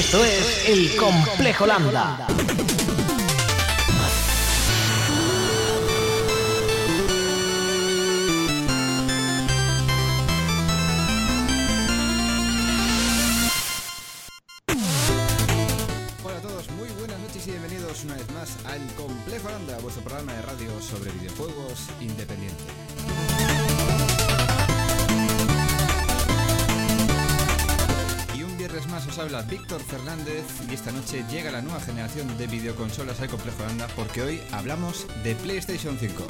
Esto es El Complejo Lambda. Hola a todos, muy buenas noches y bienvenidos una vez más al Complejo Lambda, vuestro programa de radio sobre videojuegos independiente. Más os habla Víctor Fernández y esta noche llega la nueva generación de videoconsolas al Complejo Lambda porque hoy hablamos de PlayStation 5.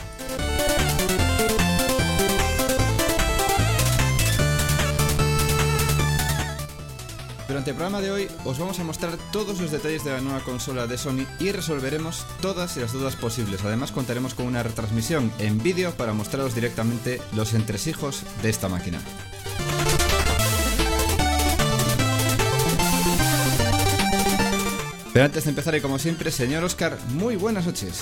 Durante el programa de hoy os vamos a mostrar todos los detalles de la nueva consola de Sony y resolveremos todas las dudas posibles. Además contaremos con una retransmisión en vídeo para mostraros directamente los entresijos de esta máquina. Pero antes de empezar y como siempre, señor Óscar, muy buenas noches.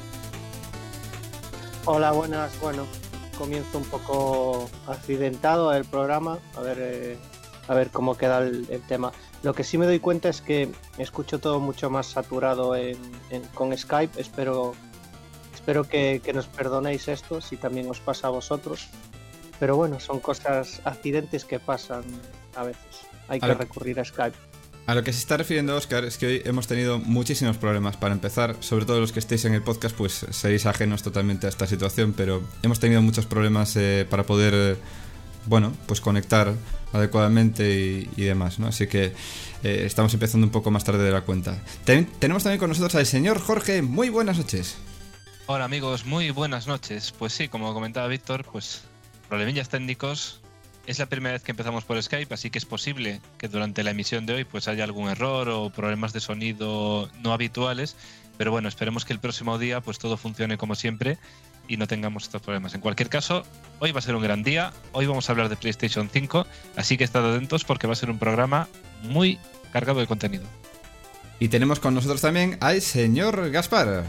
Hola, buenas. Bueno, comienzo un poco accidentado el programa, a ver cómo queda el tema. Lo que sí me doy cuenta es que escucho todo mucho más saturado con Skype. Espero que nos perdonéis esto, si también os pasa a vosotros. Pero bueno, son cosas, accidentes que pasan a veces. Hay que recurrir a Skype. A lo que se está refiriendo Óscar es que hoy hemos tenido muchísimos problemas. Para empezar, sobre todo los que estéis en el podcast, pues seréis ajenos totalmente a esta situación, pero hemos tenido muchos problemas para poder, pues conectar adecuadamente y demás, ¿no? Así que estamos empezando un poco más tarde de la cuenta. Tenemos también con nosotros al señor Jorge. Muy buenas noches. Hola amigos, muy buenas noches. Pues sí, como comentaba Víctor, pues problemillas técnicos. Es la primera vez que empezamos por Skype, así que es posible que durante la emisión de hoy pues haya algún error o problemas de sonido no habituales, pero bueno, esperemos que el próximo día pues todo funcione como siempre y no tengamos estos problemas. En cualquier caso, hoy va a ser un gran día, hoy vamos a hablar de PlayStation 5, así que estad atentos porque va a ser un programa muy cargado de contenido. Y tenemos con nosotros también al señor Gaspar.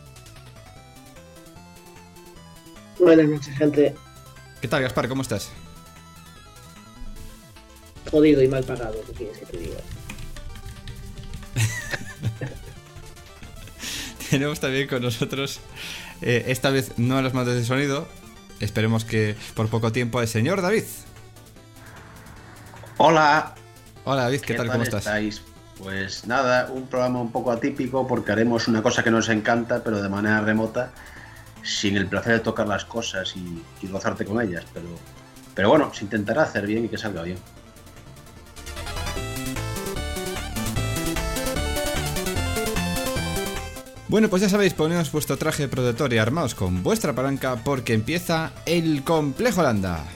Buenas noches, gente. ¿Qué tal, Gaspar? ¿Cómo estás? Jodido y mal pagado, ¿qué quieres que te diga? Tenemos también con nosotros, esta vez no a los mandos de sonido, esperemos que por poco tiempo, el señor David. Hola. Hola David, ¿qué tal? ¿Cómo estás? Estáis? Pues nada, un programa un poco atípico porque haremos una cosa que nos encanta, pero de manera remota, sin el placer de tocar las cosas y gozarte con ellas, pero bueno, se intentará hacer bien y que salga bien. Bueno, pues ya sabéis, poneos vuestro traje protector y armaos con vuestra palanca porque empieza el Complejo Lambda.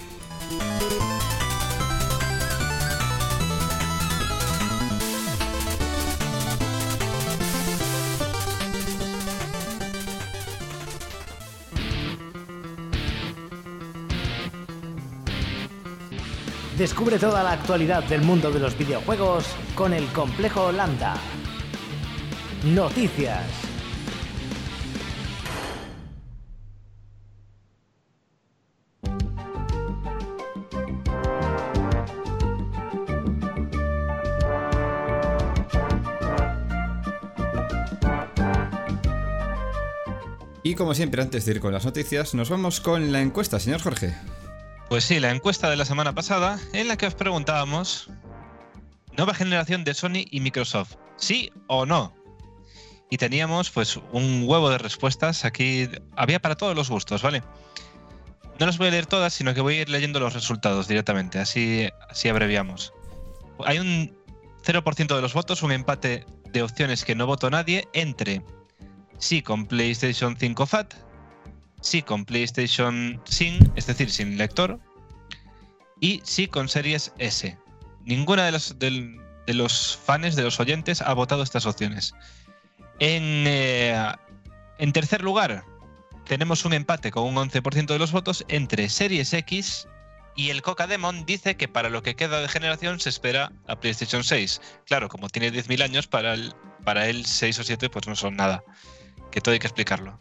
Descubre toda la actualidad del mundo de los videojuegos con El Complejo Lambda. Noticias. Y como siempre, antes de ir con las noticias, nos vamos con la encuesta, señor Jorge. Pues sí, la encuesta de la semana pasada, en la que os preguntábamos: nueva generación de Sony y Microsoft, ¿sí o no? Y teníamos pues un huevo de respuestas. Aquí había para todos los gustos, ¿vale? No las voy a leer todas, sino que voy a ir leyendo los resultados directamente, así abreviamos. Hay un 0% de los votos, un empate de opciones que no votó nadie, entre sí con PlayStation 5 FAT, sí con PlayStation sin, es decir, sin lector, y sí con Series S. Ninguna de los fans, de los oyentes, ha votado estas opciones. En tercer lugar, tenemos un empate con un 11% de los votos entre Series X y el Cocademon dice que para lo que queda de generación se espera a PlayStation 6. Claro, como tiene 10.000 años, para él 6 o 7 pues no son nada. Que todo hay que explicarlo.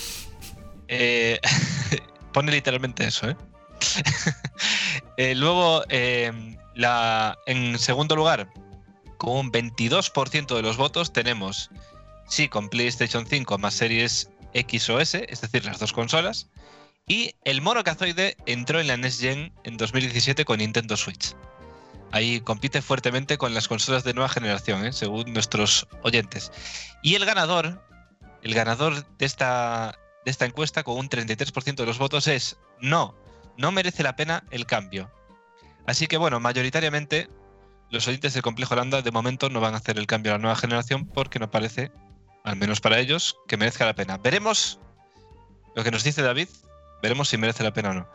Pone literalmente eso, ¿eh? Luego, en segundo lugar, con un 22% de los votos, tenemos sí con PlayStation 5 más Series X o S, es decir, las dos consolas, y el mono cazoide entró en la Next Gen en 2017 con Nintendo Switch. Ahí compite fuertemente con las consolas de nueva generación, según nuestros oyentes. Y el ganador de esta encuesta, con un 33% de los votos, es no merece la pena el cambio. Así que bueno, mayoritariamente los oyentes del Complejo Lambda de momento no van a hacer el cambio a la nueva generación porque no parece, al menos para ellos, que merezca la pena. Veremos lo que nos dice David, veremos si merece la pena o no.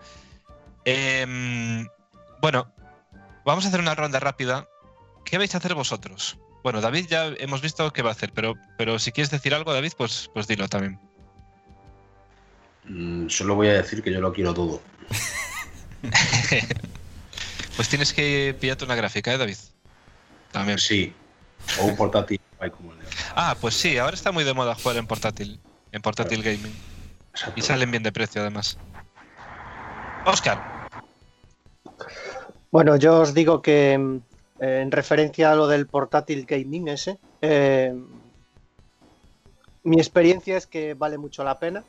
Bueno, vamos a hacer una ronda rápida. ¿Qué vais a hacer vosotros? Bueno, David ya hemos visto qué va a hacer, pero si quieres decir algo, David, pues dilo también. Solo voy a decir que yo lo quiero todo. Pues tienes que pillarte una gráfica, David. También. Sí. O un portátil. Pues sí, ahora está muy de moda jugar en portátil gaming. Exacto. Y salen bien de precio, además. Óscar. Bueno, yo os digo que en referencia a lo del portátil gaming ese, mi experiencia es que vale mucho la pena,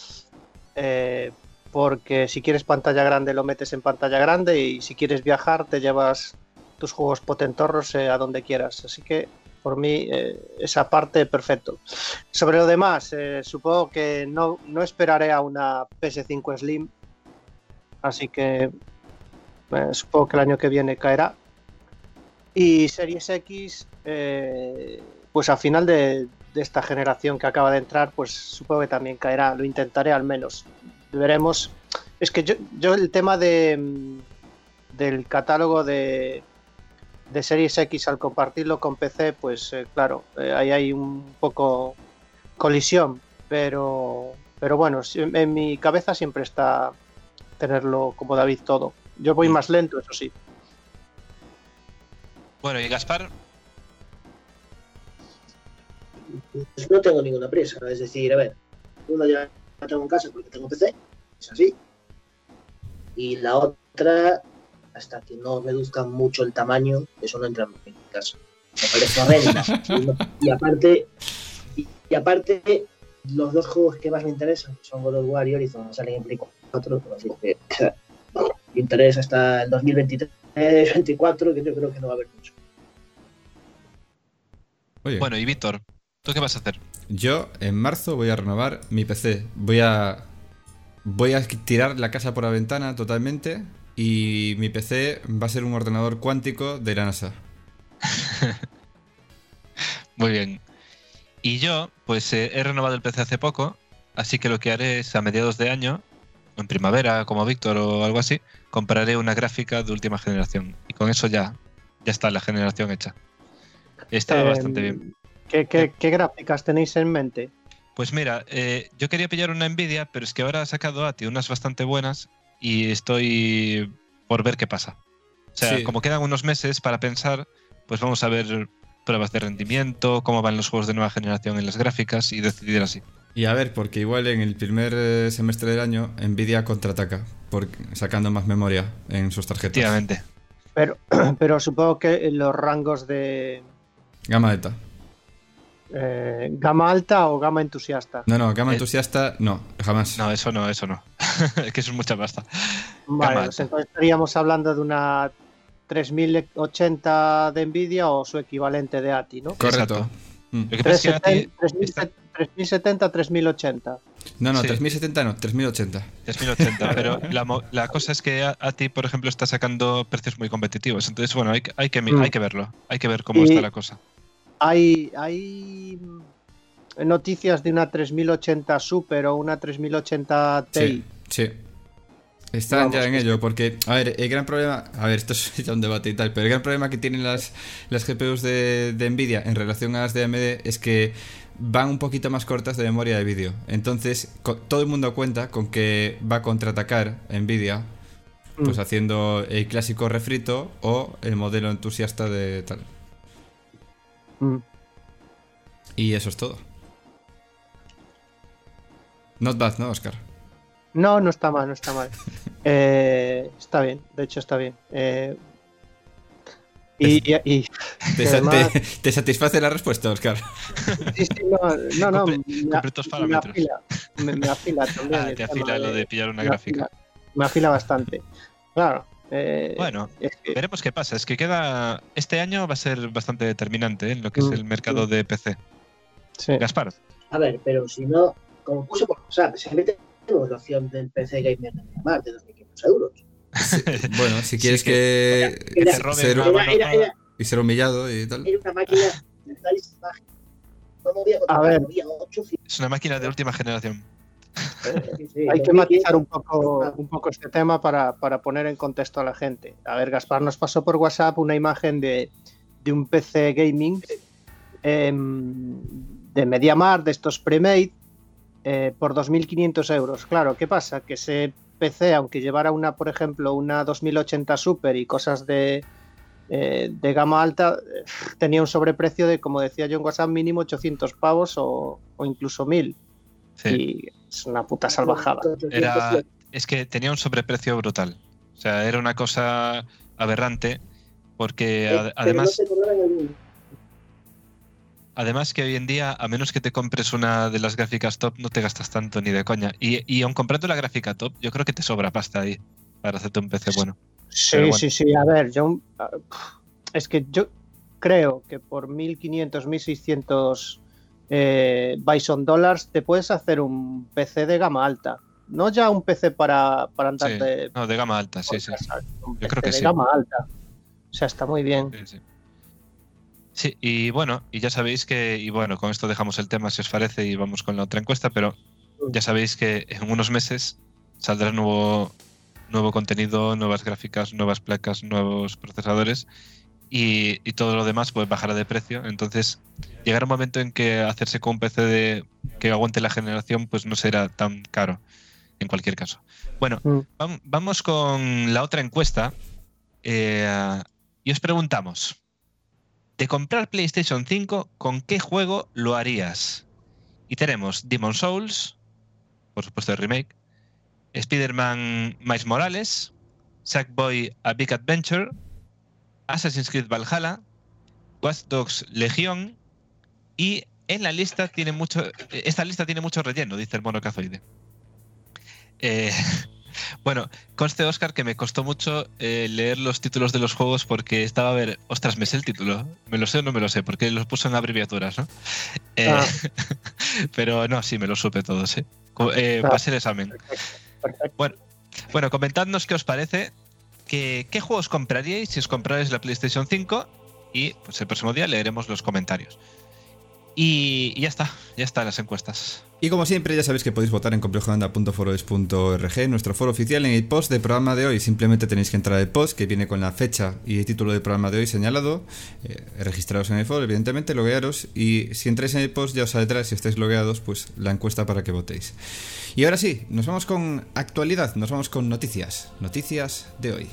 porque si quieres pantalla grande lo metes en pantalla grande y si quieres viajar te llevas tus juegos potentorros a donde quieras. Así que por mí esa parte perfecto. Sobre lo demás, supongo que no esperaré a una PS5 Slim, así que supongo que el año que viene caerá. Y Series X, pues a final de esta generación que acaba de entrar, pues supongo que también caerá. Lo intentaré al menos. Veremos. Es que yo el tema del catálogo de Series X al compartirlo con PC, pues claro, ahí hay un poco colisión. Pero bueno, en mi cabeza siempre está tenerlo como David todo. Yo voy más lento, eso sí. Bueno, ¿y Gaspar? Pues no tengo ninguna prisa, es decir, a ver, una ya la tengo en casa porque tengo PC, es así. Y la otra, hasta que no reduzcan mucho el tamaño, eso no entra en mi casa. Me parece horrenda. Y aparte, los dos juegos que más me interesan son God of War y Horizon, salen en Play 4, así que me interesa hasta el 2023-2024, que yo creo que no va a haber mucho. Oye, Bueno, y Víctor, ¿tú qué vas a hacer? yo en marzo voy a renovar mi PC. Voy a tirar la casa por la ventana totalmente y mi PC va a ser un ordenador cuántico de la NASA. Muy bien. Y yo, pues he renovado el PC hace poco, así que lo que haré es a mediados de año, en primavera, como Víctor o algo así, compraré una gráfica de última generación. Y con eso ya está la generación hecha. Está bastante bien. ¿Qué gráficas tenéis en mente? Pues mira, yo quería pillar una Nvidia, pero es que ahora ha sacado ATI unas bastante buenas y estoy por ver qué pasa. O sea, Sí. como quedan unos meses para pensar, pues vamos a ver pruebas de rendimiento, cómo van los juegos de nueva generación en las gráficas y decidir así. Y a ver, porque igual en el primer semestre del año Nvidia contraataca sacando más memoria en sus tarjetas. Efectivamente. Pero supongo que los rangos de Gama alta. gama alta o gama entusiasta. No, gama entusiasta, no, jamás. No, eso no. Es que eso es mucha pasta. Vale, gama pues alta. entonces estaríamos hablando de una 3080 de Nvidia o su equivalente de ATI, ¿no? Correcto. Exacto. Mm. Lo que pasa es que ATI 3070, 3080. No, Sí. 3070 no, 3080. 3080, pero la cosa es que ATI, por ejemplo, está sacando precios muy competitivos. Entonces, bueno, hay que verlo. Hay que ver cómo está la cosa. Hay noticias de una 3080 Super o una 3080 Ti. Sí. Están ya en ello, porque, a ver, el gran problema... A ver, esto es ya un debate y tal, pero el gran problema que tienen las GPUs de Nvidia en relación a las de AMD es que van un poquito más cortas de memoria de vídeo. Entonces, todo el mundo cuenta con que va a contraatacar Nvidia, pues haciendo el clásico refrito o el modelo entusiasta de tal. Y eso es todo. Not bad, ¿no, Oscar? No está mal, no está mal. Está bien, de hecho está bien. Y ¿Te satisface la respuesta, Óscar? Sí, no. Cumple tus parámetros. Me afila también. Te afila lo de pillar una gráfica. Me afila bastante. Claro. Bueno, veremos qué pasa. Es que este año va a ser bastante determinante en lo que es el mercado de PC. Sí. Gaspar. A ver, pero si no, como puse por WhatsApp, siempre tenemos la opción del PC Gamer de MediaMarkt de 2.500 euros. Bueno, si quieres Sí, que te roben y ser humillado y tal. Era una máquina de análisis mágico. No movía A ver. movía 8 Es una máquina de última generación. Hay que matizar un poco este tema para poner en contexto a la gente. A ver, Gaspar nos pasó por WhatsApp una imagen de un PC gaming de MediaMarkt, de estos pre-made, por 2.500 euros. Claro, ¿qué pasa? Que ese PC, aunque llevara por ejemplo, una 2080 Super y cosas de gama alta, tenía un sobreprecio de, como decía yo en WhatsApp, mínimo 800 pavos o incluso 1.000. Sí. Y es una puta salvajada. Es que tenía un sobreprecio brutal. O sea, era una cosa aberrante porque además que hoy en día, a menos que te compres una de las gráficas top, no te gastas tanto ni de coña. Y aun comprando la gráfica top, yo creo que te sobra pasta ahí para hacerte un PC bueno. Sí, bueno. Sí. A ver, es que yo creo que por 1.500, 1.600 Bison Dollars te puedes hacer un PC de gama alta. No ya un PC para andar de gama alta, sí. Yo creo que de gama alta. O sea, está muy bien. Sí, y bueno, y ya sabéis que, y bueno, con esto dejamos el tema si os parece y vamos con la otra encuesta, pero ya sabéis que en unos meses saldrá nuevo contenido, nuevas gráficas, nuevas placas, nuevos procesadores y todo lo demás pues bajará de precio. Entonces llegará un momento en que hacerse con un PC que aguante la generación pues no será tan caro en cualquier caso. Bueno, vamos con la otra encuesta y os preguntamos: de comprar PlayStation 5, ¿con qué juego lo harías? Y tenemos Demon's Souls, por supuesto el remake, Spider-Man Miles Morales, Sackboy A Big Adventure, Assassin's Creed Valhalla, Watch Dogs Legion, y en la lista esta lista tiene mucho relleno, dice el mono cazoide. Bueno, conste, Óscar, que me costó mucho leer los títulos de los juegos porque estaba a ver, ostras, me sé el título, ¿me lo sé o no me lo sé? Porque los puso en abreviaturas, ¿no? Pero no, sí, me lo supe todos, ¿eh? Pasé el examen. Bueno, comentadnos qué os parece, qué juegos compraríais si os comprarais la PlayStation 5 y pues el próximo día leeremos los comentarios. Y ya están las encuestas. Y como siempre, ya sabéis que podéis votar en complejoanda.foroes.org, nuestro foro oficial, en el post del programa de hoy. Simplemente tenéis que entrar al post, que viene con la fecha y el título del programa de hoy señalado, registraros en el foro, evidentemente, loguearos, y si entráis en el post ya os saldrá, si estáis logueados, pues la encuesta para que votéis. Y ahora sí, nos vamos con actualidad, nos vamos con noticias de hoy.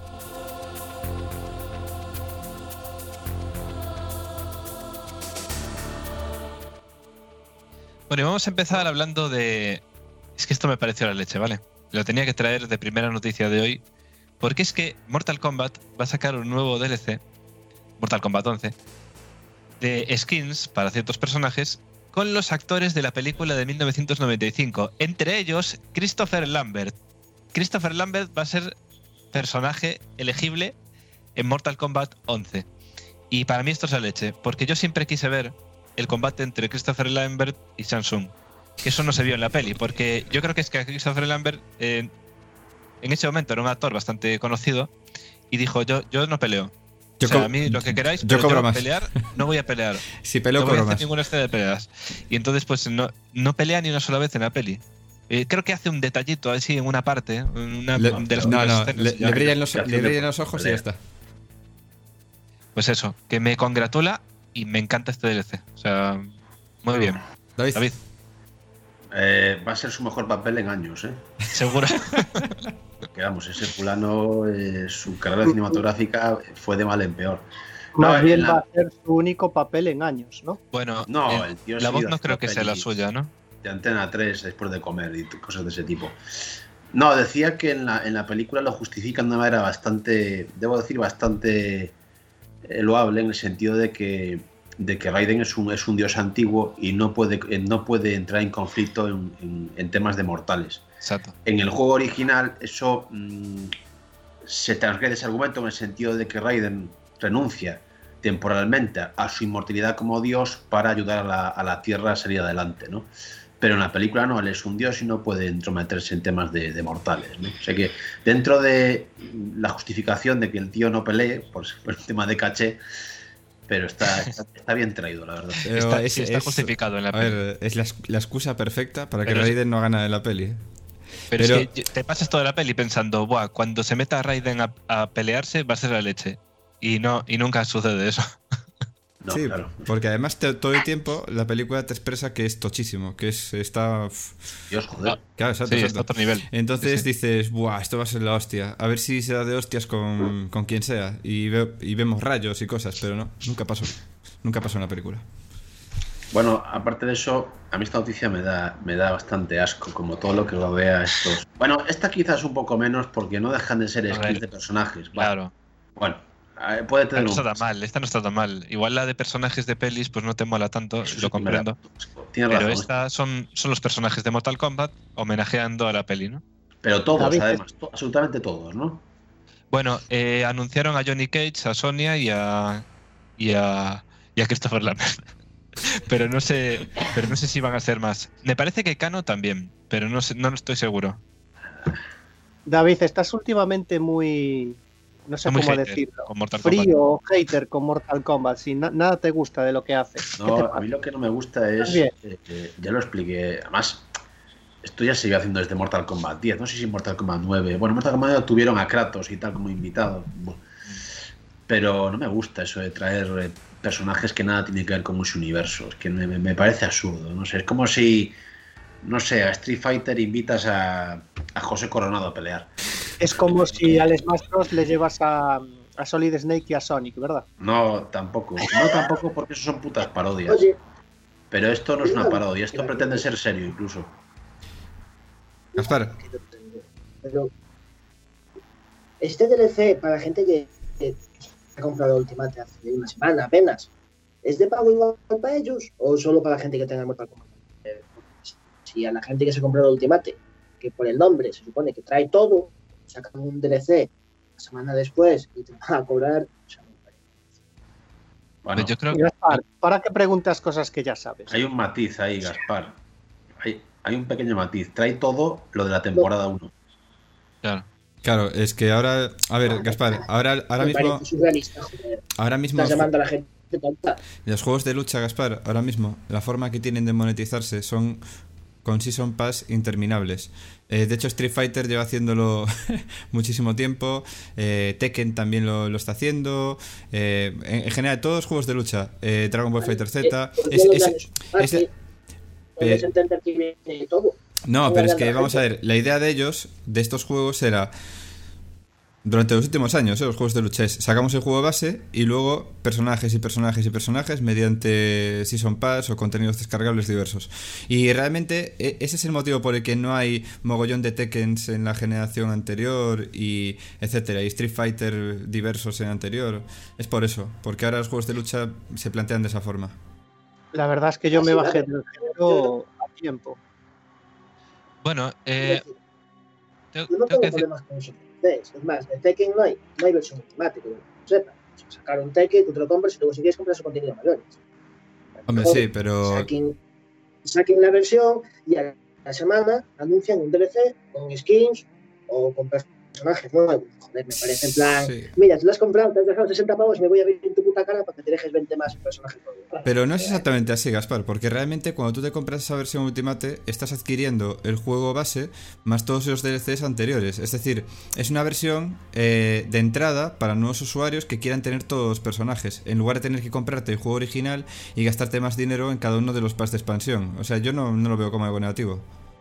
Bueno, y vamos a empezar hablando de... Es que esto me pareció la leche, ¿vale? Lo tenía que traer de primera noticia de hoy, porque es que Mortal Kombat va a sacar un nuevo DLC, Mortal Kombat 11, de skins para ciertos personajes con los actores de la película de 1995, entre ellos Christopher Lambert. Christopher Lambert va a ser personaje elegible en Mortal Kombat 11. Y para mí esto es la leche, porque yo siempre quise ver el combate entre Christopher Lambert y Shang Tsung, que eso no se vio en la peli, porque yo creo que es que Christopher Lambert en ese momento era un actor bastante conocido y dijo, yo no peleo. A mí lo que queráis, pero yo pelear no voy a pelear. Si peleo, no voy a hacer ninguna escena de peleas. Y entonces pues no pelea ni una sola vez en la peli. Creo que hace un detallito así en una parte, de las escenas. Le brillan los ojos y ya está. Pues eso, que me congratula y me encanta este DLC. O sea, muy bien. David. Va a ser su mejor papel en años, ¿eh? Seguro. Que vamos, ese fulano, su carrera cinematográfica fue de mal en peor. Más bien va a ser su único papel en años, ¿no? Bueno, el tío la voz no creo que sea la suya, ¿no? De Antena 3 después de comer y cosas de ese tipo. No, decía que en la película lo justifican de una manera bastante, debo decir, bastante loable en el sentido de que Raiden es un dios antiguo y no puede entrar en conflicto en temas de mortales. Exacto. En el juego original eso se transgrede ese argumento en el sentido de que Raiden renuncia temporalmente a su inmortalidad como dios para ayudar a la Tierra a salir adelante, ¿no? Pero en la película no, él es un dios y no puede entrometerse en temas de mortales, ¿no? O sea que dentro de la justificación de que el tío no pelee, por el tema de caché, pero está bien traído, la verdad. Está justificado en la peli. A ver, es la excusa perfecta para que Pero Raiden no gane la peli. Pero es que te pasas toda la peli pensando, buah, cuando se meta Raiden a pelearse va a ser la leche. Y nunca sucede eso. No, sí, claro. porque además todo el tiempo la película te expresa que es tochísimo, que está... Dios, joder. Claro, exacto, Sí, exacto. está a otro nivel. Entonces Sí. dices, buah, esto va a ser la hostia. A ver si se da de hostias con quien sea. Y vemos rayos y cosas, pero no, nunca pasó. Nunca pasó en la película. Bueno, aparte de eso, a mí esta noticia me da bastante asco, como todo lo que rodea a estos. Bueno, esta quizás un poco menos porque no dejan de ser skins de personajes. Claro. Bueno, puede tener No está tan mal, esta no está tan mal. Igual la de personajes de pelis pues no te mola tanto, Eso lo sí que me comprendo. da asco. Tienes Pero razón. estas son los personajes de Mortal Kombat homenajeando a la peli, ¿no? Pero todos, David, además, absolutamente todos, ¿no? Bueno, anunciaron a Johnny Cage, a Sonya y a Christopher Lambert. pero no sé si van a ser más. Me parece que Kano también, pero no estoy seguro. David, estás últimamente muy... No sé Muy cómo hater decirlo. con Mortal Kombat. Frío o hater con Mortal Kombat. Si nada te gusta de lo que hace. ¿Qué te No, pasa? a mí lo que no me gusta es... Bien. ya lo expliqué. Además, esto ya se iba haciendo desde Mortal Kombat 10. No sé si Mortal Kombat 9. Bueno, Mortal Kombat 9 tuvieron a Kratos y tal como invitado. Bueno, pero no me gusta eso de traer personajes que nada tienen que ver con ese universo. Es que me parece absurdo. No sé, es como si... No sé, a Street Fighter invitas a José Coronado a pelear. Es como si al Smash Bros. Le llevas a Solid Snake y a Sonic, ¿verdad? No, tampoco. No, tampoco porque eso son putas parodias. Oye, Pero esto no es una parodia, esto pretende ser serio incluso. Gaspar, pero este DLC para gente que ha comprado Ultimate hace una semana apenas, ¿es de pago igual para ellos o solo para la gente que tenga Mortal Kombat? Si a la gente que se ha comprado Ultimate, que por el nombre se supone que trae todo, sacan un DLC una semana después y te van a cobrar, o sea, Bueno, Yo creo Y Gaspar, ¿para qué preguntas cosas que ya sabes? hay un matiz ahí, Gaspar. Hay un pequeño matiz. Trae todo lo de la temporada 1. claro. claro, es que ahora... A ver, Gaspar, ahora me mismo... parece surrealista, joder. Ahora mismo... Estás llamando a la gente tonta. Los juegos de lucha, Gaspar, ahora mismo, la forma que tienen de monetizarse son con Season Pass interminables. De hecho, Street Fighter lleva haciéndolo muchísimo tiempo. Tekken también lo está haciendo. En general, todos los juegos de lucha. Dragon Ball Fighter Z. Puedes entender que viene todo. No, pero es que vamos a ver. La idea de ellos, de estos juegos, era... Durante los últimos años, los juegos de lucha es sacamos el juego base y luego personajes y personajes y personajes mediante Season Pass o contenidos descargables diversos. Y realmente ese es el motivo por el que no hay mogollón de Tekkens en la generación anterior y etcétera, y Street Fighter diversos en anterior. Es por eso, porque ahora los juegos de lucha se plantean de esa forma. La verdad es que yo me bajé del género a tiempo. Bueno, Yo no tengo problemas con eso. Es más, de Tekken no hay versión Ultimate, que sepa. Sacaron Tekken, tú te lo compras y luego si quieres comprar su contenido mayores. Hombre, sí, pero... Saquen la versión y a la semana anuncian un DLC con skins o con personajes nuevos. Joder, me parece en plan, Sí. mira, te lo has comprado, te has dejado 60 pavos y me voy a ver en tu puta cara para que te dejes 20 más personajes nuevos. Pero no es exactamente así, Gaspar, porque realmente cuando tú te compras esa versión Ultimate estás adquiriendo el juego base más todos los DLCs anteriores. Es decir, es una versión de entrada para nuevos usuarios que quieran tener todos los personajes, en lugar de tener que comprarte el juego original y gastarte más dinero en cada uno de los packs de expansión. O sea, yo no lo veo como algo negativo.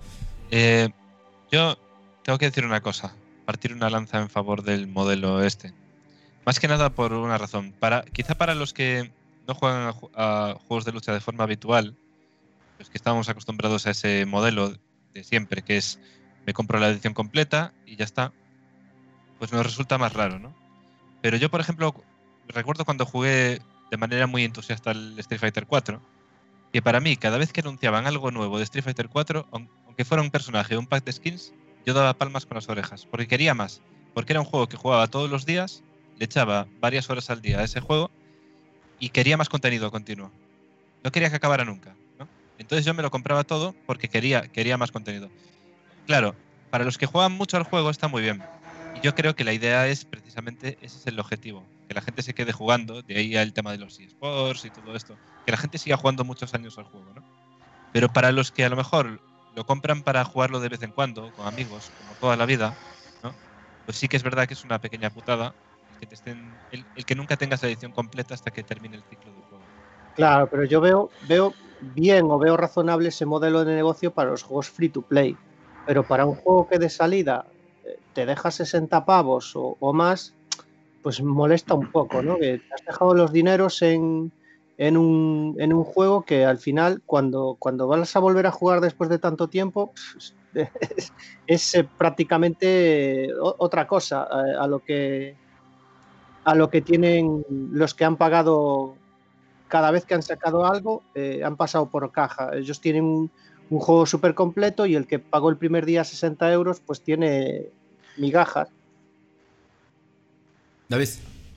yo tengo que decir una cosa, partir una lanza en favor del modelo este. Más que nada por una razón. Quizá para los que no juegan a juegos de lucha de forma habitual, los que estamos acostumbrados a ese modelo de siempre, que es me compro la edición completa y ya está, pues nos resulta más raro, ¿no? Pero yo, por ejemplo, recuerdo cuando jugué de manera muy entusiasta al Street Fighter 4, que para mí, cada vez que anunciaban algo nuevo de Street Fighter 4, aunque fuera un personaje o un pack de skins, yo daba palmas con las orejas, porque quería más. Porque era un juego que jugaba todos los días, le echaba varias horas al día a ese juego y quería más contenido continuo. No quería que acabara nunca, ¿no? Entonces yo me lo compraba todo porque quería más contenido. Claro, para los que juegan mucho al juego está muy bien. Y yo creo que la idea es precisamente, ese es el objetivo, que la gente se quede jugando, de ahí el tema de los eSports y todo esto, que la gente siga jugando muchos años al juego, ¿no? Pero para los que a lo mejor lo compran para jugarlo de vez en cuando, con amigos, como toda la vida, ¿no? Pues sí que es verdad que es una pequeña putada que el que nunca tengas la edición completa hasta que termine el ciclo del juego. Claro, pero yo veo bien o veo razonable ese modelo de negocio para los juegos free to play. Pero para un juego que de salida te deja 60 pavos o más, pues molesta un poco, ¿no? Que te has dejado los dineros en un juego que al final, cuando vas a volver a jugar después de tanto tiempo, es prácticamente otra cosa a lo que tienen los que han pagado. Cada vez que han sacado algo, han pasado por caja. Ellos tienen un juego súper completo y el que pagó el primer día 60 euros, pues tiene migajas. David.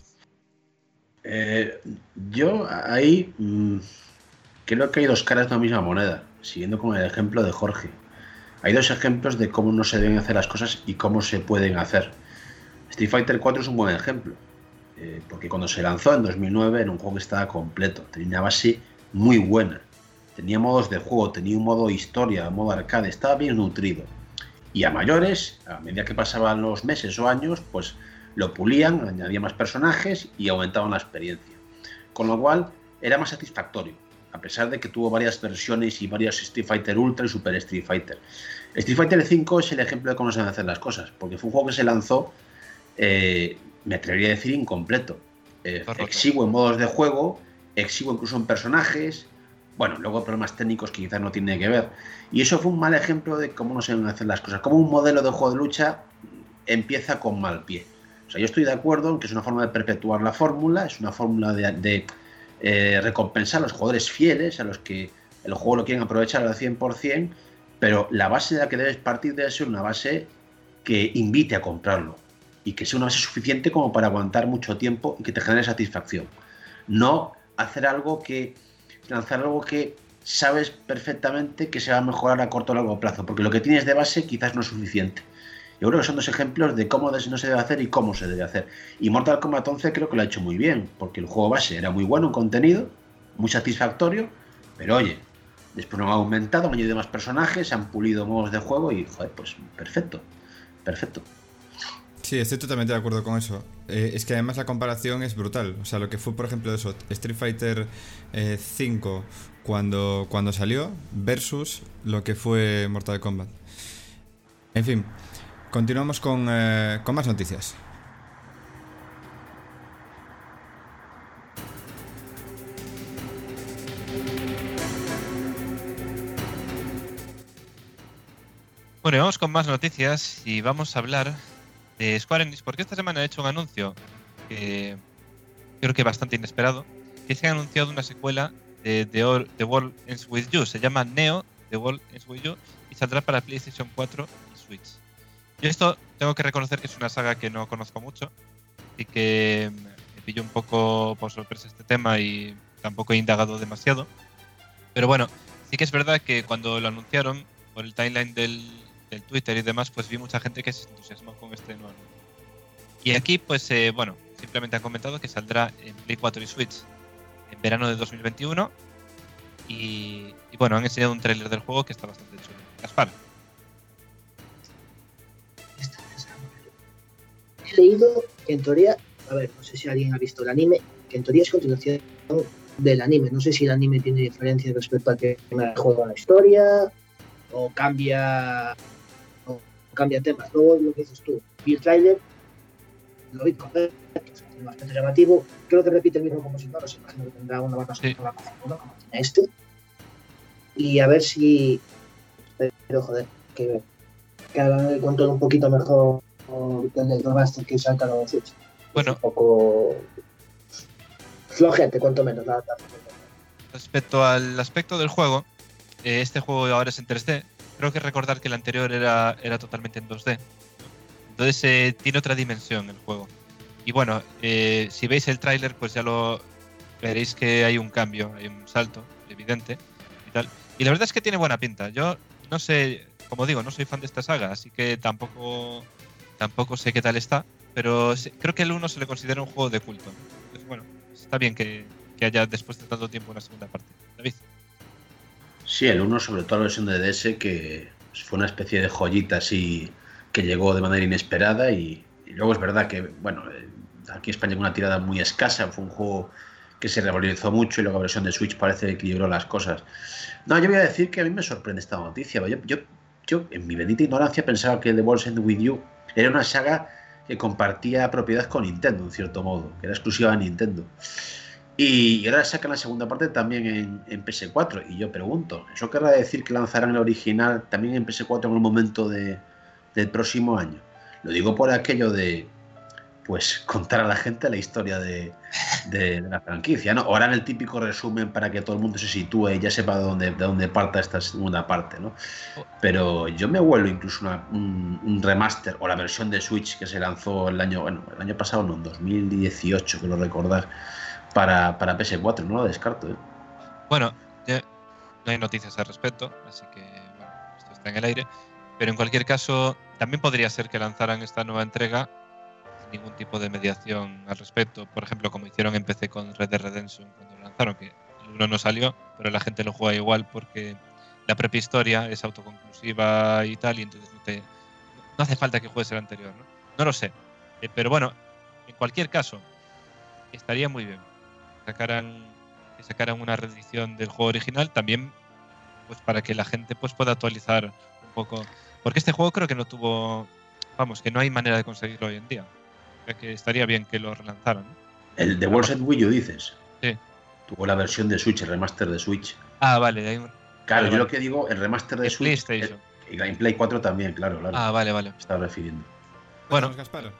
Yo ahí creo que hay dos caras de una misma moneda, siguiendo con el ejemplo de Jorge. Hay dos ejemplos de cómo no se deben hacer las cosas y cómo se pueden hacer. Street Fighter 4 es un buen ejemplo. Porque cuando se lanzó en 2009 era un juego que estaba completo, tenía una base muy buena, tenía modos de juego, tenía un modo historia, un modo arcade, estaba bien nutrido. Y a mayores, a medida que pasaban los meses o años, pues lo pulían, añadían más personajes y aumentaban la experiencia. Con lo cual era más satisfactorio, a pesar de que tuvo varias versiones y varios Street Fighter Ultra y Super Street Fighter. Street Fighter 5 es el ejemplo de cómo se deben hacer las cosas, porque fue un juego que se lanzó... me atrevería a decir incompleto, exiguo en modos de juego, exiguo incluso en personajes, bueno, luego problemas técnicos que quizás no tienen que ver, y eso fue un mal ejemplo de cómo no se deben hacer las cosas, como un modelo de juego de lucha empieza con mal pie. O sea, yo estoy de acuerdo en que es una forma de perpetuar la fórmula, es una fórmula de recompensar a los jugadores fieles, a los que el juego lo quieren aprovechar al 100%, pero la base de la que debes partir debe ser una base que invite a comprarlo y que sea una base suficiente como para aguantar mucho tiempo y que te genere satisfacción. No lanzar algo que sabes perfectamente que se va a mejorar a corto o largo plazo, porque lo que tienes de base quizás no es suficiente. Yo creo que son dos ejemplos de cómo no se debe hacer y cómo se debe hacer. Y Mortal Kombat 11 creo que lo ha hecho muy bien, porque el juego base era muy bueno en contenido, muy satisfactorio, pero oye, después lo han aumentado, han añadido más personajes, han pulido modos de juego y, joder, pues perfecto. Sí, estoy totalmente de acuerdo con eso. Es que además la comparación es brutal. O sea, lo que fue, por ejemplo, eso, Street Fighter 5 cuando salió versus lo que fue Mortal Kombat. En fin, continuamos con más noticias. Bueno, y vamos con más noticias y vamos a hablar de Square Enix, porque esta semana he hecho un anuncio que creo que bastante inesperado, que se ha anunciado una secuela de The World Ends With You. Se llama Neo, The World Ends With You, y saldrá para PlayStation 4 y Switch. Yo esto tengo que reconocer que es una saga que no conozco mucho, así que me pilló un poco por sorpresa este tema y tampoco he indagado demasiado. Pero bueno, sí que es verdad que cuando lo anunciaron por el timeline del Twitter y demás, pues vi mucha gente que se entusiasmó con este nuevo anuncio. Y aquí, pues, bueno, simplemente han comentado que saldrá en Play 4 y Switch en verano de 2021. Y bueno, han enseñado un tráiler del juego que está bastante chulo. Gaspar. He leído que en teoría, a ver, no sé si alguien ha visto el anime, que en teoría es continuación del anime. No sé si el anime tiene diferencias respecto al que me juego la historia o cambia temas. Luego lo que dices tú, vi el trailer, lo vi correcto, es bastante llamativo. Creo que repite el mismo compositor, os imagino que tendrá una banda sonora como tiene este. Y a ver si, pero joder, que hagan el control un poquito mejor que el del remaster que sacaron en Switch. Bueno, Es un poco flojete, cuanto menos. La verdad. Respecto al aspecto del juego, este juego ahora es en 3D. Creo que recordar que el anterior era totalmente en 2D. Entonces tiene otra dimensión el juego. Y bueno, si veis el tráiler, pues ya lo veréis que hay un cambio, hay un salto evidente y tal. Y la verdad es que tiene buena pinta. Yo no sé, como digo, no soy fan de esta saga, así que tampoco sé qué tal está. Pero creo que el 1 se le considera un juego de culto. Entonces, bueno, está bien que haya después de tanto tiempo una segunda parte. David. Sí, el 1, sobre todo la versión de DS, que fue una especie de joyita así que llegó de manera inesperada y luego es verdad que, bueno, aquí en España con una tirada muy escasa, fue un juego que se revalorizó mucho y luego la versión de Switch parece que equilibró las cosas. No, yo voy a decir que a mí me sorprende esta noticia. Yo en mi bendita ignorancia pensaba que The World's End With You era una saga que compartía propiedad con Nintendo, en cierto modo, que era exclusiva de Nintendo. Y ahora sacan la segunda parte también en PS4. Y yo pregunto, ¿eso querrá decir que lanzarán el original también en PS4 en un momento del próximo año? Lo digo por aquello de, pues, contar a la gente la historia de la franquicia, ¿no? O harán el típico resumen para que todo el mundo se sitúe y ya sepa de dónde parta esta segunda parte, ¿no? Pero yo me vuelvo incluso un remaster o la versión de Switch que se lanzó el año pasado, no, en 2018, quiero recordar, para PS4, no lo descarto, ¿eh? Bueno, ya no hay noticias al respecto, así que bueno, esto está en el aire. Pero en cualquier caso, también podría ser que lanzaran esta nueva entrega sin ningún tipo de mediación al respecto. Por ejemplo, como hicieron en PC con Red Dead Redemption cuando lo lanzaron, que el 1 no salió, pero la gente lo juega igual porque la propia historia es autoconclusiva y tal, y entonces no hace falta que juegues el anterior, ¿no? No lo sé. Pero bueno, en cualquier caso, estaría muy bien que sacaran una reedición del juego original también, pues para que la gente pues pueda actualizar un poco, porque este juego creo que no tuvo, vamos, que no hay manera de conseguirlo hoy en día. O sea que estaría bien que lo relanzaran, ¿no? El The World's End Wii U, dices. Sí. Tuvo la versión de Switch, el remaster de Switch. Ah, vale. Claro, vale. Yo lo que digo, el remaster de Switch. PlayStation. Y en Play 4 también, claro. Ah, vale. Me estaba refiriendo. Bueno, Gaspar.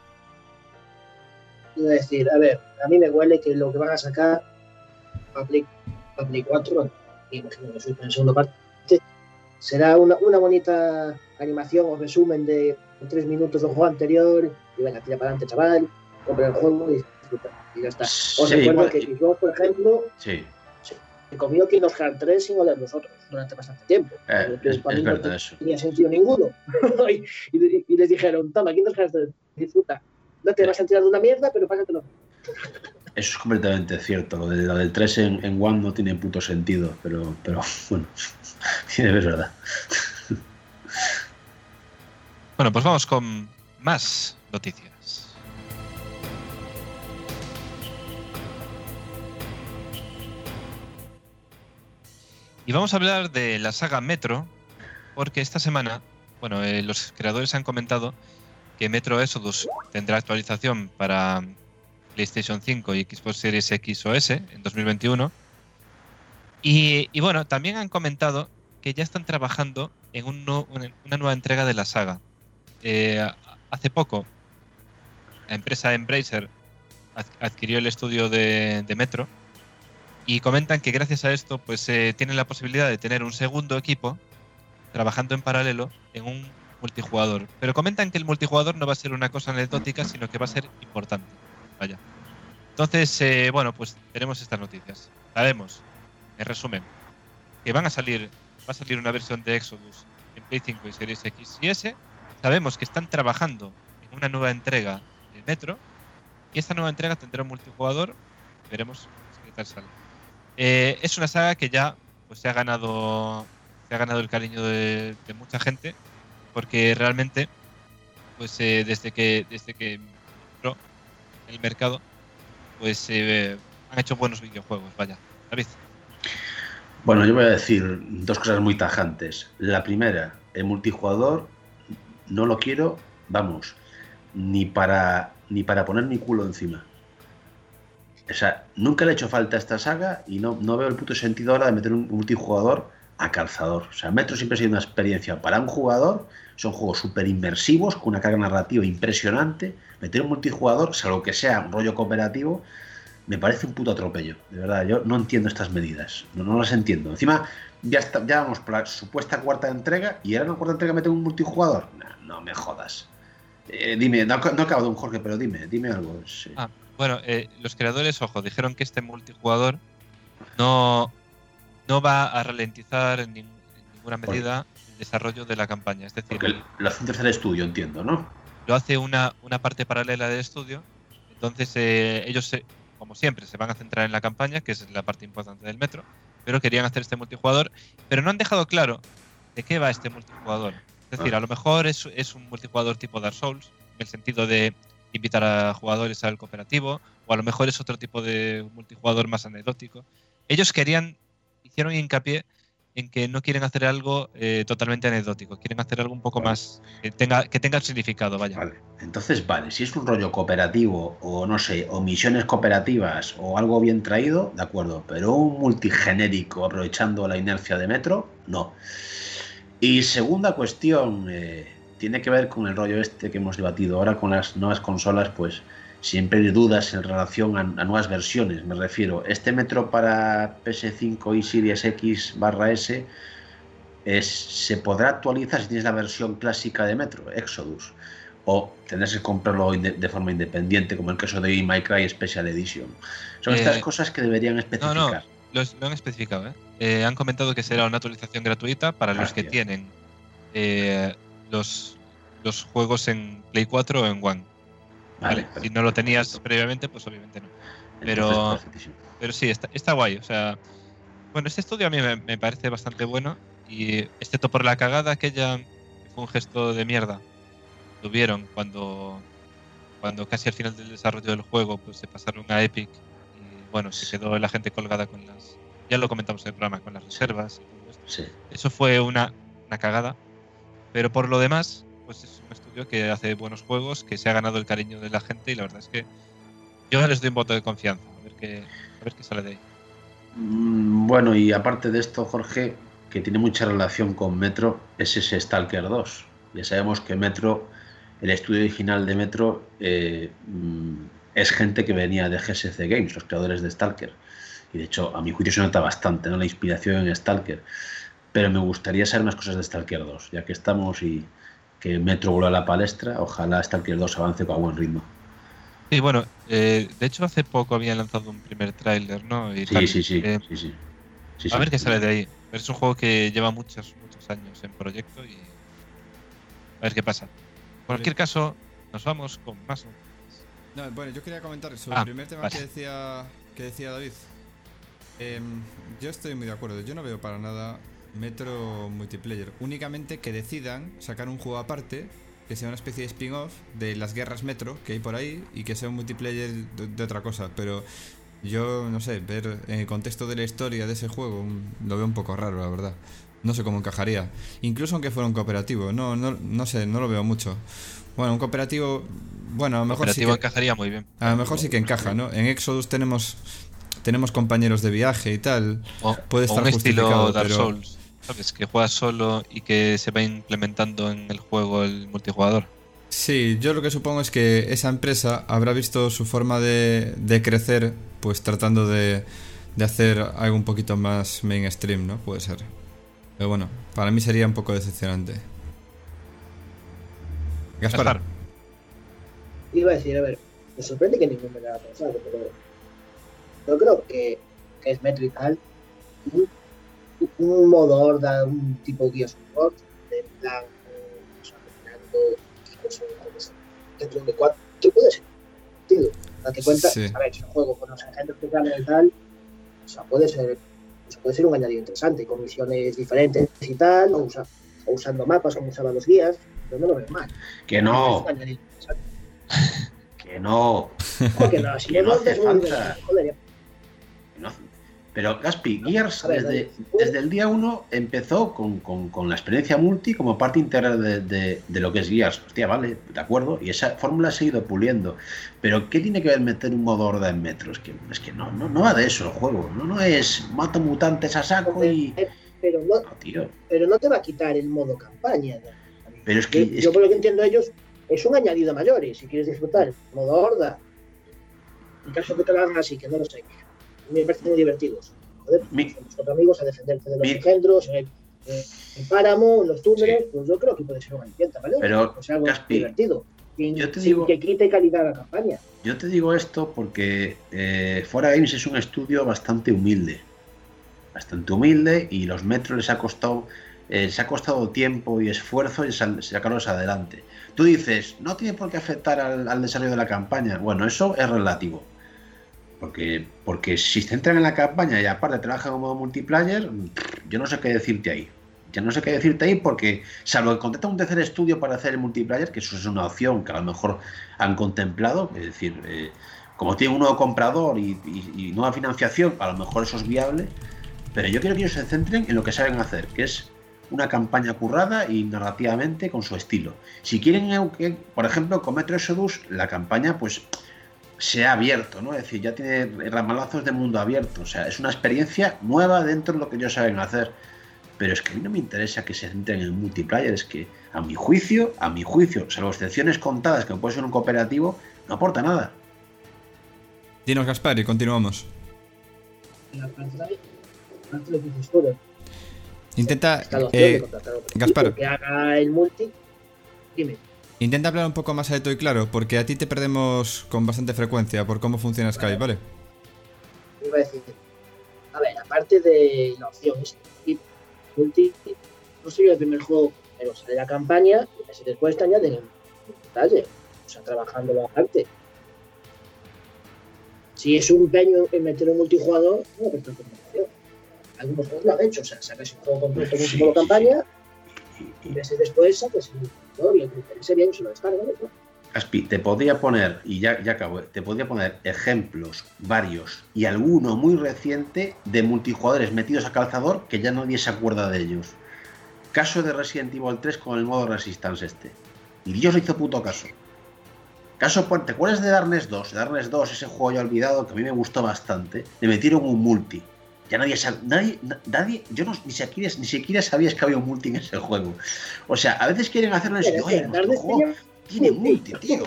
Iba a decir, a ver, a mí me huele que lo que van a sacar para Play 4, imagino que soy en segunda parte, será una bonita animación o resumen de 3 minutos del juego anterior y venga, tira para adelante, chaval, compra el juego y disfruta. Y ya está. Os recuerdo que Xbox, por ejemplo, se comió Kingdom Hearts 3 sin oler nosotros durante bastante tiempo. Es verdad eso. No tenía sentido ninguno. y les dijeron, toma, Kingdom Hearts 3, disfruta. No te vas a tirar de una mierda, pero pásatelo. Eso es completamente cierto. Lo del 3 en One no tiene puto sentido, pero bueno, sí, es verdad. Bueno, pues vamos con más noticias. Y vamos a hablar de la saga Metro, porque esta semana, bueno, los creadores han comentado que Metro Exodus tendrá actualización para PlayStation 5 y Xbox Series X o S en 2021. Y bueno, también han comentado que ya están trabajando en una nueva entrega de la saga. Hace poco, la empresa Embracer adquirió el estudio de Metro y comentan que gracias a esto pues tienen la posibilidad de tener un segundo equipo trabajando en paralelo en un multijugador. Pero comentan que el multijugador no va a ser una cosa anecdótica, sino que va a ser importante. Vaya. Entonces, bueno, pues tenemos estas noticias. Sabemos, en resumen, que va a salir una versión de Exodus en Play 5 y Series X y S. Sabemos que están trabajando en una nueva entrega de Metro y esta nueva entrega tendrá un multijugador. Veremos qué tal sale. Es una saga que ya pues, se ha ganado el cariño de mucha gente, porque realmente pues desde que entró en el mercado pues han hecho buenos videojuegos. Vaya, David. Bueno, yo voy a decir dos cosas muy tajantes. La primera, el multijugador no lo quiero, vamos, ni para poner mi culo encima. O sea, nunca le he hecho falta a esta saga y no veo el puto sentido ahora de meter un multijugador a calzador. O sea, Metro siempre ha sido una experiencia para un jugador. Son juegos súper inmersivos, con una carga narrativa impresionante. Meter un multijugador, salvo que sea un rollo cooperativo, me parece un puto atropello. De verdad, yo no entiendo estas medidas. No las entiendo. Encima, ya vamos por la supuesta cuarta entrega y ahora en la cuarta entrega meten un multijugador. No me jodas. Dime, no acabo de un Jorge, pero dime algo. Sí. Bueno, los creadores, ojo, dijeron que este multijugador no va a ralentizar en ninguna medida el desarrollo de la campaña. Es decir, porque lo hace un tercer estudio, entiendo, ¿no? Lo hace una parte paralela del estudio. Entonces, ellos, como siempre, se van a centrar en la campaña, que es la parte importante del Metro, pero querían hacer este multijugador, pero no han dejado claro de qué va este multijugador. Es decir, a lo mejor es un multijugador tipo Dark Souls, en el sentido de invitar a jugadores al cooperativo, o a lo mejor es otro tipo de multijugador más anecdótico. Ellos hicieron hincapié en que no quieren hacer algo totalmente anecdótico, quieren hacer algo un poco más que tenga significado, vaya. Vale, entonces si es un rollo cooperativo o no sé, o misiones cooperativas o algo bien traído, de acuerdo, pero un multigenérico aprovechando la inercia de Metro, no. Y segunda cuestión, tiene que ver con el rollo este que hemos debatido ahora con las nuevas consolas, pues siempre hay dudas en relación a nuevas versiones. Me refiero, este Metro para PS5 y Series X/S se podrá actualizar si tienes la versión clásica de Metro, Exodus, o tendrás que comprarlo de forma independiente, como el caso de My Cry Special Edition. Son estas cosas que deberían especificar. No, lo han especificado. Han comentado que será una actualización gratuita para los que tienen los juegos en Play 4 o en One. Vale. Si no lo tenías previamente, pues obviamente no. Pero sí, está guay. O sea, bueno, este estudio a mí me parece bastante bueno. Y excepto por la cagada aquella, que fue un gesto de mierda, tuvieron cuando casi al final del desarrollo del juego pues se pasaron a Epic. Y bueno, se quedó la gente colgada con las... Ya lo comentamos en el programa, con las reservas y todo esto. Sí. Eso fue una cagada. Pero por lo demás, pues es un estudio que hace buenos juegos, que se ha ganado el cariño de la gente y la verdad es que yo les doy un voto de confianza. A ver qué sale de ahí. Bueno, y aparte de esto, Jorge, que tiene mucha relación con Metro, es ese Stalker 2. Ya sabemos que Metro, el estudio original de Metro, es gente que venía de GSC Games, los creadores de Stalker. Y de hecho, a mi juicio se nota bastante, ¿no?, la inspiración en Stalker. Pero me gustaría saber más cosas de Stalker 2, ya que estamos y que Metro vuelva a la palestra. Ojalá Stalker 2 avance con buen ritmo. Sí, bueno, de hecho hace poco habían lanzado un primer tráiler, ¿no? Y sí. A ver qué sale de ahí. Pero es un juego que lleva muchos años en proyecto y a ver qué pasa. En cualquier caso, nos vamos con más. No, bueno, yo quería comentar sobre el primer tema que decía David. Yo estoy muy de acuerdo. Yo no veo para nada Metro multiplayer. Únicamente que decidan sacar un juego aparte, que sea una especie de spin-off de las guerras Metro que hay por ahí y que sea un multiplayer de otra cosa. Pero yo no sé, ver en el contexto de la historia de ese juego lo veo un poco raro, la verdad. No sé cómo encajaría. Incluso aunque fuera un cooperativo, no sé, no lo veo mucho. Bueno, un cooperativo, bueno, a lo mejor sí que encajaría muy bien. A lo mejor sí que encaja, ¿no? En Exodus tenemos compañeros de viaje y tal. Puede estar un justificado, estilo Dark Souls, ¿sabes? Que juegas solo y que se va implementando en el juego el multijugador. Sí, yo lo que supongo es que esa empresa habrá visto su forma de crecer, pues tratando de hacer algo un poquito más mainstream, ¿no? Puede ser. Pero bueno, para mí sería un poco decepcionante. Gaspar. Iba a decir, a ver, me sorprende que ninguno me lo haya pensado, pero yo creo que es Metro y tal, un modo horda, un tipo Gears of War, de plan, dentro de 4, ¿qué puede ser? Date cuenta, sí. A ver, es un juego con los agentes especiales y tal, o sea, puede ser un añadido interesante, con misiones diferentes y tal, o usando mapas como usaban los guías, pero no lo veo mal. Que no. Que no. Porque no, si no hace falta. Joder, pero Gaspi, Gears desde el día 1 empezó con la experiencia multi como parte integral de lo que es Gears. Hostia, vale, de acuerdo, y esa fórmula se ha ido puliendo. Pero ¿qué tiene que ver meter un modo horda en Metro? Es que no va de eso el juego. No es mato mutantes a saco y... Pero no, tío. Pero no te va a quitar el modo campaña, ¿no? Pero es que... Yo por lo que entiendo ellos, es un añadido mayor, y si quieres disfrutar el modo horda en caso de que lo hagan así, que no lo sé, a mí me parecen muy divertidos. Joder, con los cuatro amigos a defenderse de los engendros, en el páramo, en los túneles, pues yo creo que puede ser una aliciente, ¿vale? Pero, o sea, algo Caspi, divertido. yo te Sin digo- que quite calidad a la campaña. Yo te digo esto porque Fora Games es un estudio bastante humilde. Bastante humilde y los metros les ha costado, se ha costado tiempo y esfuerzo y sacarlos adelante. Tú dices, no tiene por qué afectar al desarrollo de la campaña. Bueno, eso es relativo. Porque si se centran en la campaña y aparte trabajan como multiplayer, yo no sé qué decirte ahí. Ya no sé qué decirte ahí porque, salvo que contratan un tercer estudio para hacer el multiplayer, que eso es una opción que a lo mejor han contemplado, es decir, como tiene un nuevo comprador y nueva financiación, a lo mejor eso es viable, pero yo quiero que ellos se centren en lo que saben hacer, que es una campaña currada y narrativamente con su estilo. Si quieren que, por ejemplo, con Metro Exodus, la campaña pues se ha abierto, ¿no? Es decir, ya tiene ramalazos de mundo abierto, o sea, es una experiencia nueva dentro de lo que ellos saben hacer. Pero es que a mí no me interesa que se centren en el multiplayer, es que a mi juicio, salvo excepciones contadas que puede ser un cooperativo, no aporta nada. Dinos, Gaspar, y continuamos. Intenta, Gaspar, que haga el multi. Dime. intenta hablar un poco más alto y claro, porque a ti te perdemos con bastante frecuencia por cómo funciona Skype, ¿vale? Iba a decir, a ver, aparte de la opción multi, no soy el primer juego, pero sale la campaña y meses después te añaden en detalle, o sea, trabajándolo aparte. Si es un empeño en meter un multijugador, no me preocupa. Algunos juegos lo han hecho, o sea, sacas un juego completo con su campaña y meses después sacas el multijugador y el que interese bien se lo descarga, ¿no? Aspi, te podría poner, y ya acabo, te podría poner ejemplos varios y alguno muy reciente de multijugadores metidos a calzador que ya nadie se acuerda de ellos. Caso de Resident Evil 3 con el modo Resistance este. Y Dios le hizo puto caso. ¿Te acuerdas de Darkness 2? Darkness 2, ese juego ya olvidado que a mí me gustó bastante. Le metieron un multi. Ya nadie yo ni siquiera sabías que había un multi en ese juego. O sea, a veces quieren hacerlo en serio. Oye, nuestro juego tiene multi, tío.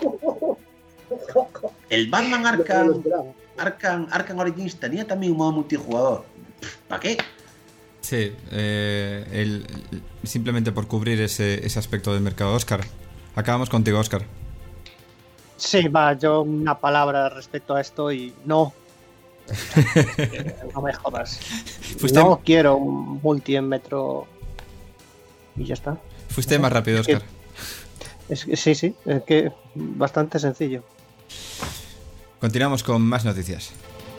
El Batman Arkham Origins tenía también un modo multijugador. ¿Para qué? Sí, simplemente por cubrir ese aspecto del mercado. Óscar, acabamos contigo, Óscar. Sí, va, yo una palabra respecto a esto y no. No me jodas. No quiero un multi en Metro y ya está. Fuiste más rápido, Óscar. Sí, es que bastante sencillo. Continuamos con más noticias.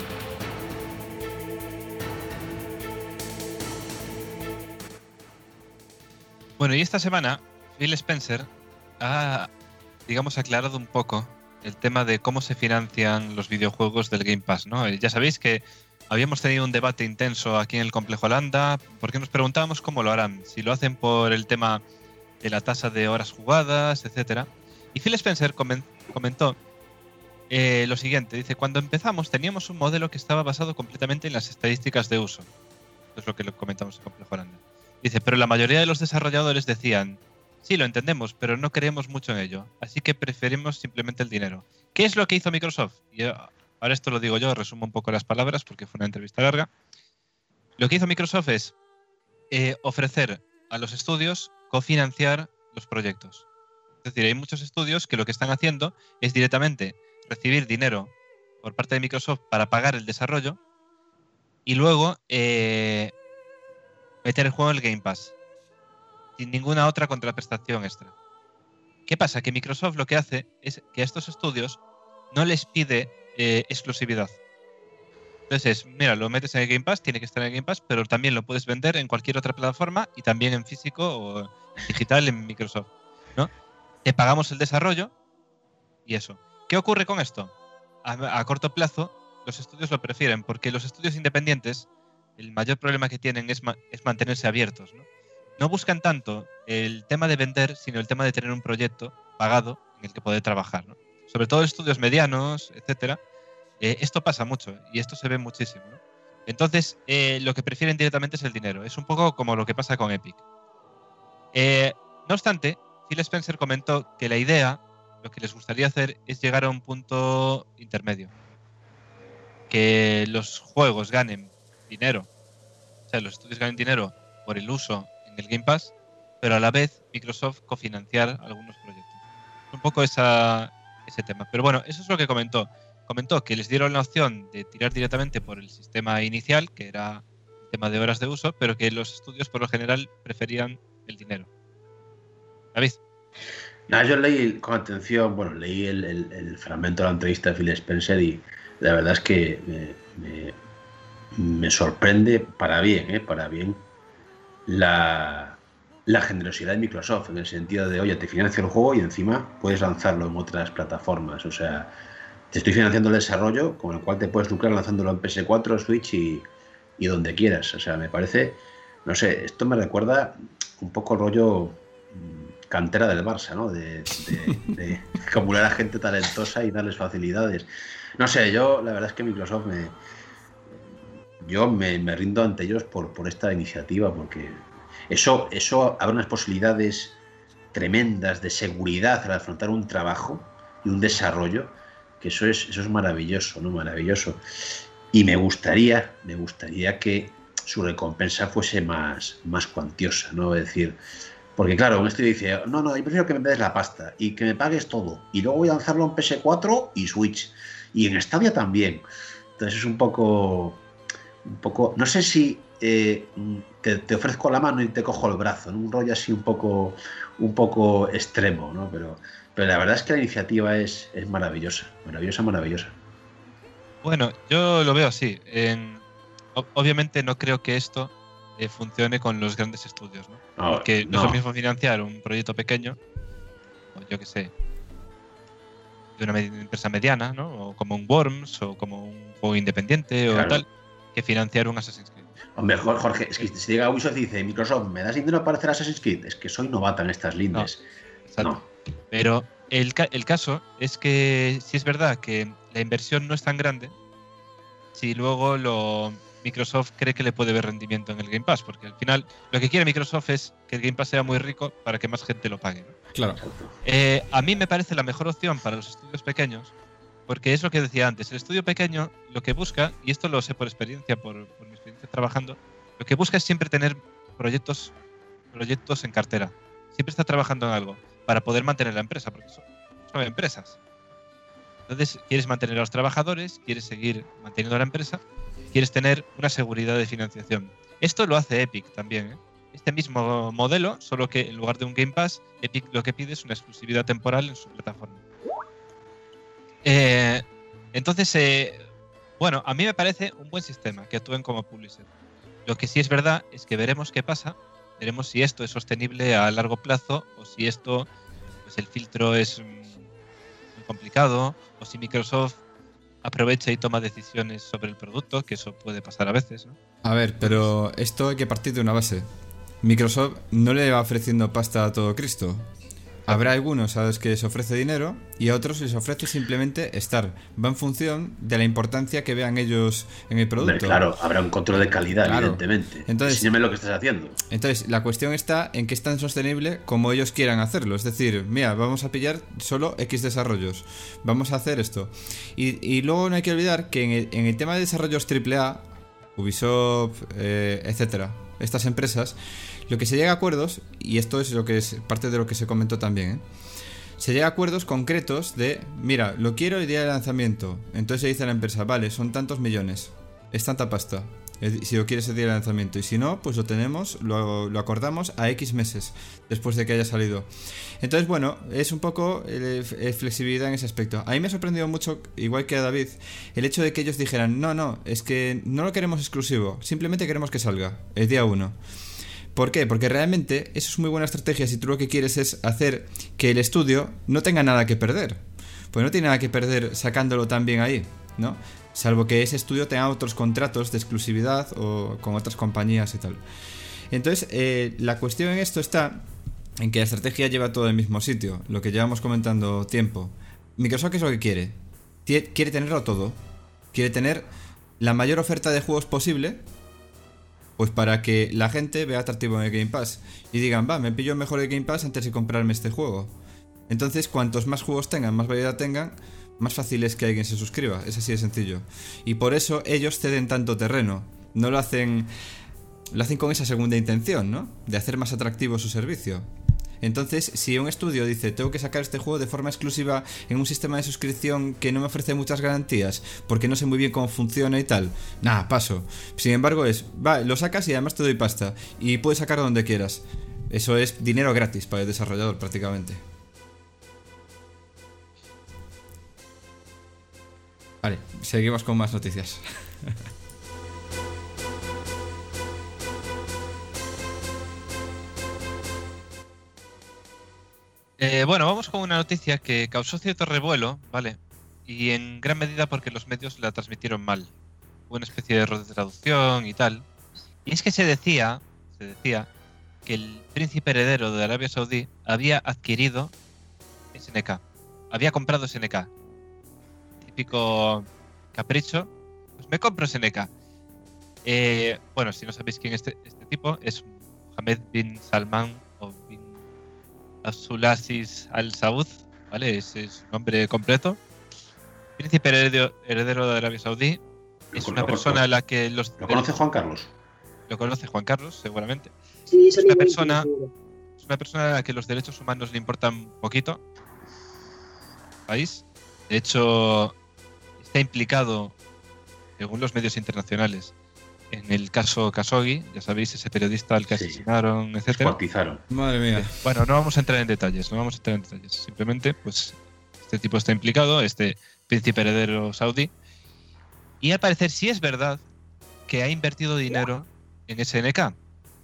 Bueno, y esta semana Phil Spencer ha, digamos, aclarado un poco el tema de cómo se financian los videojuegos del Game Pass, ¿no? Ya sabéis que habíamos tenido un debate intenso aquí en el Complejo Landa porque nos preguntábamos cómo lo harán, si lo hacen por el tema de la tasa de horas jugadas, etcétera. Y Phil Spencer comentó lo siguiente, dice, cuando empezamos teníamos un modelo que estaba basado completamente en las estadísticas de uso. Esto es lo que comentamos en Complejo Landa. Dice, pero la mayoría de los desarrolladores decían, sí, lo entendemos, pero no creemos mucho en ello, así que preferimos simplemente el dinero. ¿Qué es lo que hizo Microsoft? Y ahora esto lo digo yo, resumo un poco las palabras porque fue una entrevista larga. Lo que hizo Microsoft es ofrecer a los estudios cofinanciar los proyectos. Es decir, hay muchos estudios que lo que están haciendo es directamente recibir dinero por parte de Microsoft para pagar el desarrollo y luego meter el juego en el Game Pass sin ninguna otra contraprestación extra. ¿Qué pasa? Que Microsoft lo que hace es que a estos estudios no les pide exclusividad. Entonces, mira, lo metes en el Game Pass, tiene que estar en el Game Pass, pero también lo puedes vender en cualquier otra plataforma y también en físico o digital en Microsoft, ¿no? Te pagamos el desarrollo y eso. ¿Qué ocurre con esto? A corto plazo, los estudios lo prefieren porque los estudios independientes, el mayor problema que tienen es mantenerse abiertos, ¿no? No buscan tanto el tema de vender, sino el tema de tener un proyecto pagado en el que poder trabajar, ¿no? Sobre todo estudios medianos, etcétera. Esto pasa mucho y esto se ve muchísimo, ¿no? Entonces, lo que prefieren directamente es el dinero. Es un poco como lo que pasa con Epic. No obstante, Phil Spencer comentó que la idea, lo que les gustaría hacer, es llegar a un punto intermedio. que los juegos ganen dinero, o sea, los estudios ganen dinero por el uso en el Game Pass, pero a la vez Microsoft cofinanciar algunos proyectos. Un poco ese tema. Pero bueno, eso es lo que comentó. Comentó que les dieron la opción de tirar directamente por el sistema inicial, que era el tema de horas de uso, pero que los estudios por lo general preferían el dinero. David. Nada, yo leí con atención, leí el fragmento de la entrevista de Phil Spencer y la verdad es que me sorprende para bien la generosidad de Microsoft, en el sentido de, oye, te financio el juego y encima puedes lanzarlo en otras plataformas. O sea, te estoy financiando el desarrollo con el cual te puedes lucrar lanzándolo en PS4, Switch y donde quieras. O sea, me parece, no sé, esto me recuerda un poco el rollo cantera del Barça, ¿no? De acumular a gente talentosa y darles facilidades. No sé, yo la verdad es que Microsoft me rindo ante ellos por esta iniciativa, porque eso abre unas posibilidades tremendas de seguridad al afrontar un trabajo y un desarrollo, que eso es maravilloso, ¿no? Maravilloso. Y me gustaría que su recompensa fuese más cuantiosa, ¿no? Es decir, porque claro, un estudio dice, no, yo prefiero que me des la pasta y que me pagues todo, y luego voy a lanzarlo en PS4 y Switch, y en Stadia también. Entonces es un poco, no sé si te ofrezco la mano y te cojo el brazo, ¿no? Un rollo así un poco extremo, ¿no? Pero la verdad es que la iniciativa es maravillosa. Bueno, yo lo veo así. Obviamente no creo que esto funcione con los grandes estudios, ¿no? Porque no es lo mismo financiar un proyecto pequeño, o yo qué sé, de una empresa mediana, ¿no? O como un Worms, o como un juego independiente, claro, o tal, que financiar un Assassin's Creed. Hombre, Jorge, es que si llega Ubisoft y dice, Microsoft, ¿me das dinero para hacer Assassin's Creed? Es que soy novata en estas líneas. No. Pero el caso es que si es verdad que la inversión no es tan grande, si luego Microsoft cree que le puede ver rendimiento en el Game Pass, porque al final lo que quiere Microsoft es que el Game Pass sea muy rico para que más gente lo pague, ¿no? Claro. A mí me parece la mejor opción para los estudios pequeños, porque es lo que decía antes, el estudio pequeño lo que busca, y esto lo sé por experiencia, por mi experiencia trabajando, lo que busca es siempre tener proyectos en cartera, siempre está trabajando en algo para poder mantener la empresa, porque son empresas. Entonces quieres mantener a los trabajadores, quieres seguir manteniendo la empresa, quieres tener una seguridad de financiación. Esto lo hace Epic también, ¿eh? Este mismo modelo, solo que en lugar de un Game Pass, Epic lo que pide es una exclusividad temporal en su plataforma. Entonces, bueno, a mí me parece un buen sistema que actúen como publisher. Lo que sí es verdad es que veremos qué pasa, veremos si esto es sostenible a largo plazo o si esto, pues el filtro es muy complicado, o si Microsoft aprovecha y toma decisiones sobre el producto, que eso puede pasar a veces, ¿no? A ver, pero esto hay que partir de una base. Microsoft no le va ofreciendo pasta a todo Cristo. Habrá algunos a los que les ofrece dinero y a otros les ofrece simplemente estar. Va en función de la importancia que vean ellos en el producto. Hombre, claro, habrá un control de calidad, claro, evidentemente. Entonces, enséñame lo que estás haciendo. Entonces, la cuestión está en que es tan sostenible como ellos quieran hacerlo. Es decir, mira, vamos a pillar solo X desarrollos. Vamos a hacer esto. Y luego no hay que olvidar que en el tema de desarrollos AAA, Ubisoft, etcétera, estas empresas, lo que se llega a acuerdos, y esto es lo que es parte de lo que se comentó también, se llega a acuerdos concretos de, mira, lo quiero el día de lanzamiento. Entonces se dice a la empresa, vale, son tantos millones, es tanta pasta, si lo quieres el día de lanzamiento, y si no, pues lo tenemos, lo acordamos a X meses después de que haya salido. Entonces, bueno, es un poco flexibilidad en ese aspecto. A mí me ha sorprendido mucho, igual que a David, el hecho de que ellos dijeran, no, es que no lo queremos exclusivo, simplemente queremos que salga el día 1. ¿Por qué? Porque realmente eso es muy buena estrategia si tú lo que quieres es hacer que el estudio no tenga nada que perder. Pues no tiene nada que perder sacándolo también ahí, ¿no? Salvo que ese estudio tenga otros contratos de exclusividad o con otras compañías y tal. Entonces, la cuestión en esto está en que la estrategia lleva todo al mismo sitio, lo que llevamos comentando tiempo. Microsoft, ¿qué es lo que quiere? Quiere tenerlo todo. Quiere tener la mayor oferta de juegos posible, pues para que la gente vea atractivo en el Game Pass y digan, me pillo mejor el Game Pass antes de comprarme este juego. Entonces, cuantos más juegos tengan, más variedad tengan, más fácil es que alguien se suscriba. Es así de sencillo. Y por eso ellos ceden tanto terreno. No lo hacen con esa segunda intención, ¿no? De hacer más atractivo su servicio. Entonces, si un estudio dice, tengo que sacar este juego de forma exclusiva en un sistema de suscripción que no me ofrece muchas garantías, porque no sé muy bien cómo funciona y tal, nada, paso. Sin embargo lo sacas y además te doy pasta, y puedes sacarlo donde quieras. Eso es dinero gratis para el desarrollador, prácticamente. Vale, seguimos con más noticias. Bueno, vamos con una noticia que causó cierto revuelo, ¿vale? Y en gran medida porque los medios la transmitieron mal. Hubo una especie de error de traducción y tal. Y es que se decía que el príncipe heredero de Arabia Saudí había adquirido SNK. Había comprado SNK. Típico capricho. Pues me compro SNK. Bueno, si no sabéis quién es este tipo, es Mohammed bin Salman o bin Abdulaziz Al Saud, ¿vale? Ese es su nombre completo. Príncipe heredero de Arabia Saudí. Es una persona a la que ¿Lo conoce Juan Carlos? Lo conoce Juan Carlos, seguramente. Sí, es una persona a la que los derechos humanos le importan poquito. País. De hecho, está implicado, según los medios internacionales, en el caso Khashoggi, ya sabéis, ese periodista al que asesinaron, etcétera. Descuartizaron. Madre mía. Bueno, no vamos a entrar en detalles, Simplemente, pues, este tipo está implicado, este príncipe heredero saudí. Y al parecer sí es verdad que ha invertido dinero en SNK.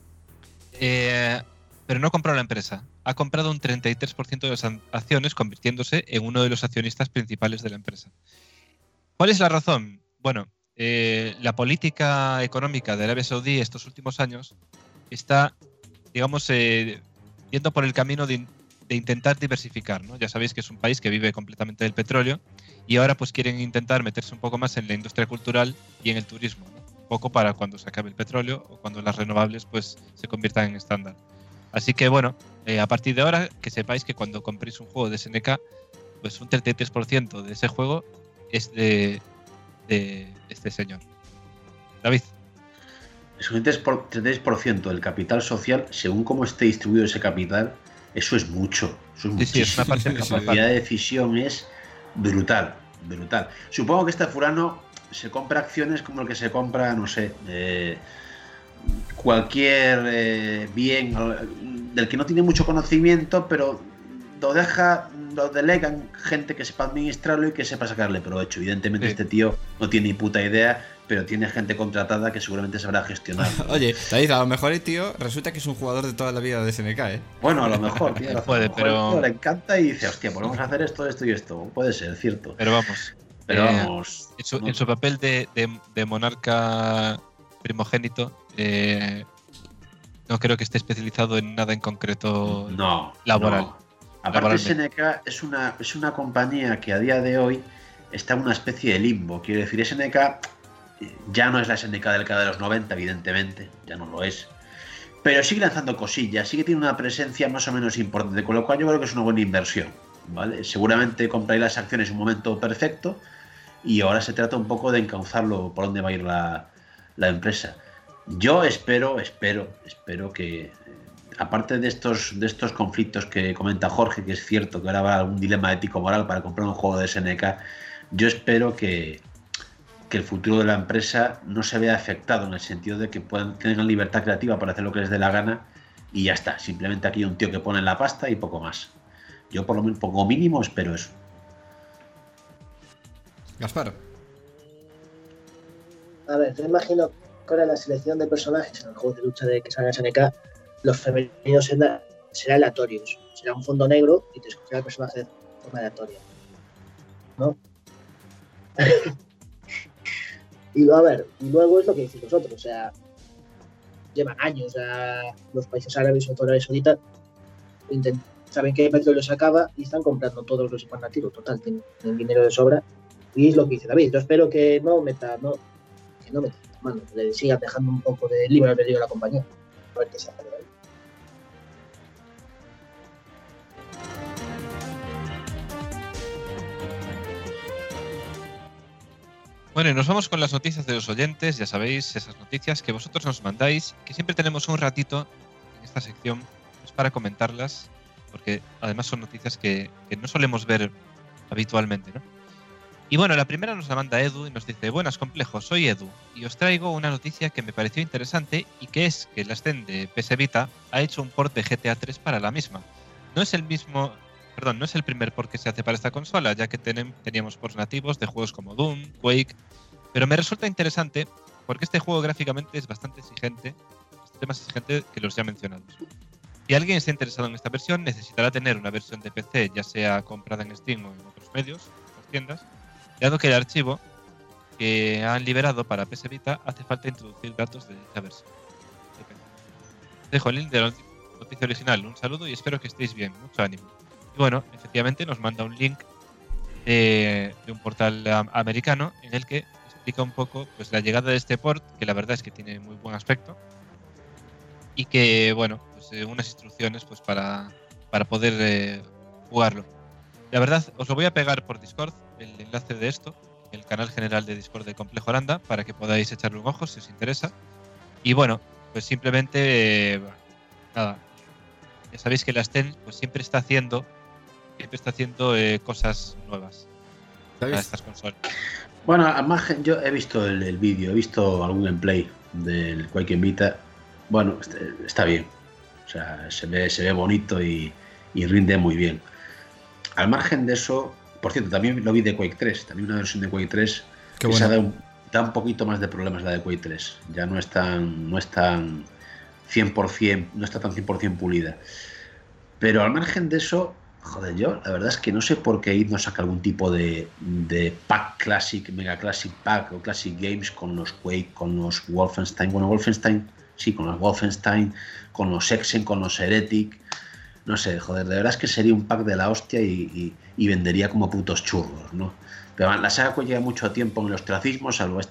Pero no compró la empresa. Ha comprado un 33% de las acciones, convirtiéndose en uno de los accionistas principales de la empresa. ¿Cuál es la razón? Bueno, la política económica de Arabia Saudí estos últimos años está, digamos, yendo por el camino de intentar diversificar, ¿no? Ya sabéis que es un país que vive completamente del petróleo y ahora pues quieren intentar meterse un poco más en la industria cultural y en el turismo, ¿no? Un poco para cuando se acabe el petróleo o cuando las renovables pues se conviertan en estándar. Así que bueno, a partir de ahora que sepáis que cuando compréis un juego de SNK, pues un 33% de ese juego es de este señor. David. Es un 33% del capital social, según cómo esté distribuido ese capital, eso es mucho. Eso es muchísimo. Sí, es una parte la capacidad de decisión es brutal. Supongo que este fulano se compra acciones como el que se compra, no sé, cualquier bien del que no tiene mucho conocimiento, pero lo delegan gente que sepa administrarlo y que sepa sacarle provecho. Evidentemente Este tío no tiene ni puta idea, pero tiene gente contratada que seguramente sabrá gestionar. Oye, David, a lo mejor el tío resulta que es un jugador de toda la vida de SNK, ¿eh? Bueno, a lo mejor, tío, puede, pero le encanta y dice, hostia, pues vamos a hacer esto y esto. Puede ser, cierto. Pero vamos. En su papel de monarca primogénito, no creo que esté especializado en nada en concreto laboral. No. Aparte, SNK es una compañía que a día de hoy está en una especie de limbo. Quiero decir, SNK ya no es la SNK del de los 90, evidentemente, ya no lo es. Pero sigue lanzando cosillas, sigue tiene una presencia más o menos importante, con lo cual yo creo que es una buena inversión, ¿vale? Seguramente compraréis las acciones en un momento perfecto y ahora se trata un poco de encauzarlo por dónde va a ir la empresa. Yo espero que, aparte de estos conflictos que comenta Jorge, que es cierto que ahora va a un dilema ético-moral para comprar un juego de SNK, yo espero que el futuro de la empresa no se vea afectado en el sentido de que tengan libertad creativa para hacer lo que les dé la gana y ya está. Simplemente aquí hay un tío que pone la pasta y poco más. Yo por lo menos poco mínimo espero eso. Gaspar. A ver, yo imagino que ahora la selección de personajes en el juego de lucha de que salga SNK, los femeninos serán aleatorios. Será un fondo negro y te escogerá el personaje de forma aleatoria, ¿no? Y luego es lo que decís vosotros, o sea, llevan años los países árabes, sobre todo Arabia Saudita, saben que el petróleo se acaba y están comprando todos los supernativos, total, tienen dinero de sobra, y es lo que dice David. Yo espero que no meta mano, le sigan dejando un poco de libre albedrío a la compañía, a ver qué se hace de ahí. Bueno, y nos vamos con las noticias de los oyentes. Ya sabéis, esas noticias que vosotros nos mandáis, que siempre tenemos un ratito en esta sección pues, para comentarlas, porque además son noticias que no solemos ver habitualmente, ¿no? Y bueno, la primera nos la manda Edu y nos dice: buenas, complejos, soy Edu y os traigo una noticia que me pareció interesante, y que es que la Steam de PS Vita ha hecho un port de GTA 3 para la misma. No es el primer port que se hace para esta consola, ya que teníamos ports nativos de juegos como Doom, Quake, pero me resulta interesante porque este juego gráficamente es bastante más exigente que los ya mencionados. Si alguien está interesado en esta versión, necesitará tener una versión de PC, ya sea comprada en Steam o en otros medios, en otras tiendas, dado que el archivo que han liberado para PS Vita hace falta introducir datos de esa versión. Dejo el link de la noticia original. Un saludo y espero que estéis bien. Mucho ánimo. Y bueno, efectivamente nos manda un link de un portal americano en el que explica un poco pues la llegada de este port, que la verdad es que tiene muy buen aspecto, y que, bueno, pues unas instrucciones pues para poder jugarlo. La verdad, os lo voy a pegar por Discord, el enlace de esto, el canal general de Discord de Complejo Landa, para que podáis echarle un ojo si os interesa. Y bueno, pues simplemente, nada, ya sabéis que la Steam pues siempre está haciendo cosas nuevas para estas consolas. Bueno, al margen, yo he visto el vídeo, he visto algún gameplay del Quake en Vita. Bueno, está bien. O sea, se ve bonito y rinde muy bien. Al margen de eso, por cierto, también lo vi de Quake 3, también una versión de Quake 3 Qué que bueno. da un poquito más de problemas la de Quake 3. Ya no es tan 100%, no está tan 100% pulida. Pero al margen de eso, joder, yo la verdad es que no sé por qué id no saca algún tipo de pack Classic, Mega Classic Pack o Classic Games con los Quake, con los Wolfenstein, con los Wolfenstein, con los Exen, con los Heretic. No sé, joder, de verdad es que sería un pack de la hostia y vendería como putos churros, ¿no? Pero la saga Quake lleva mucho tiempo en el ostracismo, salvo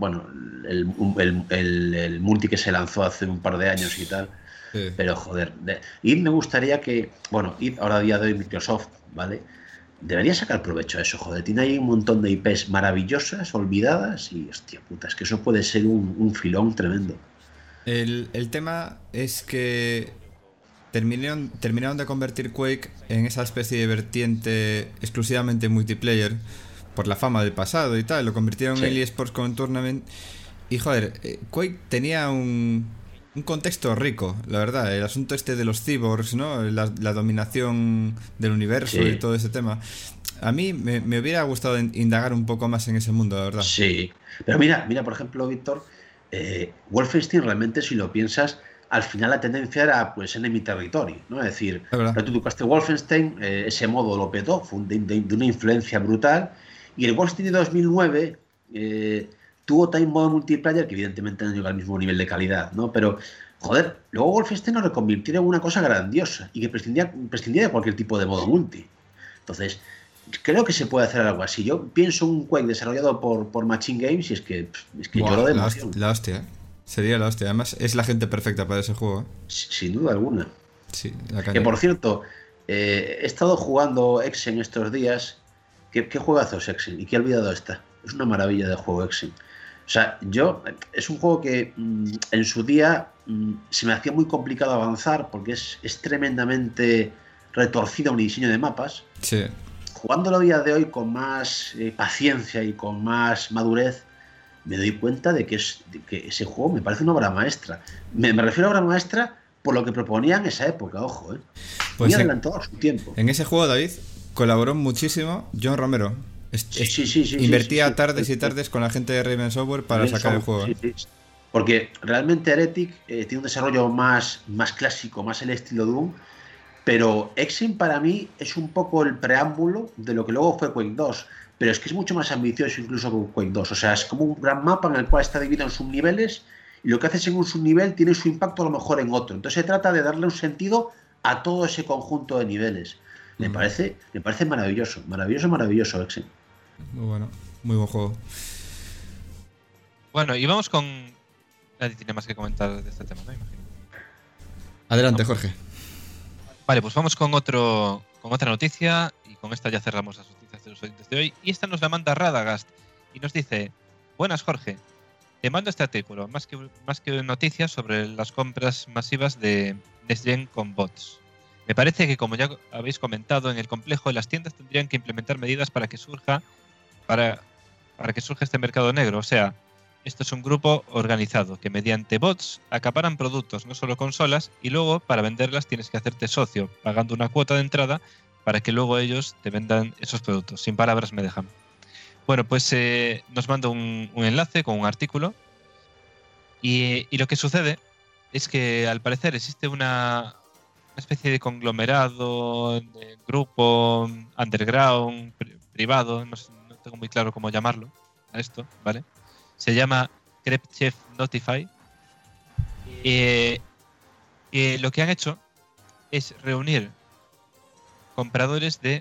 el multi que se lanzó hace un par de años y tal. Sí. Pero joder, id me gustaría que, bueno, id ahora a día de hoy Microsoft, ¿vale? Debería sacar provecho a eso, joder. Tiene ahí un montón de IPs maravillosas, olvidadas, y hostia puta, es que eso puede ser un filón tremendo. El tema es que terminaron de convertir Quake en esa especie de vertiente exclusivamente multiplayer por la fama del pasado y tal. Lo convirtieron en eSports con un tournament. Y joder, Quake tenía un contexto rico, la verdad. El asunto este de los cyborgs, ¿no? La dominación del universo y todo ese tema. A mí me hubiera gustado indagar un poco más en ese mundo, la verdad. Sí, pero mira, por ejemplo, Víctor, Wolfenstein realmente, si lo piensas, al final la tendencia era pues Enemy Territory, ¿no? Es decir, tú tocaste Wolfenstein, ese modo lo petó, fue de una influencia brutal, y el Wolfenstein de 2009 tuvo también modo multiplayer que evidentemente no llegó al mismo nivel de calidad, ¿no? Pero, joder, luego Wolfenstein lo reconvirtió en una cosa grandiosa y que prescindía de cualquier tipo de modo multi. Entonces, creo que se puede hacer algo así. Yo pienso un Quake desarrollado por Machine Games y es que lloro de emoción. La hostia, ¿eh? Sería la hostia. Además, es la gente perfecta para ese juego. Sin duda alguna. Sí, la caña. Que por cierto, he estado jugando Exen estos días. ¿Qué juegazo es Exen? ¿Y qué olvidado está? Es una maravilla de juego Exen. O sea, es un juego que en su día se me hacía muy complicado avanzar porque es tremendamente retorcido en el diseño de mapas. Sí. Jugándolo a día de hoy con más paciencia y con más madurez, me doy cuenta de que ese juego me parece una obra maestra. Me refiero a obra maestra por lo que proponía en esa época, ojo, Pues muy adelantado a su tiempo. En ese juego, David, colaboró muchísimo John Romero. Invertía tardes y tardes con la gente de Raven Software para sacar el juego. Sí. Porque realmente Heretic tiene un desarrollo más clásico, más el estilo Doom, pero Exen para mí es un poco el preámbulo de lo que luego fue Quake 2. Pero es que es mucho más ambicioso incluso que Quake 2. O sea, es como un gran mapa en el cual está dividido en subniveles y lo que haces en un subnivel tiene su impacto a lo mejor en otro. Entonces se trata de darle un sentido a todo ese conjunto de niveles. Me parece maravilloso, Exen. Muy bueno, muy buen juego. Bueno, y vamos con... Nadie tiene más que comentar de este tema, ¿no? Imagino. Adelante, Jorge. Vale, pues vamos con otra noticia y con esta ya cerramos las noticias de los oyentes de hoy. Y esta nos la manda Radagast y nos dice: Buenas, Jorge. Te mando este artículo, más que noticias sobre las compras masivas de NextGen con bots. Me parece que, como ya habéis comentado en el complejo, las tiendas tendrían que implementar medidas para que surja este mercado negro. O sea, esto es un grupo organizado que mediante bots acaparan productos, no solo consolas, y luego para venderlas tienes que hacerte socio, pagando una cuota de entrada para que luego ellos te vendan esos productos. Sin palabras me dejan. Bueno, pues nos manda un enlace con un artículo y lo que sucede es que al parecer existe una especie de conglomerado, de grupo underground, privado, no tengo muy claro cómo llamarlo a esto, ¿vale? Se llama Krepchev Notify. Lo que han hecho es reunir compradores de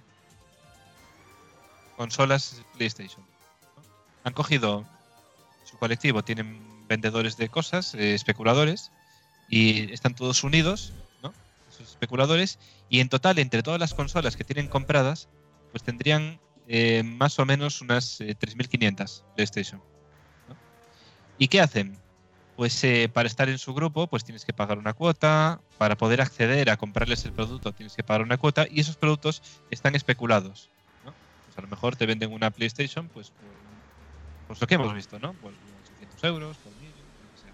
consolas PlayStation, ¿no? Han cogido su colectivo, tienen vendedores de cosas, especuladores, y están todos unidos, ¿no? Esos especuladores, y en total, entre todas las consolas que tienen compradas, pues tendrían más o menos unas 3.500 PlayStation, ¿no? ¿Y qué hacen? Pues para estar en su grupo, pues tienes que pagar una cuota, para poder acceder a comprarles el producto tienes que pagar una cuota, y esos productos están especulados, ¿no? Pues a lo mejor te venden una PlayStation, pues por lo que hemos visto, ¿no? Por 800 euros, por 1.000, lo que sea.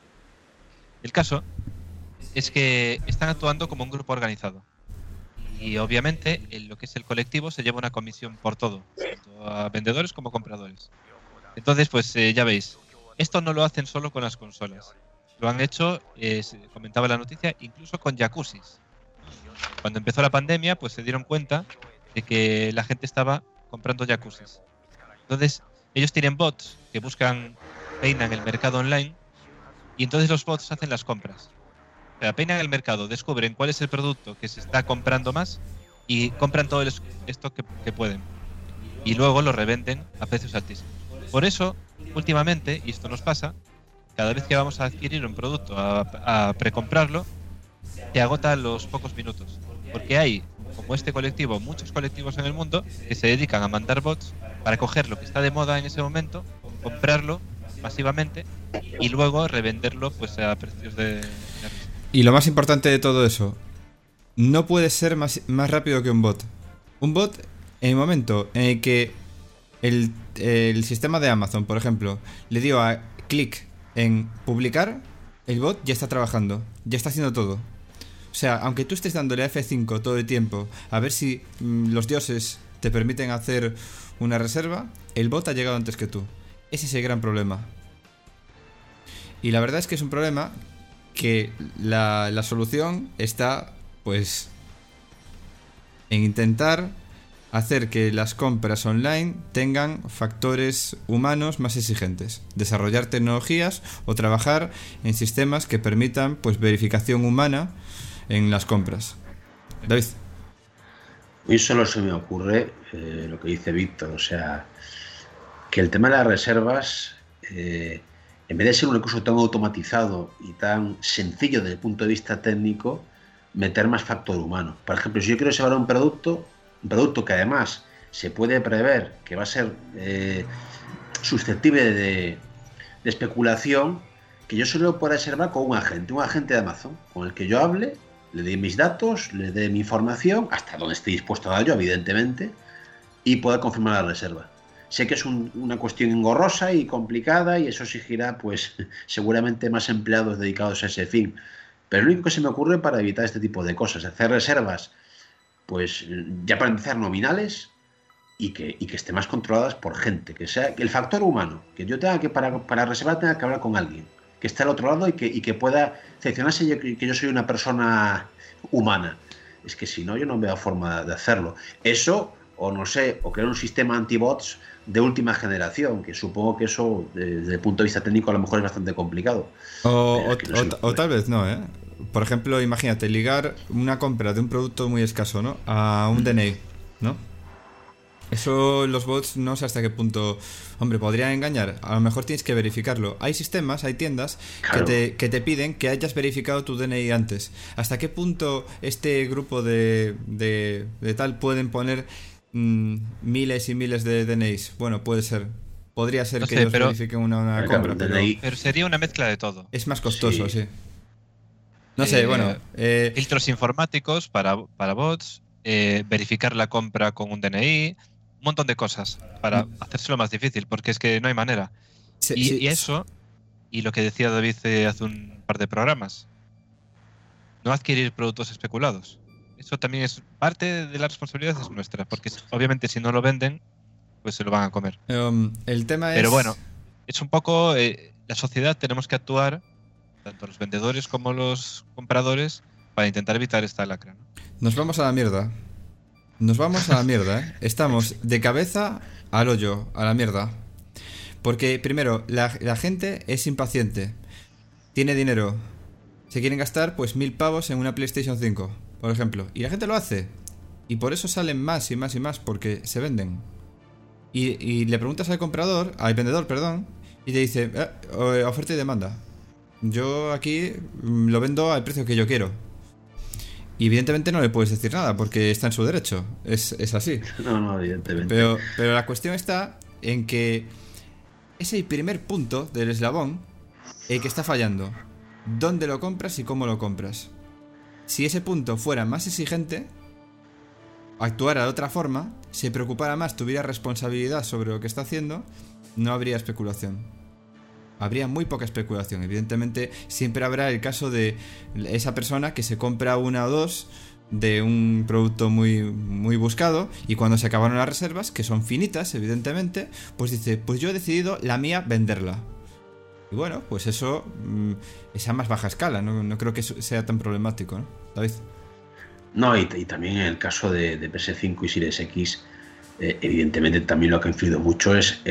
El caso es que están actuando como un grupo organizado. Y obviamente, en lo que es el colectivo se lleva una comisión por todo, tanto a vendedores como compradores. Entonces, pues ya veis, esto no lo hacen solo con las consolas. Lo han hecho, se comentaba la noticia, incluso con jacuzzis. Cuando empezó la pandemia, pues se dieron cuenta de que la gente estaba comprando jacuzzis. Entonces, ellos tienen bots que peinan el mercado online, y entonces los bots hacen las compras. O sea, peinan el mercado, descubren cuál es el producto que se está comprando más y compran todo esto que pueden. Y luego lo revenden a precios altísimos. Por eso, últimamente, y esto nos pasa, cada vez que vamos a adquirir un producto, a precomprarlo, se agota en los pocos minutos. Porque hay, como este colectivo, muchos colectivos en el mundo que se dedican a mandar bots para coger lo que está de moda en ese momento, comprarlo masivamente y luego revenderlo pues a precios de risa. Y lo más importante de todo eso, no puede ser más rápido que un bot. Un bot, en el momento en el que el sistema de Amazon, por ejemplo, le dio a clic en publicar, el bot ya está trabajando, ya está haciendo todo. O sea, aunque tú estés dándole a F5 todo el tiempo a ver si los dioses te permiten hacer una reserva, el bot ha llegado antes que tú. Ese es el gran problema. Y la verdad es que es un problema que la solución está, pues, en intentar hacer que las compras online tengan factores humanos más exigentes, desarrollar tecnologías o trabajar en sistemas que permitan, pues, verificación humana en las compras. David. A mí solo se me ocurre lo que dice Víctor, o sea, que el tema de las reservas, en vez de ser un recurso tan automatizado y tan sencillo desde el punto de vista técnico, meter más factor humano. Por ejemplo, si yo quiero reservar un producto que además se puede prever que va a ser susceptible de especulación, que yo solo pueda reservar con un agente de Amazon, con el que yo hable, le dé mis datos, le dé mi información, hasta donde esté dispuesto a dar yo, evidentemente, y pueda confirmar la reserva. Sé que es una cuestión engorrosa y complicada y eso exigirá, pues, seguramente más empleados dedicados a ese fin. Pero es lo único que se me ocurre para evitar este tipo de cosas, hacer reservas, pues, ya para empezar, nominales y que estén más controladas por gente, que sea el factor humano, que yo tenga que, para reservar, tenga que hablar con alguien que esté al otro lado y que pueda seleccionarse que yo soy una persona humana. Es que si no, yo no veo forma de hacerlo. Eso, o no sé, o crear un sistema antibots de última generación, que supongo que eso, desde el punto de vista técnico, a lo mejor es bastante complicado. O tal vez no, ¿eh? Por ejemplo, imagínate, ligar una compra de un producto muy escaso, ¿no?, a un DNI, ¿no? Eso los bots no sé hasta qué punto, hombre, podrían engañar. A lo mejor tienes que verificarlo. Hay sistemas, hay tiendas, claro, que te piden que hayas verificado tu DNI antes. ¿Hasta qué punto este grupo de tal pueden poner miles y miles de DNIs? Bueno, puede ser. podría ser No que sé, ellos pero- verifiquen una compra, pero Pero sería una mezcla de todo. es más costoso, Sí. sí. No sé, Eh, bueno. Filtros informáticos para bots, verificar la compra con un DNI, un montón de cosas para hacérselo más difícil, porque es que no hay manera. Y eso, y lo que decía David hace un par de programas, no adquirir productos especulados. Eso también es parte de la responsabilidad, es nuestra, porque obviamente si no lo venden, pues se lo van a comer. El tema es... Pero bueno, es un poco la sociedad, tenemos que actuar, tanto los vendedores como los compradores, para intentar evitar esta lacra, ¿no? Nos vamos a la mierda. Nos vamos a la mierda, ¿eh? Estamos de cabeza al hoyo, a la mierda. Porque, primero, la gente es impaciente. Tiene dinero. Se quieren gastar, pues, 1000 pavos en una PlayStation 5, por ejemplo. Y la gente lo hace. Y por eso salen más y más y más, porque se venden. Y le preguntas al vendedor, perdón, y te dice, oferta y demanda. Yo aquí lo vendo al precio que yo quiero. Y evidentemente no le puedes decir nada, porque está en su derecho. Es así. No, evidentemente. Pero la cuestión está en que es el primer punto del eslabón el que está fallando. ¿Dónde lo compras y cómo lo compras? Si ese punto fuera más exigente, actuara de otra forma, se preocupara más, tuviera responsabilidad sobre lo que está haciendo, no habría especulación. Habría muy poca especulación. Evidentemente siempre habrá el caso de esa persona que se compra una o dos de un producto muy, muy buscado, y cuando se acabaron las reservas, que son finitas evidentemente, pues dice, pues yo he decidido la mía venderla. Y bueno, pues eso es a más baja escala, no creo que sea tan problemático, ¿no, David? No, y también en el caso de PS5 y Series X, evidentemente también lo que ha influido mucho es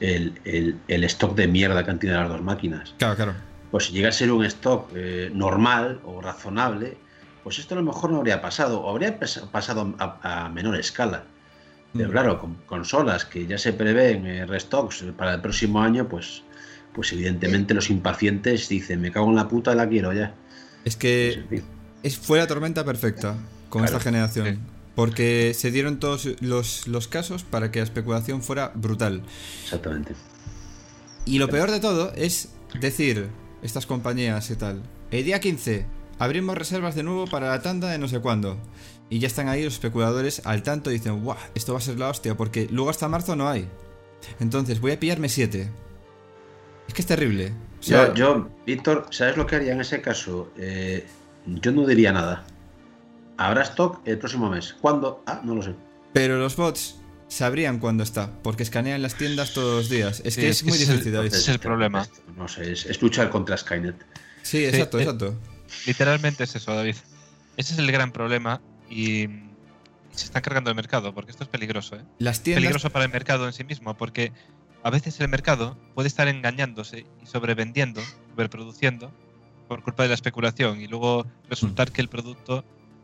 el stock de mierda que han tenido las dos máquinas. Claro. Pues si llega a ser un stock normal o razonable, pues esto a lo mejor no habría pasado, o habría pasado a menor escala. Pero claro, con consolas que ya se prevén restocks para el próximo año, pues evidentemente los impacientes dicen, me cago en la puta, la quiero ya. Es que fue la tormenta perfecta con esta generación. Sí. Porque se dieron todos los casos para que la especulación fuera brutal. Exactamente. Y lo peor de todo es decir, estas compañías y tal, el día 15 abrimos reservas de nuevo para la tanda de no sé cuándo. Y ya están ahí los especuladores al tanto y dicen, ¡guau! Esto va a ser la hostia, porque luego hasta marzo no hay. Entonces voy a pillarme 7. Es que es terrible. O sea, yo, Víctor, ¿sabes lo que haría en ese caso? Yo no diría nada. Habrá stock el próximo mes. ¿Cuándo? No lo sé. Pero los bots sabrían cuándo está, porque escanean las tiendas todos los días. Es que es muy difícil, David. Ese es el problema. No sé, es luchar contra Skynet. Sí, exacto. Literalmente es eso, David. Ese es el gran problema y se está cargando el mercado, porque esto es peligroso, ¿eh? Las tiendas... Es peligroso para el mercado en sí mismo, porque a veces el mercado puede estar engañándose y sobrevendiendo, sobreproduciendo por culpa de la especulación, y luego resultar que el producto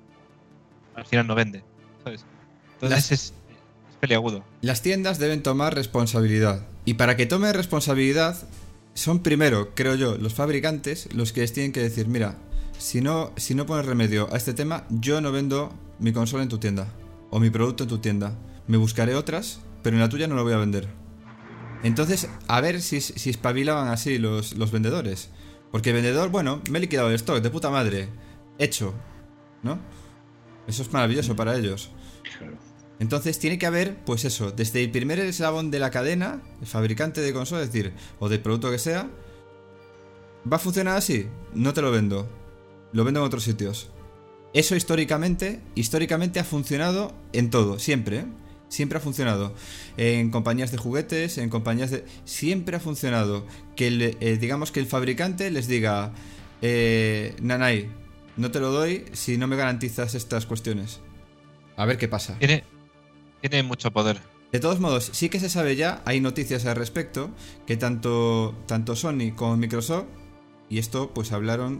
al final no vende, ¿sabes? Entonces es peliagudo. Las tiendas deben tomar responsabilidad, y para que tomen responsabilidad son primero, creo yo, los fabricantes los que les tienen que decir, mira, si no pones remedio a este tema, yo no vendo mi consola en tu tienda o mi producto en tu tienda. Me buscaré otras, pero en la tuya no lo voy a vender. Entonces, a ver si espabilaban así los vendedores. Porque el vendedor, bueno, me he liquidado el stock, de puta madre. Hecho, ¿no? Eso es maravilloso para ellos. Entonces tiene que haber, pues eso, desde el primer eslabón de la cadena, el fabricante de consola, es decir, o del producto que sea, ¿va a funcionar así? No te lo vendo. Lo vendo en otros sitios. Eso históricamente ha funcionado en todo, siempre, ¿eh? Siempre ha funcionado. En compañías de juguetes, en compañías de... Siempre ha funcionado. Que digamos que el fabricante les diga, Nanay, no te lo doy si no me garantizas estas cuestiones. A ver qué pasa. Tiene mucho poder. De todos modos, sí que se sabe ya, hay noticias al respecto, que tanto Sony como Microsoft, y esto pues hablaron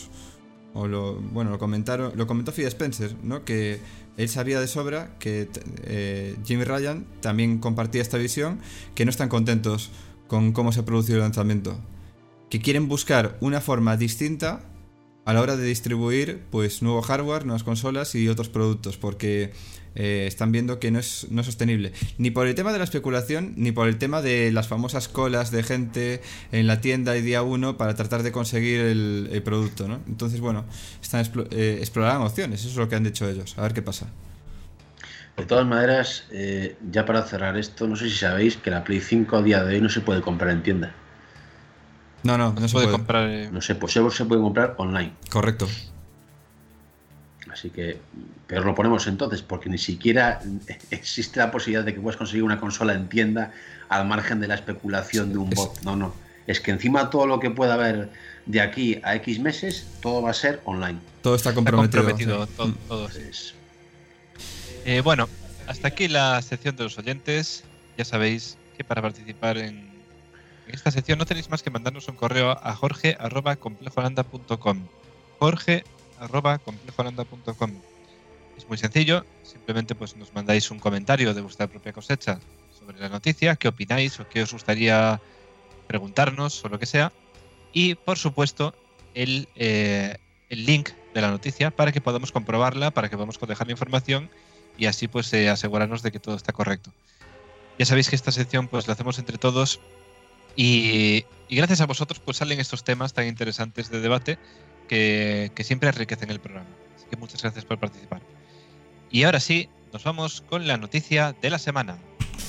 lo comentó Phil Spencer, ¿no? Que él sabía de sobra que Jimmy Ryan también compartía esta visión, que no están contentos con cómo se ha producido el lanzamiento, que quieren buscar una forma distinta a la hora de distribuir pues nuevo hardware, nuevas consolas y otros productos, porque están viendo que no es sostenible, ni por el tema de la especulación, ni por el tema de las famosas colas de gente en la tienda y día 1 para tratar de conseguir el producto, ¿no? Entonces, bueno, están explorarán opciones, eso es lo que han dicho ellos, a ver qué pasa. De todas maneras, ya para cerrar esto, no sé si sabéis que la Play 5 a día de hoy no se puede comprar en tienda. No se puede comprar. No sé, pues se puede comprar online. Correcto. Así que, pero lo ponemos entonces, porque ni siquiera existe la posibilidad de que puedas conseguir una consola en tienda al margen de la especulación de un bot. No. Es que encima todo lo que pueda haber de aquí a X meses, todo va a ser online. Todo está comprometido. Sí. Todo. Bueno, hasta aquí la sección de los oyentes. Ya sabéis que para participar en esta sección no tenéis más que mandarnos un correo a jorge@complejolanda.com. jorge@complejolanda.com. Es muy sencillo, simplemente pues nos mandáis un comentario de vuestra propia cosecha sobre la noticia, qué opináis o qué os gustaría preguntarnos o lo que sea, y por supuesto el link de la noticia para que podamos comprobarla, para que podamos cotejar la información y así pues asegurarnos de que todo está correcto. Ya sabéis que esta sección pues la hacemos entre todos y gracias a vosotros pues salen estos temas tan interesantes de debate que siempre enriquecen el programa. Así que muchas gracias por participar. Y ahora sí, nos vamos con la noticia de la semana.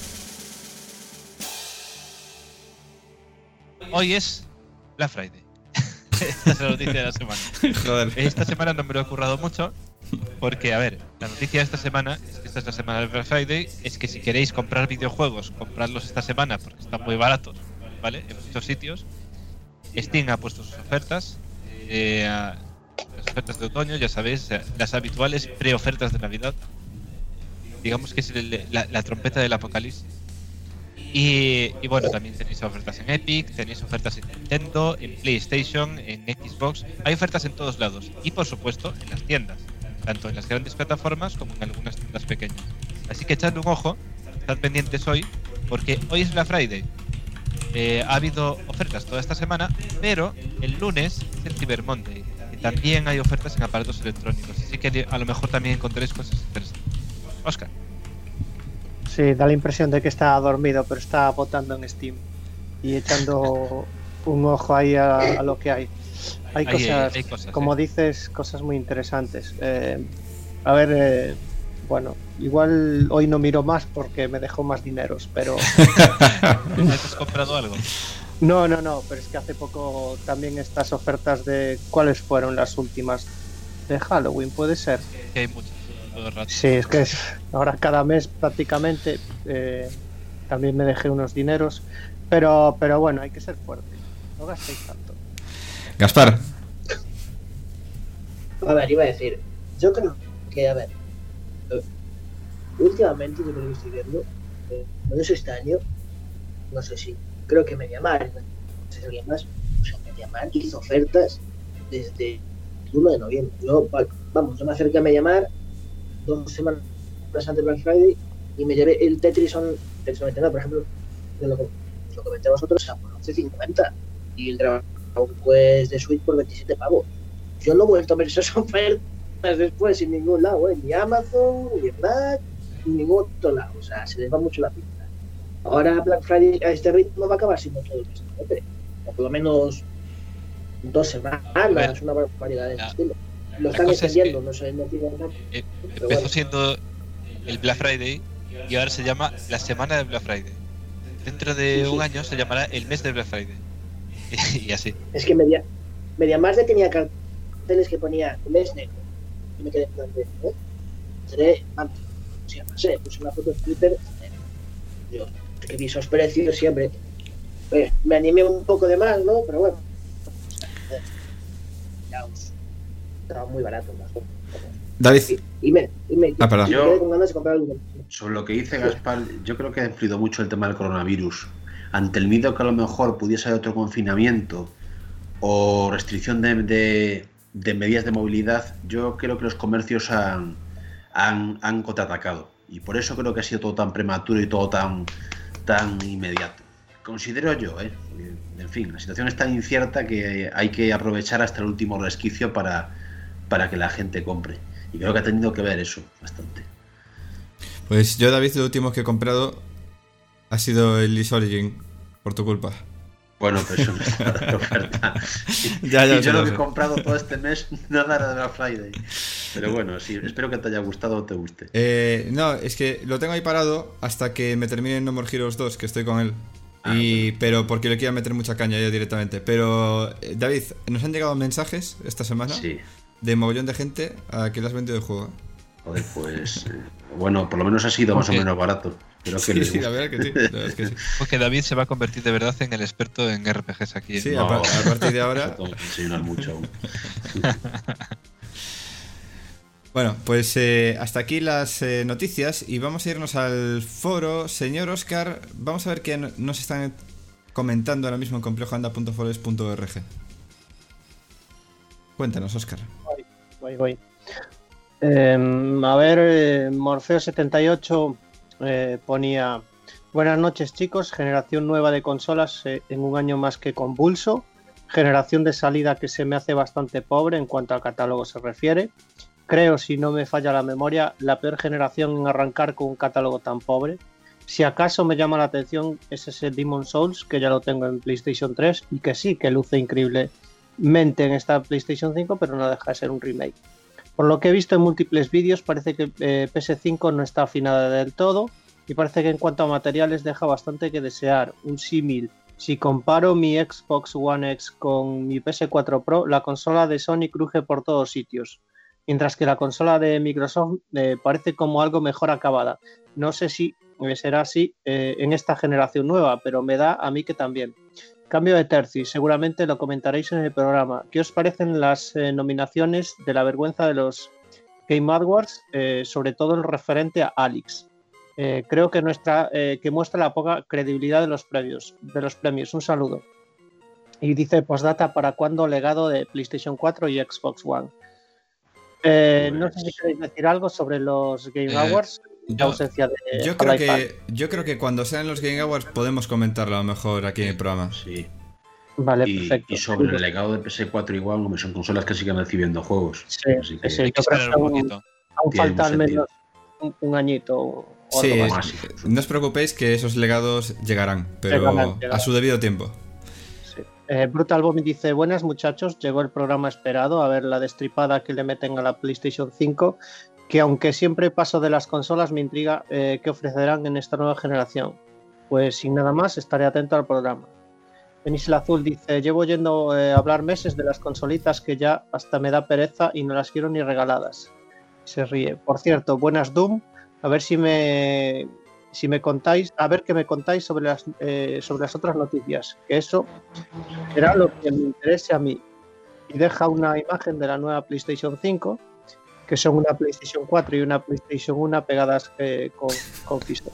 Hoy es Black Friday. Esta es la noticia de la semana. Joder. Esta semana no me lo he currado mucho porque, a ver, la noticia de esta semana es que esta es la semana del Black Friday, es que si queréis comprar videojuegos, compradlos esta semana porque están muy baratos, ¿vale? En muchos sitios. Steam ha puesto sus ofertas. Las ofertas de otoño, ya sabéis, las habituales preofertas de Navidad, digamos que es la trompeta del apocalipsis. Y bueno, también tenéis ofertas en Epic, tenéis ofertas en Nintendo, en PlayStation, en Xbox, hay ofertas en todos lados y por supuesto en las tiendas, tanto en las grandes plataformas como en algunas tiendas pequeñas. Así que echadle un ojo, estad pendientes hoy, porque hoy es Black Friday. Ha habido ofertas toda esta semana, pero el lunes es el Cyber Monday y también hay ofertas en aparatos electrónicos, así que a lo mejor también encontraréis cosas interesantes. Óscar. Sí, da la impresión de que está dormido, pero está votando en Steam y echando un ojo ahí a lo que hay. Hay cosas, como dices, cosas muy interesantes. A ver, bueno, igual hoy no miro más porque me dejó más dineros, pero... ¿Te has comprado algo? No, pero es que hace poco también estas ofertas de... ¿Cuáles fueron las últimas? De Halloween, puede ser. Que hay muchas, todo el rato. Sí, es que ahora cada mes prácticamente también me dejé unos dineros, pero bueno, hay que ser fuerte, no gastéis tanto. Gaspar. A ver, iba a decir, yo creo que, a ver, últimamente yo creo que estoy viendo, no sé este año, no sé si, creo que MediaMarkt, no sé si alguien más, o sea, MediaMarkt hizo ofertas desde el 1 de noviembre. Yo me acerqué a MediaMarkt 2 semanas antes de Black Friday y me llevé el Tetris 99, por ejemplo, lo comenté a vosotros, a por 11.50 y el Dragon Quest de Switch por 27 pavos. Yo no he vuelto a ver esas ofertas después en ningún lado, ni Amazon, ni Fnac, ni ningún otro lado. O sea, se les va mucho la pinta. Ahora Black Friday a este ritmo va a acabar siendo todo el mes, o por lo menos 2 semanas, una variedad de ese estilo. Lo están extendiendo, no sé, no tiene nada. Empezó siendo el Black Friday y ahora se llama la semana de Black Friday. Dentro de un año se llamará el mes de Black Friday. Y así. Es que MediaMarkt tenía carteles que ponía mes negro. Y me quedé en plan de, no sé, puse una foto en Twitter. Yo que vi esos precios siempre. Me animé un poco de más, ¿no? Pero bueno. Estaba muy barato, ¿no? David. Y me quedé con ganas de comprar algo. Sobre lo que dice Gaspar, yo creo que ha influido mucho el tema del coronavirus. Ante el miedo que a lo mejor pudiese haber otro confinamiento o restricción de medidas de movilidad, yo creo que los comercios han contraatacado. Y por eso creo que ha sido todo tan prematuro y todo tan inmediato. considero yo, en fin, la situación es tan incierta que hay que aprovechar hasta el último resquicio para que la gente compre. Y creo que ha tenido que ver eso bastante. Pues yo, David, lo último que he comprado ha sido el Liz Origin, por tu culpa. Bueno, pues eso no está de oferta. Ya, y yo lo lo que sé. he comprado todo este mes, nada era de Black Friday. Pero bueno, sí, espero que te haya gustado o te guste. No, es que lo tengo ahí parado hasta que me termine No More Heroes 2, que estoy con él. Pero porque le quiero meter mucha caña yo directamente. Pero, David, nos han llegado mensajes esta semana de mogollón de gente a que le has vendido el juego. Joder, pues bueno, por lo menos ha sido más o menos barato. Creo que Sí, la verdad que sí. La verdad es que sí. Porque David se va a convertir de verdad en el experto en RPGs aquí. Sí, No, a partir de ahora. Tengo que enseñar mucho aún. Bueno, pues hasta aquí las noticias y vamos a irnos al foro. Señor Óscar, vamos a ver qué nos están comentando ahora mismo en complejoanda.foles.org. Cuéntanos, Óscar. Voy. A ver, Morfeo78 ponía: buenas noches, chicos, generación nueva de consolas en un año más que convulso, generación de salida que se me hace bastante pobre en cuanto al catálogo se refiere. Creo, si no me falla la memoria, la peor generación en arrancar con un catálogo tan pobre. Si acaso me llama la atención es ese Demon's Souls, que ya lo tengo en PlayStation 3 y que sí, que luce increíblemente en esta PlayStation 5, pero no deja de ser un remake. Por lo que he visto en múltiples vídeos, parece que PS5 no está afinada del todo y parece que en cuanto a materiales deja bastante que desear. Un símil: si comparo mi Xbox One X con mi PS4 Pro, la consola de Sony cruje por todos sitios, mientras que la consola de Microsoft parece como algo mejor acabada. No sé si será así en esta generación nueva, pero me da a mí que también. Cambio de tercio, seguramente lo comentaréis en el programa. ¿Qué os parecen las nominaciones de la vergüenza de los Game Awards, sobre todo en referente a Alex? Creo que muestra la poca credibilidad de los premios. Un saludo. Y dice: postdata, ¿para cuándo legado de PlayStation 4 y Xbox One? No sé si queréis decir algo sobre los Game Awards. Yo creo que cuando sean los Game Awards podemos comentarlo a lo mejor aquí en el programa. Sí. Vale, perfecto. Y sobre el legado de PS4 igual, son consolas que siguen recibiendo juegos. Sí, así que sí, Hay que esperar un poquito. Aún falta al menos un añito o sí, algo más. No os preocupéis que esos legados llegarán, pero llegarán. A su debido tiempo. Sí. Brutal Vomit dice: buenas, muchachos, llegó el programa esperado, a ver la destripada que le meten a la PlayStation 5, que aunque siempre paso de las consolas, me intriga qué ofrecerán en esta nueva generación. Pues sin nada más, estaré atento al programa. Península Azul dice: llevo oyendo hablar meses de las consolitas que ya hasta me da pereza y no las quiero ni regaladas. Se ríe. Por cierto, buenas Doom, a ver si me contáis, a ver qué me contáis sobre las otras noticias, que eso será lo que me interese a mí. Y deja una imagen de la nueva PlayStation 5, que son una PlayStation 4 y una PlayStation 1 pegadas con fisto.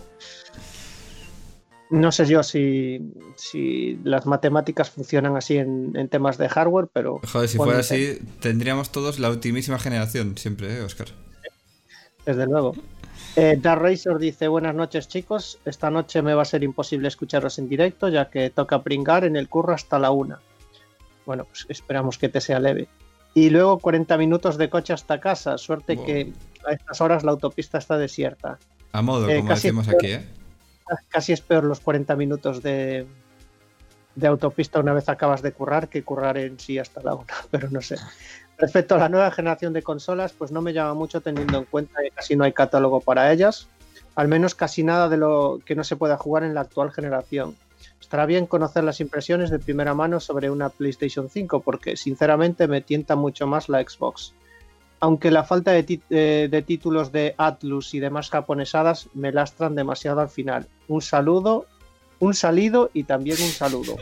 No sé yo si las matemáticas funcionan así en temas de hardware, pero... Joder, si fuera así, tendríamos todos la ultimísima generación siempre, Óscar. Desde luego. Dark Racer dice: buenas noches, chicos. Esta noche me va a ser imposible escucharos en directo, ya que toca pringar en el curro hasta la 1. Bueno, pues esperamos que te sea leve. Y luego 40 minutos de coche hasta casa. Suerte que a estas horas la autopista está desierta. A modo, como decimos aquí, ¿eh? Casi es peor los 40 minutos de autopista una vez acabas de currar que currar en sí hasta la 1, pero no sé. Respecto a la nueva generación de consolas, pues no me llama mucho teniendo en cuenta que casi no hay catálogo para ellas, al menos casi nada de lo que no se pueda jugar en la actual generación. Estará bien conocer las impresiones de primera mano sobre una PlayStation 5, porque sinceramente me tienta mucho más la Xbox. Aunque la falta de títulos de Atlus y demás japonesadas me lastran demasiado al final. Un saludo, un salido y también un saludo.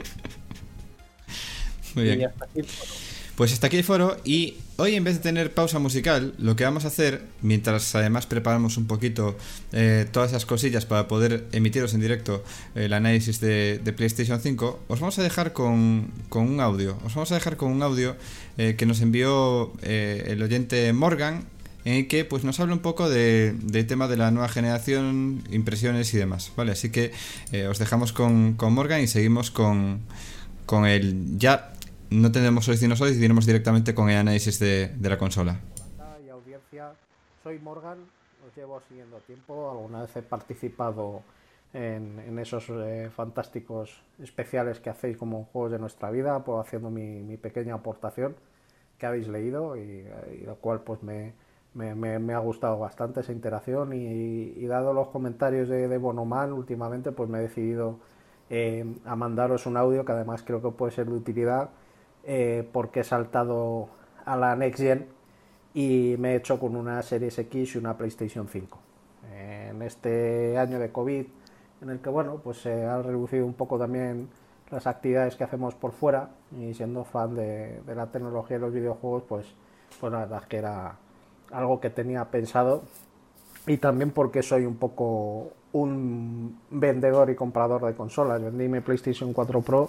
Muy bien. Pues hasta aquí el foro, y hoy, en vez de tener pausa musical, lo que vamos a hacer, mientras además preparamos un poquito todas esas cosillas para poder emitiros en directo el análisis de PlayStation 5, os vamos a dejar con un audio. Os vamos a dejar con un audio que nos envió el oyente Morgan, en el que pues nos habla un poco de tema de la nueva generación, impresiones y demás, ¿vale? Así que os dejamos con Morgan y seguimos con el... Ya no tendremos soluciones hoy, iremos directamente con el análisis de la consola. Y audiencia, soy Morgan, os llevo siguiendo tiempo, alguna vez he participado en esos fantásticos especiales que hacéis como Juegos de Nuestra Vida, pues haciendo mi pequeña aportación que habéis leído y lo cual pues me ha gustado bastante esa interacción y dado los comentarios de Bonoman últimamente, pues me he decidido a mandaros un audio que además creo que puede ser de utilidad, porque he saltado a la Next Gen y me he hecho con una Series X y una PlayStation 5. En este año de COVID, en el que bueno, pues se han reducido un poco también las actividades que hacemos por fuera, y siendo fan de la tecnología y los videojuegos, pues la verdad es que era algo que tenía pensado, y también porque soy un poco un vendedor y comprador de consolas. Vendí mi PlayStation 4 Pro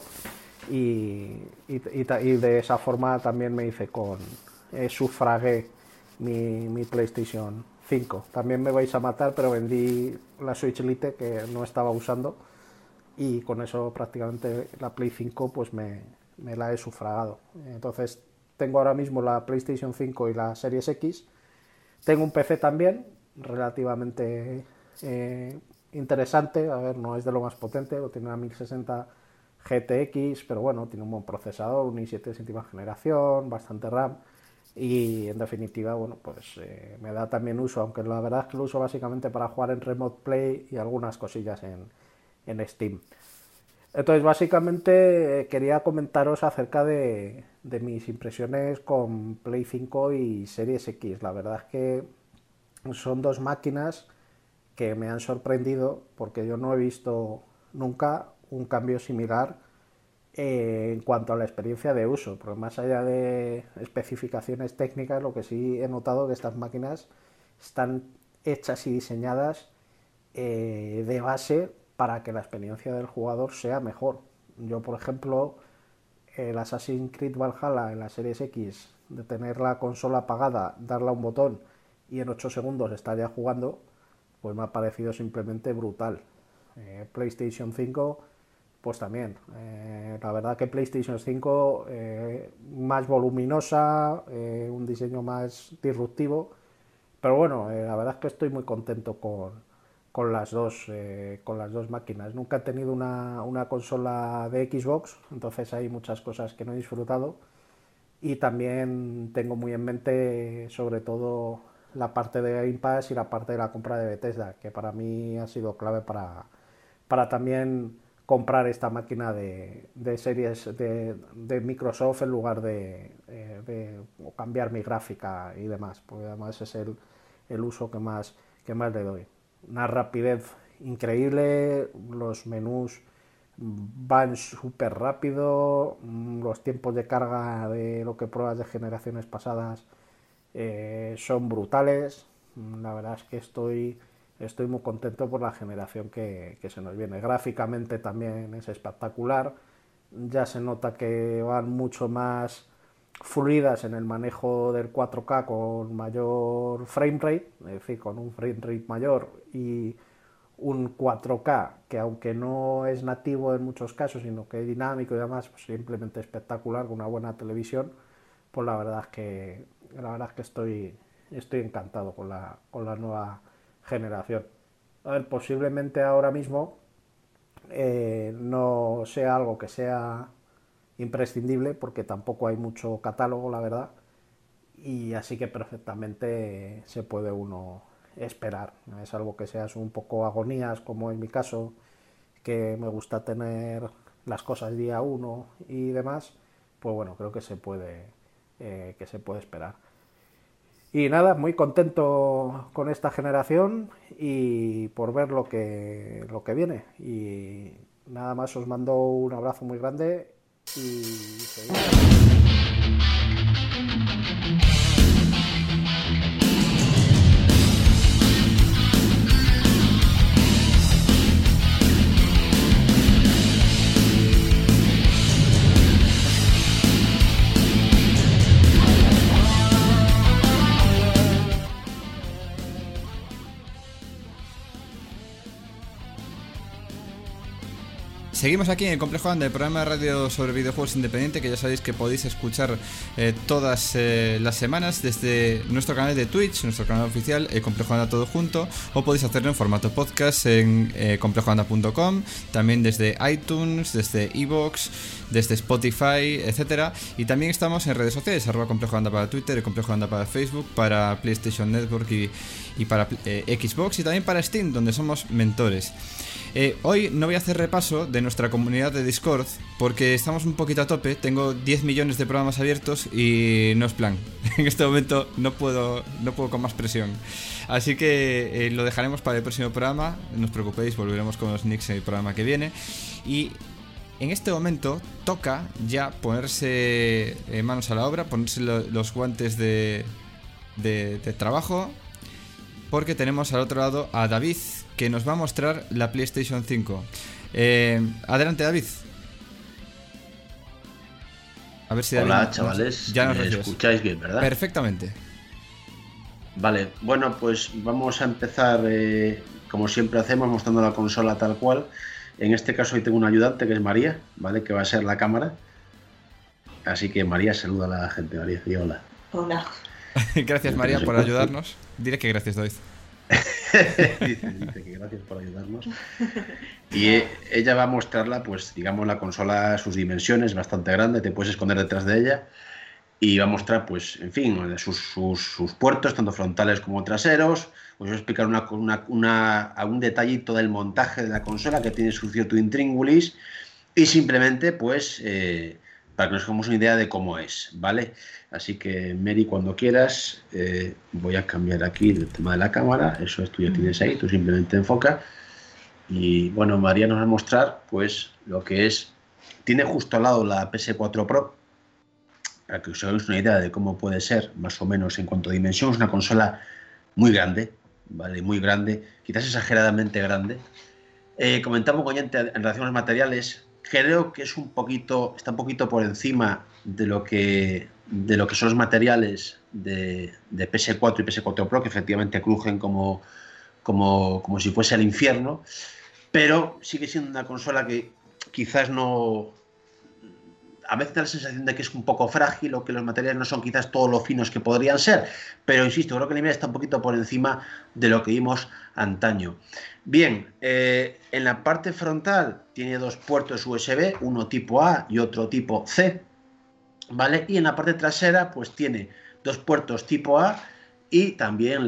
y de esa forma también me hice sufragué mi PlayStation 5. También me vais a matar, pero vendí la Switch Lite que no estaba usando y con eso prácticamente la Play 5 pues me la he sufragado. Entonces tengo ahora mismo la PlayStation 5 y la Series X. Tengo un PC también relativamente interesante, a ver, no es de lo más potente, tiene una 1060 GTX, pero bueno, tiene un buen procesador, un i7 de séptima generación, bastante RAM. Y en definitiva, bueno, pues me da también uso, aunque la verdad es que lo uso básicamente para jugar en Remote Play y algunas cosillas en Steam. Entonces básicamente quería comentaros acerca de mis impresiones con Play 5 y Series X. La verdad es que son dos máquinas que me han sorprendido porque yo no he visto nunca un cambio similar en cuanto a la experiencia de uso, porque más allá de especificaciones técnicas, lo que sí he notado es que estas máquinas están hechas y diseñadas de base para que la experiencia del jugador sea mejor. Yo, por ejemplo, el Assassin's Creed Valhalla en la Series X, de tener la consola apagada, darle a un botón y en 8 segundos estar ya jugando, pues me ha parecido simplemente brutal. PlayStation 5 pues también, la verdad que PlayStation 5 más voluminosa, un diseño más disruptivo, pero bueno, la verdad es que estoy muy contento con las dos máquinas. Nunca he tenido una consola de Xbox, entonces hay muchas cosas que no he disfrutado, y también tengo muy en mente sobre todo la parte de Game Pass y la parte de la compra de Bethesda, que para mí ha sido clave para también comprar esta máquina de series de Microsoft en lugar de cambiar mi gráfica y demás, porque además es el uso que más le doy. Una rapidez increíble, los menús van súper rápido, los tiempos de carga de lo que pruebas de generaciones pasadas son brutales. La verdad es que estoy muy contento por la generación que se nos viene. Gráficamente también es espectacular, ya se nota que van mucho más fluidas en el manejo del 4K con mayor frame rate, es decir, con un frame rate mayor y un 4K que aunque no es nativo en muchos casos, sino que es dinámico y demás, pues simplemente espectacular, con una buena televisión. Pues la verdad es que estoy encantado con la nueva generación. A ver, posiblemente ahora mismo no sea algo que sea imprescindible, porque tampoco hay mucho catálogo, la verdad, y así que perfectamente se puede uno esperar. Es algo que seas un poco agonías, como en mi caso, que me gusta tener las cosas día uno y demás, pues bueno, creo que se puede esperar. Y nada, muy contento con esta generación y por ver lo que viene. Y nada más, os mando un abrazo muy grande y seguimos. Seguimos aquí en el Complejo Anda, el programa de radio sobre videojuegos independiente, que ya sabéis que podéis escuchar todas las semanas desde nuestro canal de Twitch, nuestro canal oficial, el Complejo Anda todo junto, o podéis hacerlo en formato podcast en complejoanda.com, también desde iTunes, desde iVoox, desde Spotify, etcétera. Y también estamos en redes sociales, @ComplejoAnda para Twitter, el Complejo Anda para Facebook, para PlayStation Network y para Xbox, y también para Steam, donde somos mentores. Hoy no voy a hacer repaso de nuestra comunidad de Discord porque estamos un poquito a tope. Tengo 10 millones de programas abiertos y no es plan. En este momento no puedo con más presión. Así que lo dejaremos para el próximo programa. No os preocupéis, volveremos con los nicks en el programa que viene. Y en este momento toca ya ponerse manos a la obra, ponerse los guantes de trabajo, porque tenemos al otro lado a David, que nos va a mostrar la PlayStation 5. Adelante, David. A ver si Hola, David chavales. Ya nos ¿Me recibes. escucháis bien, verdad? Perfectamente. Vale, bueno, pues vamos a empezar, como siempre hacemos, mostrando la consola tal cual. En este caso hoy tengo un ayudante que es María, ¿vale? Que va a ser la cámara. Así que María, saluda a la gente. María, di hola. Hola. Gracias, María, por ayudarnos. Diré que gracias, David. dice que gracias por ayudarnos. Y ella va a mostrarla, pues digamos, la consola, sus dimensiones, bastante grande, te puedes esconder detrás de ella. Y va a mostrar, pues, en fin, sus puertos, tanto frontales como traseros. Os voy a explicar un detallito del montaje de la consola, que tiene su cierto intríngulis. Y simplemente, pues, para que nos hagamos una idea de cómo es, ¿vale? Así que, Mary, cuando quieras, voy a cambiar aquí el tema de la cámara. Eso es, tú ya tienes ahí, tú simplemente enfoca. Y, bueno, María nos va a mostrar, pues, lo que es. Tiene justo al lado la PS4 Pro, para que os hagáis una idea de cómo puede ser, más o menos, en cuanto a dimensión. Es una consola muy grande, ¿vale? Muy grande, quizás exageradamente grande. Comentamos con gente en relación a los materiales. Creo que está un poquito por encima de lo que son los materiales de PS4 y PS4 Pro, que efectivamente crujen como si fuese el infierno, pero sigue siendo una consola que quizás no... A veces da la sensación de que es un poco frágil o que los materiales no son quizás todos lo finos que podrían ser, pero insisto, creo que el nivel está un poquito por encima de lo que vimos antaño. Bien, en la parte frontal tiene dos puertos USB, uno tipo A y otro tipo C, ¿vale? Y en la parte trasera pues tiene dos puertos tipo A y también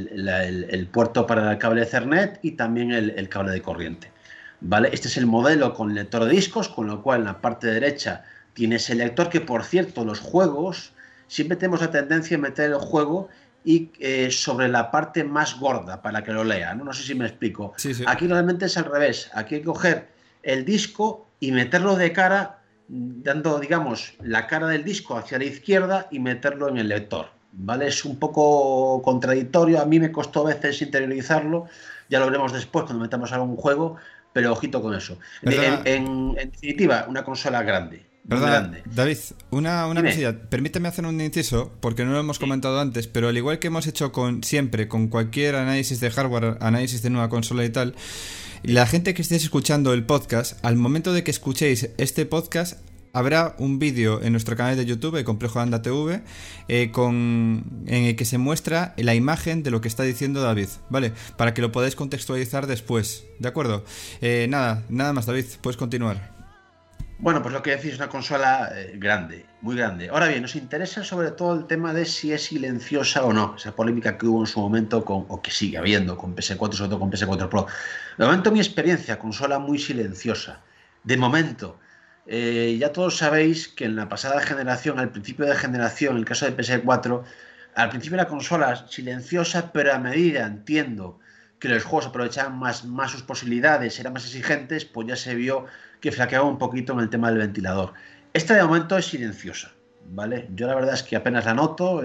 el puerto para el cable Ethernet y también el cable de corriente, ¿vale? Este es el modelo con lector de discos, con lo cual en la parte derecha tiene ese lector, que por cierto los juegos siempre tenemos la tendencia a meter el juego y sobre la parte más gorda para que lo lea, ¿no? No sé si me explico. Sí, sí. Aquí realmente es al revés. Aquí hay que coger el disco y meterlo de cara, dando, digamos, la cara del disco hacia la izquierda y meterlo en el lector, ¿vale? Es un poco contradictorio. A mí me costó a veces interiorizarlo. Ya lo veremos después cuando metamos algún juego, pero ojito con eso. En definitiva, una consola grande. ¿Verdad, David? Una cosilla. Permíteme hacer un inciso, porque no lo hemos comentado antes, pero al igual que hemos hecho siempre con cualquier análisis de hardware, análisis de nueva consola y tal, la gente que estéis escuchando el podcast, al momento de que escuchéis este podcast, habrá un vídeo en nuestro canal de YouTube, el Complejo Anda TV, en el que se muestra la imagen de lo que está diciendo David, ¿vale? Para que lo podáis contextualizar después, ¿de acuerdo? Nada más, David, puedes continuar. Bueno, pues lo que decís es una consola grande, muy grande. Ahora bien, nos interesa sobre todo el tema de si es silenciosa o no. Esa polémica que hubo en su momento, o que sigue habiendo con PS4, sobre todo con PS4 Pro. De momento, mi experiencia, consola muy silenciosa. De momento, ya todos sabéis que en la pasada generación, al principio de generación, en el caso de PS4, al principio la consola silenciosa, pero a medida, entiendo, que los juegos aprovechaban más sus posibilidades, eran más exigentes, pues ya se vio que flaqueaba un poquito en el tema del ventilador. Esta de momento es silenciosa, ¿vale? Yo la verdad es que apenas la noto,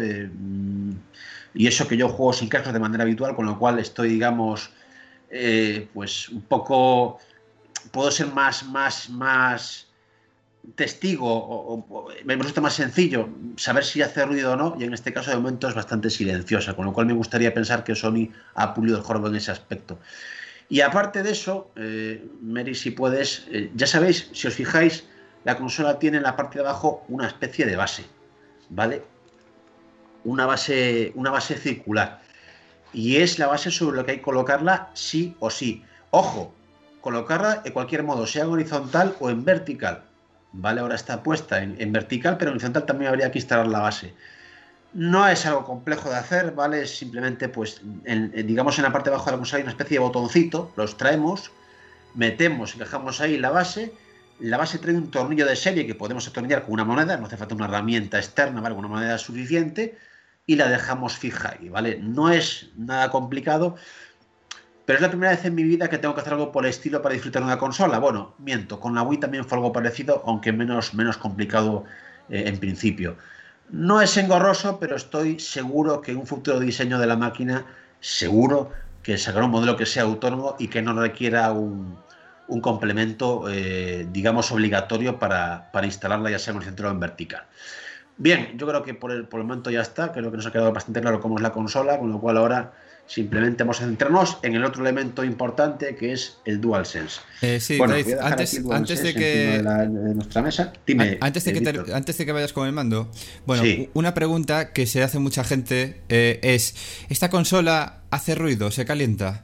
y eso que yo juego sin cascos de manera habitual, con lo cual estoy, digamos, pues un poco... Puedo ser más testigo, o me resulta más sencillo saber si hace ruido o no, y en este caso de momento es bastante silenciosa, con lo cual me gustaría pensar que Sony ha pulido el hardware en ese aspecto. Y aparte de eso, Mary, si puedes, ya sabéis, si os fijáis, la consola tiene en la parte de abajo una especie de base, ¿vale? Una base circular. Y es la base sobre lo que hay que colocarla sí o sí. Ojo, colocarla de cualquier modo, sea en horizontal o en vertical. ¿Vale? Ahora está puesta en vertical, pero en horizontal también habría que instalar la base. No es algo complejo de hacer, ¿vale? Es simplemente, pues, digamos en la parte de abajo de la consola hay una especie de botoncito, los traemos, metemos y dejamos ahí la base. La base trae un tornillo de serie que podemos atornillar con una moneda, no hace falta una herramienta externa, ¿vale? Una moneda suficiente y la dejamos fija ahí, ¿vale? No es nada complicado, pero es la primera vez en mi vida que tengo que hacer algo por el estilo para disfrutar de una consola. Bueno, miento, con la Wii también fue algo parecido, aunque menos complicado en principio. No es engorroso, pero estoy seguro que en un futuro diseño de la máquina, seguro que sacará un modelo que sea autónomo y que no requiera un complemento, digamos, obligatorio para instalarla, ya sea en horizontal o en vertical. Bien, yo creo que por el momento ya está. Creo que nos ha quedado bastante claro cómo es la consola, con lo cual ahora simplemente vamos a centrarnos en el otro elemento importante, que es el DualSense. Sí, bueno, Dave, antes de que de nuestra mesa, dime. Antes de que vayas con el mando, bueno, sí. Una pregunta que se hace mucha gente es: ¿esta consola hace ruido, se calienta?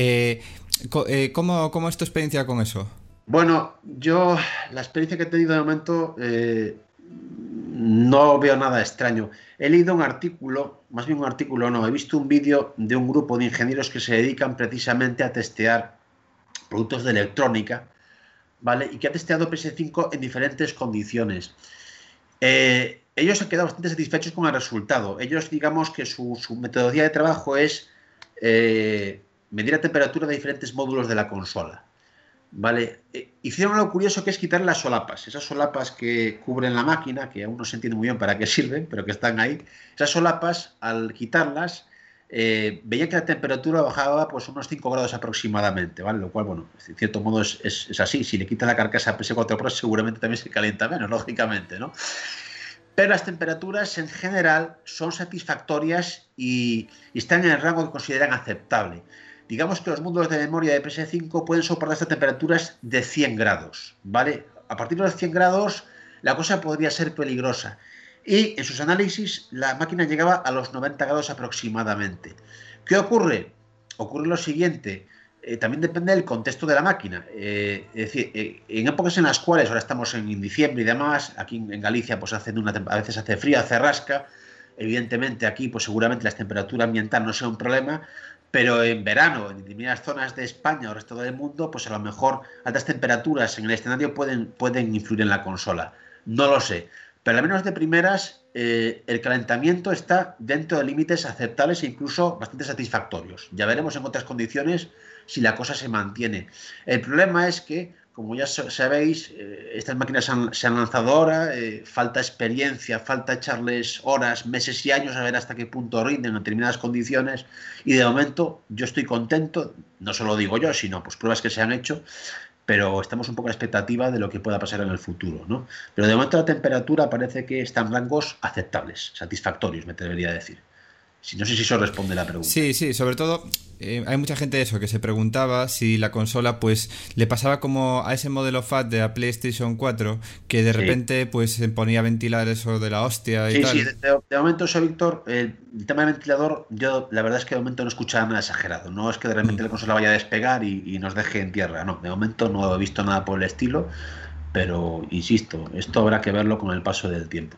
¿Cómo es tu experiencia con eso? Bueno, yo la experiencia que he tenido de momento no veo nada extraño. He leído un artículo, más bien un artículo no, he visto un vídeo de un grupo de ingenieros que se dedican precisamente a testear productos de electrónica, ¿vale? Y que ha testeado PS5 en diferentes condiciones. Ellos han quedado bastante satisfechos con el resultado. Ellos, digamos que su metodología de trabajo es medir la temperatura de diferentes módulos de la consola. Vale, hicieron algo curioso, que es quitar las solapas, esas solapas que cubren la máquina, que aún no se entiende muy bien para qué sirven, pero que están ahí. Esas solapas, al quitarlas, veía que la temperatura bajaba pues unos 5 grados aproximadamente, ¿vale? Lo cual, bueno, en cierto modo es así. Si le quitas la carcasa a PS4 Pro, seguramente también se calienta menos, lógicamente, ¿no? Pero las temperaturas en general son satisfactorias y están en el rango que consideran aceptable. Digamos que los módulos de memoria de PS5 pueden soportar estas temperaturas de 100 grados, ¿vale? A partir de los 100 grados la cosa podría ser peligrosa. Y en sus análisis la máquina llegaba a los 90 grados aproximadamente. ¿Qué ocurre? Ocurre lo siguiente. También depende del contexto de la máquina. Es decir, en épocas en las cuales, ahora estamos en diciembre y demás, aquí en Galicia pues a veces hace frío, hace rasca. Evidentemente aquí pues seguramente la temperatura ambiental no sea un problema. Pero en verano, en determinadas zonas de España o el resto del mundo, pues a lo mejor altas temperaturas en el escenario pueden influir en la consola. No lo sé. Pero al menos de primeras, el calentamiento está dentro de límites aceptables e incluso bastante satisfactorios. Ya veremos en otras condiciones si la cosa se mantiene. El problema es que, como ya sabéis, estas máquinas se han lanzado ahora, falta experiencia, falta echarles horas, meses y años a ver hasta qué punto rinden en determinadas condiciones, y de momento yo estoy contento, no solo digo yo, sino pues pruebas que se han hecho, pero estamos un poco a la expectativa de lo que pueda pasar en el futuro, ¿no? Pero de momento la temperatura parece que está en rangos aceptables, satisfactorios, me atrevería a decir. No sé si eso responde la pregunta. Sí, sobre todo hay mucha gente que se preguntaba si la consola pues le pasaba como a ese modelo FAT de la PlayStation 4, que de repente pues se ponía a ventilar eso de la hostia y tal. Sí, de momento eso, Víctor, el tema del ventilador, yo la verdad es que de momento no he escuchado nada exagerado. No es que de repente la consola vaya a despegar y nos deje en tierra, no. De momento no he visto nada por el estilo, pero insisto, esto habrá que verlo con el paso del tiempo.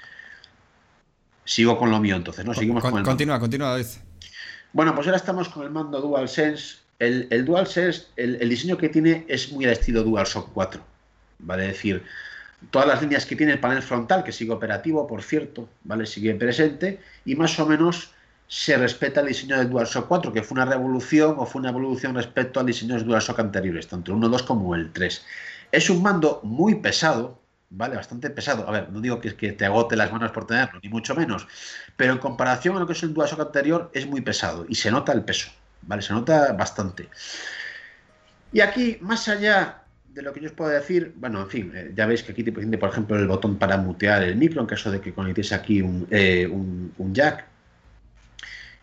Sigo con lo mío entonces, ¿no? Seguimos con el Continúa, David. Bueno, pues ahora estamos con el mando DualSense. El DualSense, el diseño que tiene es muy al estilo DualShock 4. Vale, es decir, todas las líneas que tiene el panel frontal, que sigue operativo, por cierto, ¿vale? Sigue presente, y más o menos se respeta el diseño del DualShock 4, que fue una revolución o fue una evolución respecto al diseño del DualShock anteriores, tanto el 1, 2 como el 3. Es un mando muy pesado, ¿vale? Bastante pesado. A ver, no digo que te agote las manos por tenerlo, ni mucho menos. Pero en comparación a lo que es el DualShock anterior, es muy pesado. Y se nota el peso, ¿vale? Se nota bastante. Y aquí, más allá de lo que yo os puedo decir, bueno, en fin, ya veis que aquí tiene, por ejemplo, el botón para mutear el micro, en caso de que conectéis aquí un jack.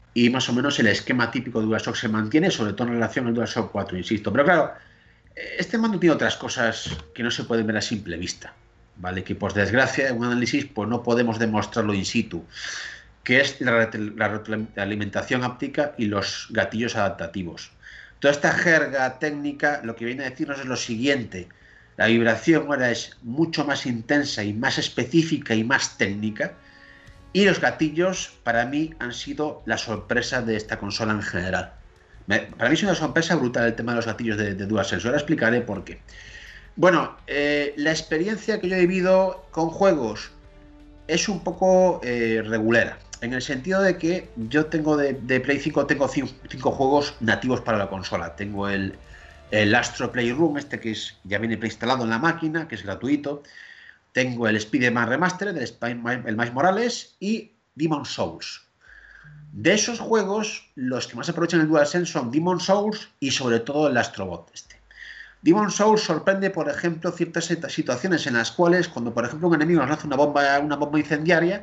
y más o menos el esquema típico de DualShock se mantiene, sobre todo en relación al DualShock 4, insisto. Pero claro, este mando tiene otras cosas que no se pueden ver a simple vista, ¿vale? Que por desgracia en un análisis pues no podemos demostrarlo in situ, que es la retroalimentación áptica y los gatillos adaptativos. Toda esta jerga técnica lo que viene a decirnos es lo siguiente: la vibración ahora es mucho más intensa y más específica y más técnica, y los gatillos para mí han sido la sorpresa de esta consola en general. Para mí es una sorpresa brutal el tema de los gatillos de DualSense. Ahora explicaré por qué. Bueno, la experiencia que yo he vivido con juegos es un poco regulera, en el sentido de que yo tengo de Play 5, tengo 5 juegos nativos para la consola. Tengo el Astro Playroom, que ya viene preinstalado en la máquina, que es gratuito. Tengo el Spider-Man Remastered, el Miles Morales y Demon's Souls. De esos juegos, los que más aprovechan el DualSense son Demon's Souls y sobre todo el Astrobot. Demon's Souls sorprende, por ejemplo, ciertas situaciones en las cuales, cuando por ejemplo un enemigo nos lanza una bomba incendiaria,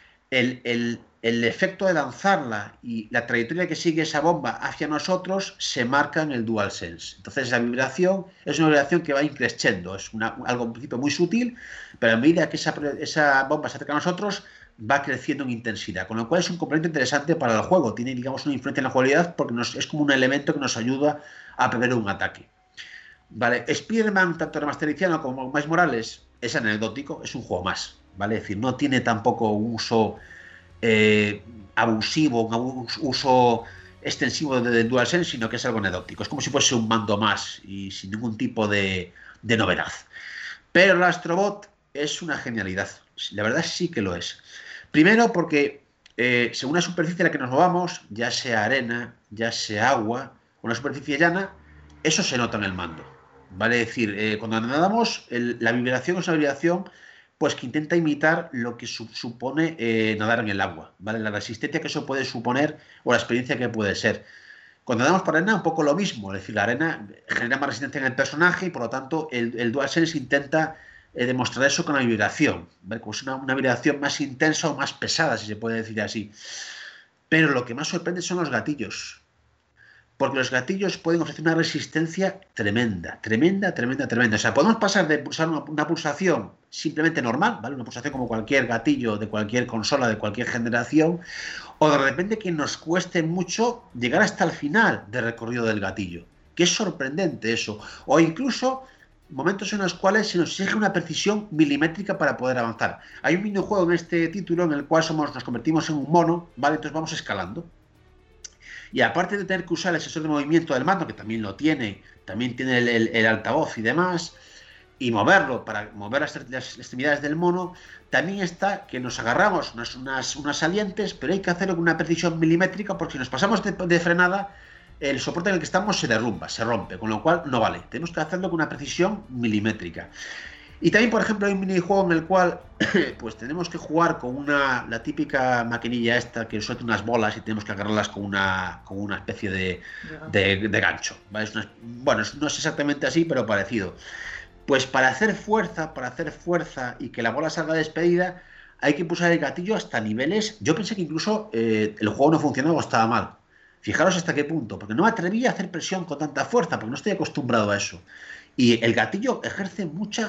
el efecto de lanzarla y la trayectoria que sigue esa bomba hacia nosotros se marca en el DualSense. Entonces la vibración es una vibración que va increciendo, es algo un principio muy sutil, pero a medida que esa bomba se acerca a nosotros va creciendo en intensidad, con lo cual es un componente interesante para el juego. Tiene, digamos, una influencia en la jugabilidad porque es como un elemento que nos ayuda a prever un ataque. Vale, Spider-Man, tanto remasterizado como Miles Morales, es anecdótico, es un juego más, ¿vale? Es decir, no tiene tampoco un uso abusivo, un uso extensivo del DualSense, sino que es algo anecdótico. Es como si fuese un mando más y sin ningún tipo de novedad. Pero el Astrobot es una genialidad. La verdad sí que lo es. Primero porque según la superficie en la que nos movamos, ya sea arena, ya sea agua, una superficie llana, eso se nota en el mando. Vale, es decir, cuando nadamos, la vibración es una vibración pues que intenta imitar lo que supone nadar en el agua, ¿vale? La resistencia que eso puede suponer o la experiencia que puede ser. Cuando nadamos por arena, un poco lo mismo, es decir, la arena genera más resistencia en el personaje y por lo tanto el DualSense intenta demostrar eso con la vibración, ¿vale? Como es una vibración más intensa o más pesada, si se puede decir así. Pero lo que más sorprende son los gatillos. Porque los gatillos pueden ofrecer una resistencia tremenda. O sea, podemos pasar de pulsar una pulsación simplemente normal, ¿vale? Una pulsación como cualquier gatillo de cualquier consola, de cualquier generación, o de repente que nos cueste mucho llegar hasta el final del recorrido del gatillo. Que es sorprendente eso. O incluso momentos en los cuales se nos exige una precisión milimétrica para poder avanzar. Hay un minijuego en este título en el cual nos convertimos en un mono, ¿vale? Entonces vamos escalando. Y aparte de tener que usar el sensor de movimiento del mando, que también lo tiene, también tiene el altavoz y demás, y moverlo para mover las extremidades del mono, también está que nos agarramos unas salientes, pero hay que hacerlo con una precisión milimétrica, porque si nos pasamos de frenada, el soporte en el que estamos se derrumba, se rompe, con lo cual no vale. Tenemos que hacerlo con una precisión milimétrica. Y también, por ejemplo, hay un minijuego en el cual pues tenemos que jugar con la típica maquinilla esta que suelta unas bolas y tenemos que agarrarlas con una especie de gancho, ¿vale? Bueno, no es exactamente así, pero parecido. Pues para hacer fuerza y que la bola salga despedida, hay que pulsar el gatillo hasta niveles. Yo pensé que incluso el juego no funcionaba o estaba mal. Fijaros hasta qué punto, porque no me atreví a hacer presión con tanta fuerza, porque no estoy acostumbrado a eso. Y el gatillo ejerce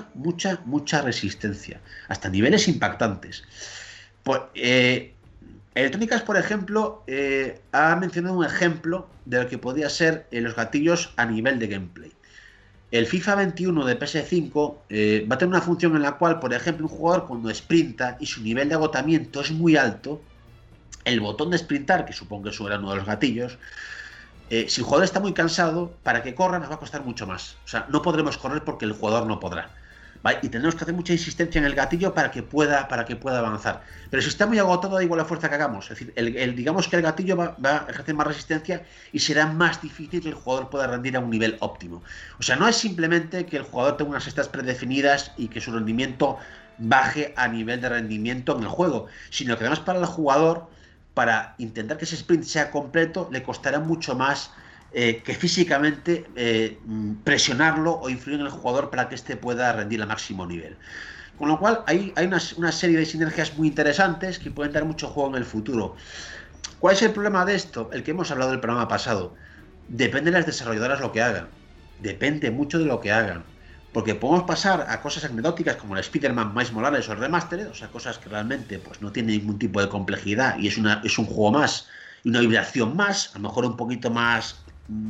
mucha resistencia, hasta niveles impactantes. Pues, Electrónicas, por ejemplo, ha mencionado un ejemplo de lo que podía ser los gatillos a nivel de gameplay. El FIFA 21 de PS5 va a tener una función en la cual, por ejemplo, un jugador cuando sprinta y su nivel de agotamiento es muy alto, el botón de sprintar, que supongo que eso era uno de los gatillos, si el jugador está muy cansado, para que corra nos va a costar mucho más. O sea, no podremos correr porque el jugador no podrá, ¿vale? Y tenemos que hacer mucha insistencia en el gatillo para que pueda avanzar. Pero si está muy agotado, da igual la fuerza que hagamos. Es decir, digamos que el gatillo va a ejercer más resistencia y será más difícil que el jugador pueda rendir a un nivel óptimo. O sea, no es simplemente que el jugador tenga unas estas predefinidas y que su rendimiento baje a nivel de rendimiento en el juego, sino que además para el jugador, para intentar que ese sprint sea completo, le costará mucho más que físicamente presionarlo o influir en el jugador para que éste pueda rendir a máximo nivel. Con lo cual hay una serie de sinergias muy interesantes que pueden dar mucho juego en el futuro. ¿Cuál es el problema de esto? El que hemos hablado del programa pasado. Depende de las desarrolladoras lo que hagan. Depende mucho de lo que hagan. Porque podemos pasar a cosas anecdóticas como el Spider-Man Miles Morales o el Remastered, o sea, cosas que realmente pues, no tienen ningún tipo de complejidad y es un juego más y una vibración más, a lo mejor un poquito más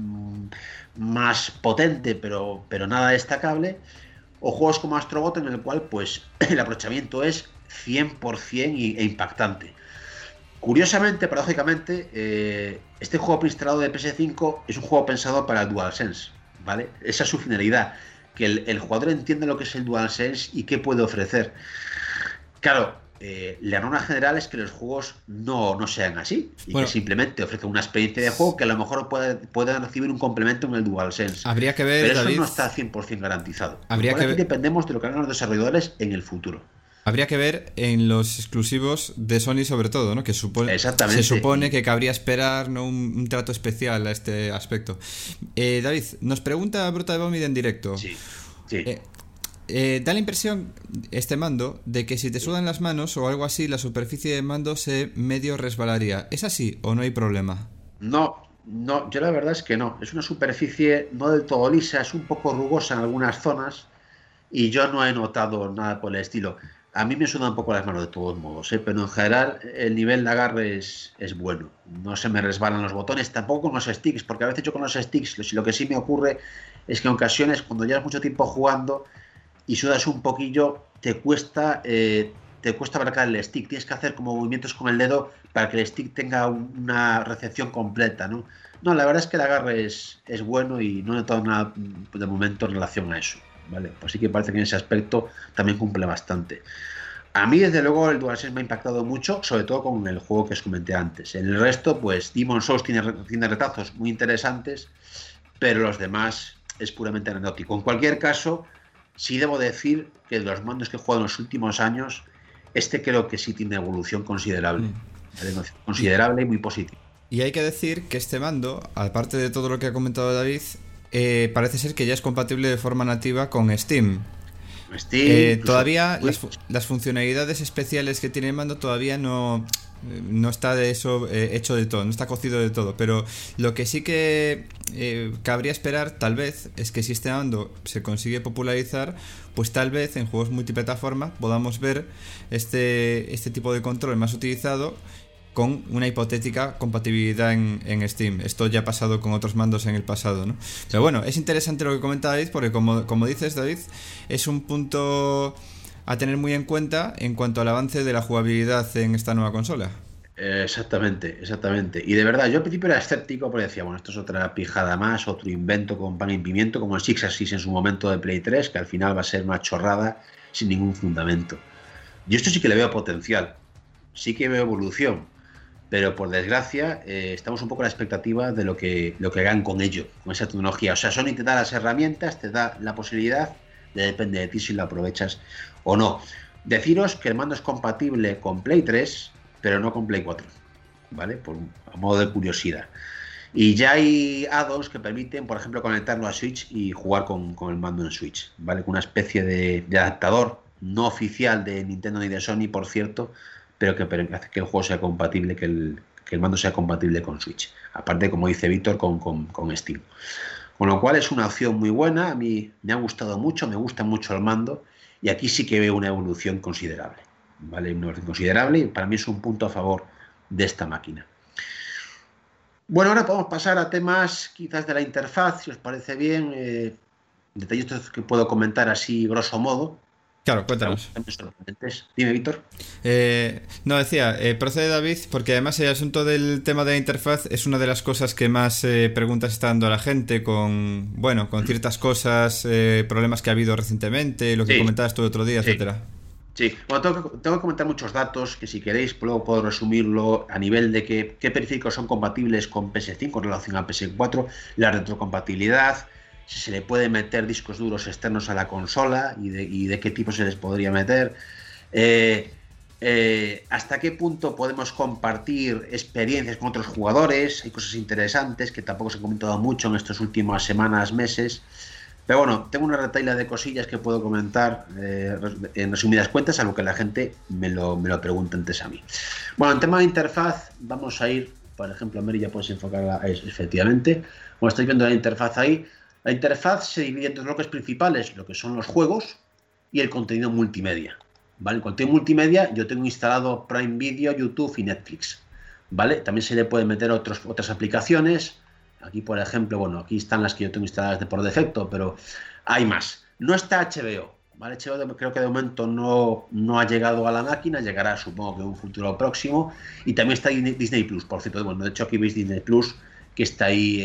potente, pero nada destacable. O juegos como Astrobot, en el cual pues el aprovechamiento es 100% e impactante. Curiosamente, paradójicamente, este juego preinstalado de PS5 es un juego pensado para el DualSense, ¿vale? Esa es su finalidad, que el jugador entienda lo que es el DualSense y qué puede ofrecer. Claro, la norma general es que los juegos no sean así y que simplemente ofrezcan una experiencia de juego que a lo mejor puedan recibir un complemento en el DualSense. Habría que ver, pero eso David, no está 100% garantizado. Aquí dependemos de lo que hagan los desarrolladores en el futuro. Habría que ver en los exclusivos de Sony sobre todo, ¿no? Que se supone que cabría esperar, ¿no? un trato especial a este aspecto. David, nos pregunta Bruta de Vomit en directo. Sí. Da la impresión, este mando, de que si te sudan las manos o algo así, la superficie de mando se medio resbalaría. ¿Es así o no hay problema? No, yo la verdad es que no. Es una superficie no del todo lisa, es un poco rugosa en algunas zonas y yo no he notado nada por el estilo. A mí me sudan un poco las manos de todos modos, pero en general el nivel de agarre es bueno. No se me resbalan los botones, tampoco con los sticks, porque a veces yo con los sticks lo que sí me ocurre es que en ocasiones cuando llevas mucho tiempo jugando y sudas un poquillo, te cuesta abarcar el stick. Tienes que hacer como movimientos con el dedo para que el stick tenga una recepción completa, ¿no? No, la verdad es que el agarre es bueno y no he notado nada de momento en relación a eso, ¿vale? Pues sí que parece que en ese aspecto también cumple bastante. A mí, desde luego, el DualSense me ha impactado mucho, sobre todo con el juego que os comenté antes. En el resto, pues Demon's Souls tiene retazos muy interesantes, pero los demás es puramente anecdótico. En cualquier caso, sí debo decir que de los mandos que he jugado en los últimos años, este creo que sí tiene evolución considerable. Considerable y muy positiva. Y hay que decir que este mando, aparte de todo lo que ha comentado David, parece ser que ya es compatible de forma nativa con Steam. Todavía las funcionalidades especiales que tiene el mando todavía no está de eso hecho de todo, no está cocido de todo, pero lo que sí que cabría esperar tal vez es que si este mando se consigue popularizar, pues tal vez en juegos multiplataforma podamos ver este tipo de control más utilizado con una hipotética compatibilidad en Steam. Esto ya ha pasado con otros mandos en el pasado, ¿no? Pero bueno, es interesante lo que comenta David, porque como dices, David, es un punto a tener muy en cuenta en cuanto al avance de la jugabilidad en esta nueva consola. Exactamente. Y de verdad, yo al principio era escéptico porque decía, bueno, esto es otra pijada más, otro invento con pan y pimiento, como el Six Axis en su momento de Play 3, que al final va a ser una chorrada sin ningún fundamento. Yo esto sí que le veo potencial, sí que veo evolución, pero por desgracia estamos un poco a la expectativa de lo que hagan con ello, con esa tecnología. O sea, Sony te da las herramientas, te da la posibilidad, depende de ti si lo aprovechas o no. Deciros que el mando es compatible con Play 3, pero no con Play 4, ¿vale? A modo de curiosidad. Y ya hay add-ons que permiten, por ejemplo, conectarlo a Switch y jugar con el mando en Switch, ¿vale? Con una especie de adaptador no oficial de Nintendo ni de Sony, por cierto, pero que hace que el juego sea compatible, que el mando sea compatible con Switch. Aparte, como dice Víctor, con Steam. Con lo cual es una opción muy buena. A mí me ha gustado mucho, me gusta mucho el mando. Y aquí sí que veo una evolución considerable. ¿Vale? Una evolución considerable y para mí es un punto a favor de esta máquina. Bueno, ahora podemos pasar a temas quizás de la interfaz, si os parece bien. Detallitos que puedo comentar así grosso modo. Claro, cuéntanos. Dime, Víctor. No, decía, procede David, porque además el asunto del tema de la interfaz es una de las cosas que más preguntas está dando a la gente con ciertas cosas, problemas que ha habido recientemente, lo que comentabas tú el otro día, etcétera. Sí, bueno, tengo que comentar muchos datos que si queréis luego puedo resumirlo a nivel de qué periféricos son compatibles con PS5 en relación a PS4, la retrocompatibilidad, si se le puede meter discos duros externos a la consola y de qué tipo se les podría meter, hasta qué punto podemos compartir experiencias con otros jugadores. Hay cosas interesantes que tampoco se han comentado mucho en estas últimas semanas, meses, pero bueno, tengo una retahíla de cosillas que puedo comentar en resumidas cuentas, algo que la gente me lo pregunte antes a mí. Bueno, en tema de interfaz vamos a ir Por ejemplo, Mary, ya puedes enfocarla, efectivamente. Como estáis viendo la interfaz ahí, la interfaz se divide en dos bloques principales, lo que son los juegos y el contenido multimedia. ¿Vale? El contenido multimedia, yo tengo instalado Prime Video, YouTube y Netflix. ¿Vale? También se le pueden meter otras aplicaciones. Aquí, por ejemplo, bueno, aquí están las que yo tengo instaladas por defecto, pero hay más. No está HBO. ¿Vale? HBO creo que de momento no ha llegado a la máquina, llegará supongo que en un futuro próximo. Y también está Disney Plus, por cierto. Bueno, de hecho aquí veis Disney Plus, que está ahí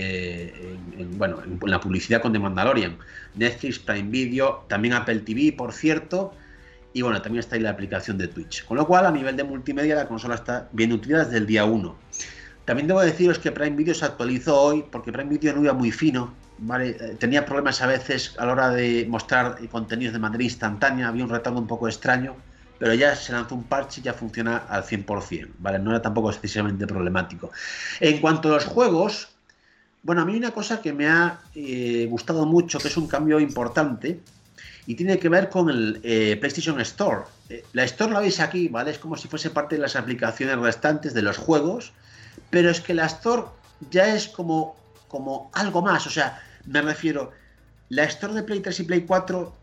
en la publicidad con The Mandalorian. Netflix, Prime Video, también Apple TV, por cierto. Y bueno, también está ahí la aplicación de Twitch. Con lo cual, a nivel de multimedia, la consola está bien nutrida desde el día 1. También debo deciros que Prime Video se actualizó hoy, porque Prime Video no iba muy fino, ¿vale? Tenía problemas a veces a la hora de mostrar contenidos de manera instantánea, había un retardo un poco extraño, pero ya se lanzó un parche y ya funciona al 100%, ¿vale? No era tampoco excesivamente problemático. En cuanto a los juegos, bueno, a mí hay una cosa que me ha gustado mucho, que es un cambio importante, y tiene que ver con el PlayStation Store. La Store la veis aquí, ¿vale? Es como si fuese parte de las aplicaciones restantes de los juegos, pero es que la Store ya es como algo más. O sea, me refiero, la Store de Play 3 y Play 4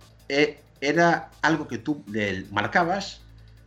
era algo que tú marcabas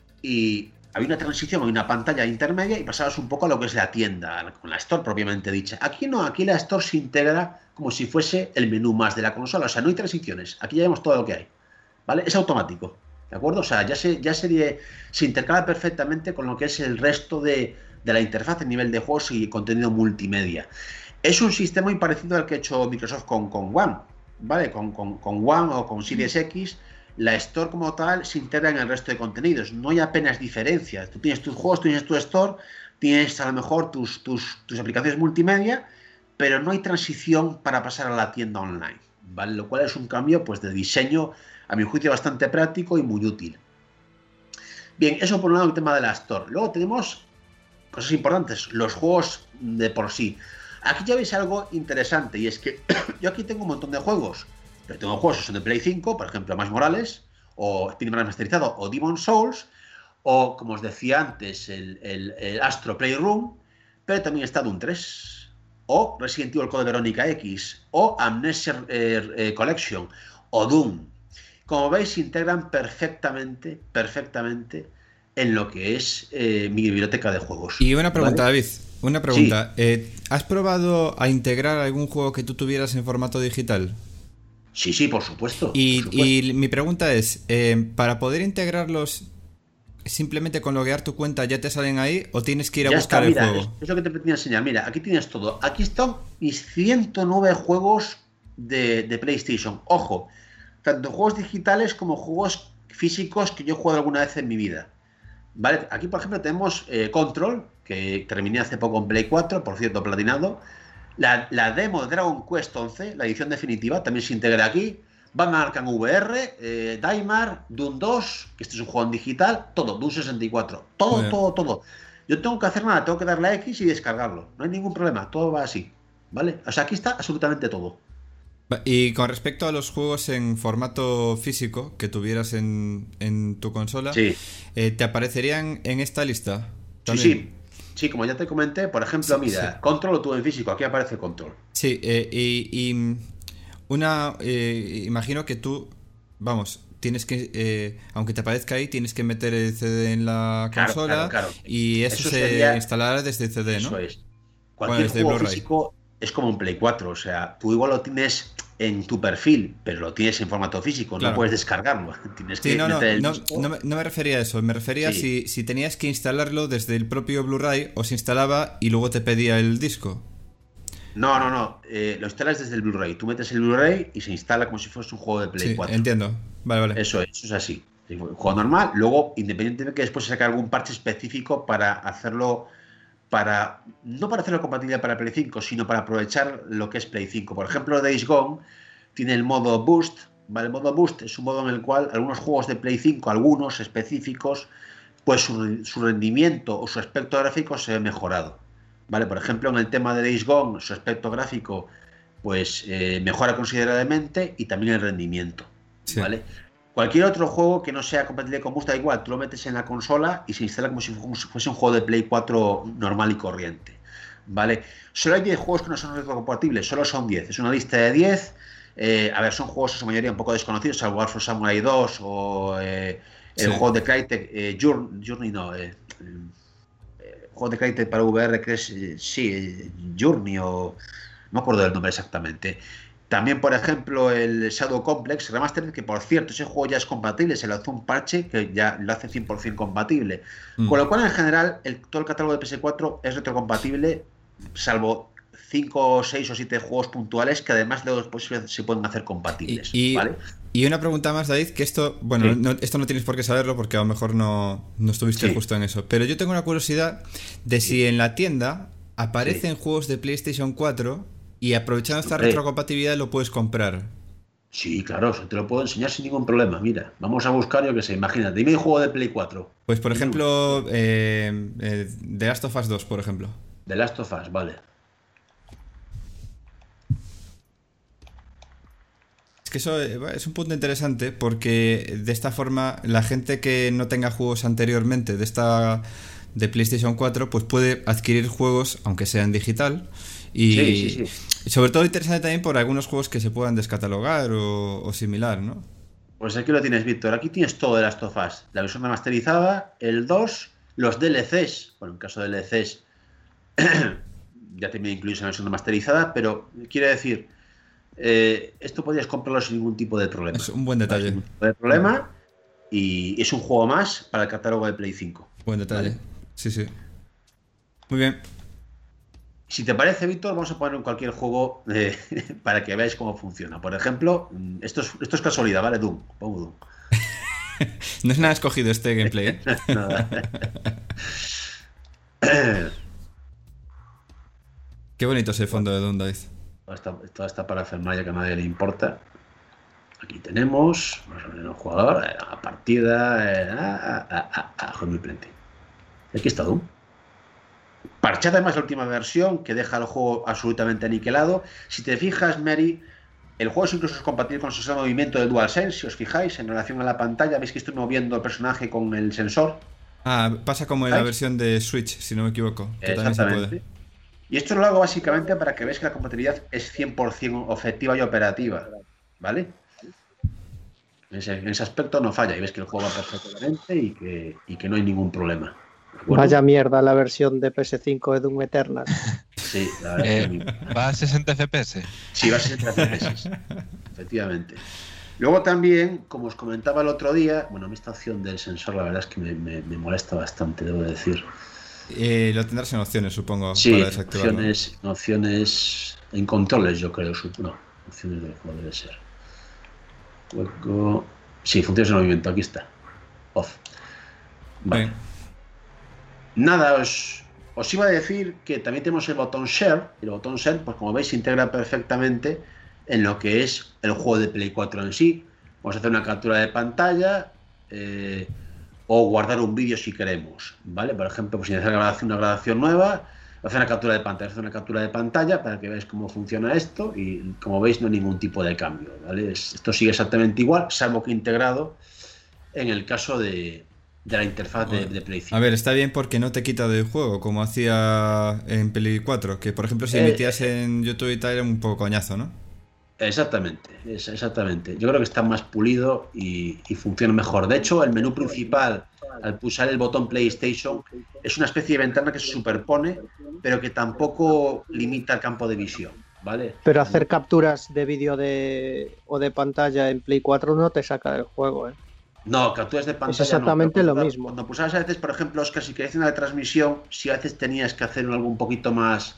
y había una transición, había una pantalla intermedia y pasabas un poco a lo que es la tienda, con la Store propiamente dicha. Aquí no, aquí la Store se integra como si fuese el menú más de la consola. O sea, no hay transiciones, aquí ya vemos todo lo que hay, ¿vale? Es automático, ¿de acuerdo? O sea, ya se intercala perfectamente con lo que es el resto de la interfaz a nivel de juegos y contenido multimedia. Es un sistema muy parecido al que ha hecho Microsoft con One, ¿vale? Con One o con Series X, la Store como tal se integra en el resto de contenidos. No hay apenas diferencias. Tú tienes tus juegos, tú tienes tu Store, tienes a lo mejor tus aplicaciones multimedia, pero no hay transición para pasar a la tienda online, ¿vale? Lo cual es un cambio pues, de diseño, a mi juicio, bastante práctico y muy útil. Bien, eso por un lado el tema de la Store. Luego tenemos cosas importantes, los juegos de por sí. Aquí ya veis algo interesante, y es que yo aquí tengo un montón de juegos, pero tengo juegos que son de Play 5, por ejemplo, Miles Morales, o Spider-Man Remasterizado, o Demon's Souls, o, como os decía antes, el Astro Playroom, pero también está Doom 3, o Resident Evil Code Verónica X, o Amnesia Collection, o Doom. Como veis, se integran perfectamente en lo que es mi biblioteca de juegos. Y una pregunta, ¿vale? David. Una pregunta. Sí. ¿Has probado a integrar algún juego que tú tuvieras en formato digital? Sí, por supuesto. Y mi pregunta es, ¿para poder integrarlos simplemente con loguear tu cuenta ya te salen ahí o tienes que ir a ya buscar está, el mira, juego? es lo que te pretendía enseñar. Mira, aquí tienes todo. Aquí están mis 109 juegos de PlayStation. Ojo, tanto juegos digitales como juegos físicos que yo he jugado alguna vez en mi vida. Vale, aquí por ejemplo tenemos Control, que terminé hace poco en Play 4, por cierto, platinado. La demo de Dragon Quest 11, la edición definitiva, también se integra aquí. Batman Arkham VR, Daimar, Doom 2, que este es un juego en digital, todo, Doom 64, todo. Yo tengo que hacer nada, tengo que darle a X y descargarlo. No hay ningún problema, todo va así, ¿vale? O sea, aquí está absolutamente todo. Y con respecto a los juegos en formato físico que tuvieras en tu consola, sí. ¿Te aparecerían en esta lista? ¿También? Sí, como ya te comenté, por ejemplo, mira, Control lo tuve en físico, aquí aparece Control. Sí, imagino que tú, vamos, tienes que, aunque te aparezca ahí, tienes que meter el CD en la consola. Claro. Y eso se instalará desde el CD, ¿no? Eso es. Cualquier juego físico es como un Play 4, o sea, tú igual lo tienes en tu perfil, pero lo tienes en formato físico, no puedes descargarlo. Tienes que meter el disco. No me refería a eso, me refería si tenías que instalarlo desde el propio Blu-ray o se instalaba y luego te pedía el disco. No, lo instalas desde el Blu-ray, tú metes el Blu-ray y se instala como si fuese un juego de Play 4. Entiendo, vale. Eso es así, un juego normal, luego independientemente de que después se saque algún parche específico para hacerlo... no para hacerlo compatible para Play 5, sino para aprovechar lo que es Play 5. Por ejemplo, Days Gone tiene el modo Boost, ¿vale? El modo Boost es un modo en el cual algunos juegos de Play 5, algunos específicos, pues su rendimiento o su aspecto gráfico se ve mejorado, ¿vale? Por ejemplo, en el tema de Days Gone, su aspecto gráfico pues mejora considerablemente y también el rendimiento, ¿vale? Cualquier otro juego que no sea compatible con Boost, da igual, tú lo metes en la consola y se instala como si fuese un juego de Play 4 normal y corriente, ¿vale? Solo hay 10 juegos que no son retrocompatibles, solo son 10. Es una lista de 10. A ver, son juegos en su mayoría un poco desconocidos, salvo War for Samurai 2 o el juego de Crytek, Journey no, juego de Crytek para VR que es, Journey o... no me acuerdo del nombre exactamente. También, por ejemplo, el Shadow Complex Remastered, que por cierto, ese juego ya es compatible, se lanzó un parche que ya lo hace 100% compatible. Con lo cual, en general, todo el catálogo de PS4 es retrocompatible, salvo 5, 6 o 7 juegos puntuales que además luego se pueden hacer compatibles. ¿Vale? Y una pregunta más, David, que esto, bueno, sí. Esto no tienes por qué saberlo porque a lo mejor no estuviste justo en eso, pero yo tengo una curiosidad de si en la tienda aparecen juegos de PlayStation 4 y aprovechando esta retrocompatibilidad lo puedes comprar. Sí, claro, te lo puedo enseñar sin ningún problema. Mira, vamos a buscar, yo que sé, imagínate, dime un juego de Play 4. Pues por ejemplo, The Last of Us 2, por ejemplo. The Last of Us, vale. Es que eso es un punto interesante porque de esta forma la gente que no tenga juegos anteriormente de PlayStation 4 pues puede adquirir juegos aunque sean digital y sobre todo interesante también por algunos juegos que se puedan descatalogar o similar, ¿no? Pues aquí lo tienes, Víctor. Aquí tienes todo de Last of Us, la versión remasterizada, el 2, los DLCs, bueno, en caso de DLCs ya también incluís en la versión remasterizada, pero quiero decir, esto podrías comprarlo sin ningún tipo de problema. Es un buen detalle. Sin ningún tipo de problema y es un juego más para el catálogo de Play 5. Buen detalle. ¿Vale? Sí. Muy bien. Si te parece, Víctor, vamos a poner cualquier juego para que veáis cómo funciona. Por ejemplo, esto es casualidad, ¿vale? Doom. Pongo Doom. No es nada escogido este gameplay, ¿eh? Nada. Qué bonito es el fondo de Doom, David. Toda esta parafernalia que a nadie le importa. Aquí tenemos el jugador, la partida, Home Plenty. Aquí está Doom. Parchada además la última versión que deja el juego absolutamente aniquilado. Si te fijas, Mary, el juego incluso es compatible con el sensor de movimiento de DualSense. Si os fijáis en relación a la pantalla, veis que estoy moviendo el personaje con el sensor. Pasa como en la versión de Switch, si no me equivoco. Que también se puede. Y esto lo hago básicamente para que veáis que la compatibilidad es 100% efectiva y operativa, ¿vale? En ese aspecto no falla y ves que el juego va perfectamente y que no hay ningún problema. Vaya mierda la versión de PS5 de Doom Eternal. Sí, la verdad. ¿Va a 60 FPS? Sí, va a 60 FPS, efectivamente. Luego también, como os comentaba el otro día, bueno, a mí esta opción del sensor la verdad es que me molesta bastante, debo decir. Lo tendrás en opciones, supongo, sí, para desactivarlo. Opciones en controles, yo creo. No, opciones del juego debe ser. Juego... Sí, funciones de movimiento, aquí está. Off. Vale. Nada, os iba a decir que también tenemos el botón Share. Y el botón Share, pues como veis, se integra perfectamente en lo que es el juego de Play 4 en sí. Vamos a hacer una captura de pantalla o guardar un vídeo si queremos, ¿vale? Por ejemplo, pues si hacer una grabación nueva, hacer una captura de pantalla, para que veáis cómo funciona esto y como veis no hay ningún tipo de cambio, ¿vale? Esto sigue exactamente igual, salvo que integrado en el caso de la interfaz de Play 5. A ver, está bien porque no te quita del juego, como hacía en Play 4, que por ejemplo si emitías en YouTube y tal era un poco coñazo, ¿no? Exactamente. Yo creo que está más pulido y funciona mejor. De hecho, el menú principal, al pulsar el botón PlayStation, es una especie de ventana que se superpone, pero que tampoco limita el campo de visión, ¿vale? Pero hacer capturas de vídeo o de pantalla en Play 4 no te saca del juego, ¿eh? No, capturas de pantalla es exactamente no, lo mismo. Cuando pulsabas a veces, por ejemplo, Oscar, si querías una transmisión, si a veces tenías que hacer algo un poquito más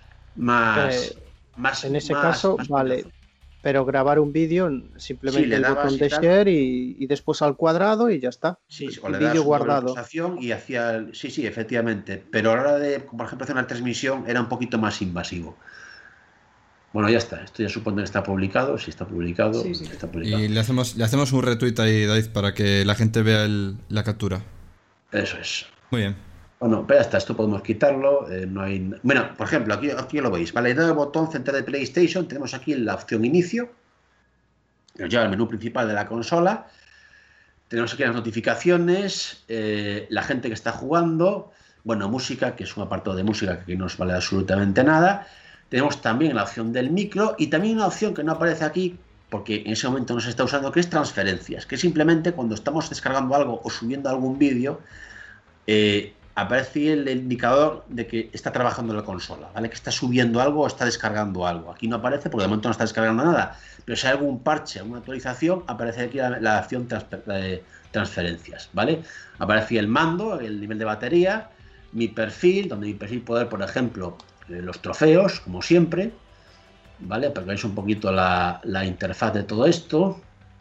en ese caso, vale. Pero grabar un vídeo, simplemente el botón de share y después al cuadrado y ya está. Sí, el vídeo guardado. Y hacía sí, efectivamente. Pero a la hora de, por ejemplo, hacer una transmisión era un poquito más invasivo. Bueno, ya está. Esto ya supone que está publicado. Si está publicado, sí. Está publicado. Y le hacemos un retweet ahí, David, para que la gente vea la captura. Eso es. Muy bien. Bueno, pero ya está, esto podemos quitarlo. No hay... Bueno, por ejemplo, aquí lo veis. Vale, dado el botón central de PlayStation, tenemos aquí la opción inicio, que nos lleva al menú principal de la consola. Tenemos aquí las notificaciones, la gente que está jugando, Bueno, música, que es un apartado de música que aquí no nos vale absolutamente nada. Tenemos también la opción del micro y también una opción que no aparece aquí, porque en ese momento no se está usando, que es transferencias, que simplemente cuando estamos descargando algo o subiendo algún vídeo, aparece el indicador de que está trabajando la consola, ¿vale? Que está subiendo algo o está descargando algo. Aquí no aparece porque de momento no está descargando nada, pero si hay algún parche, alguna actualización, aparece aquí la opción transferencias, ¿vale? Aparece el mando, el nivel de batería, mi perfil, donde mi perfil puede ver, por ejemplo, los trofeos, como siempre, ¿vale? Para que veáis un poquito la interfaz de todo esto.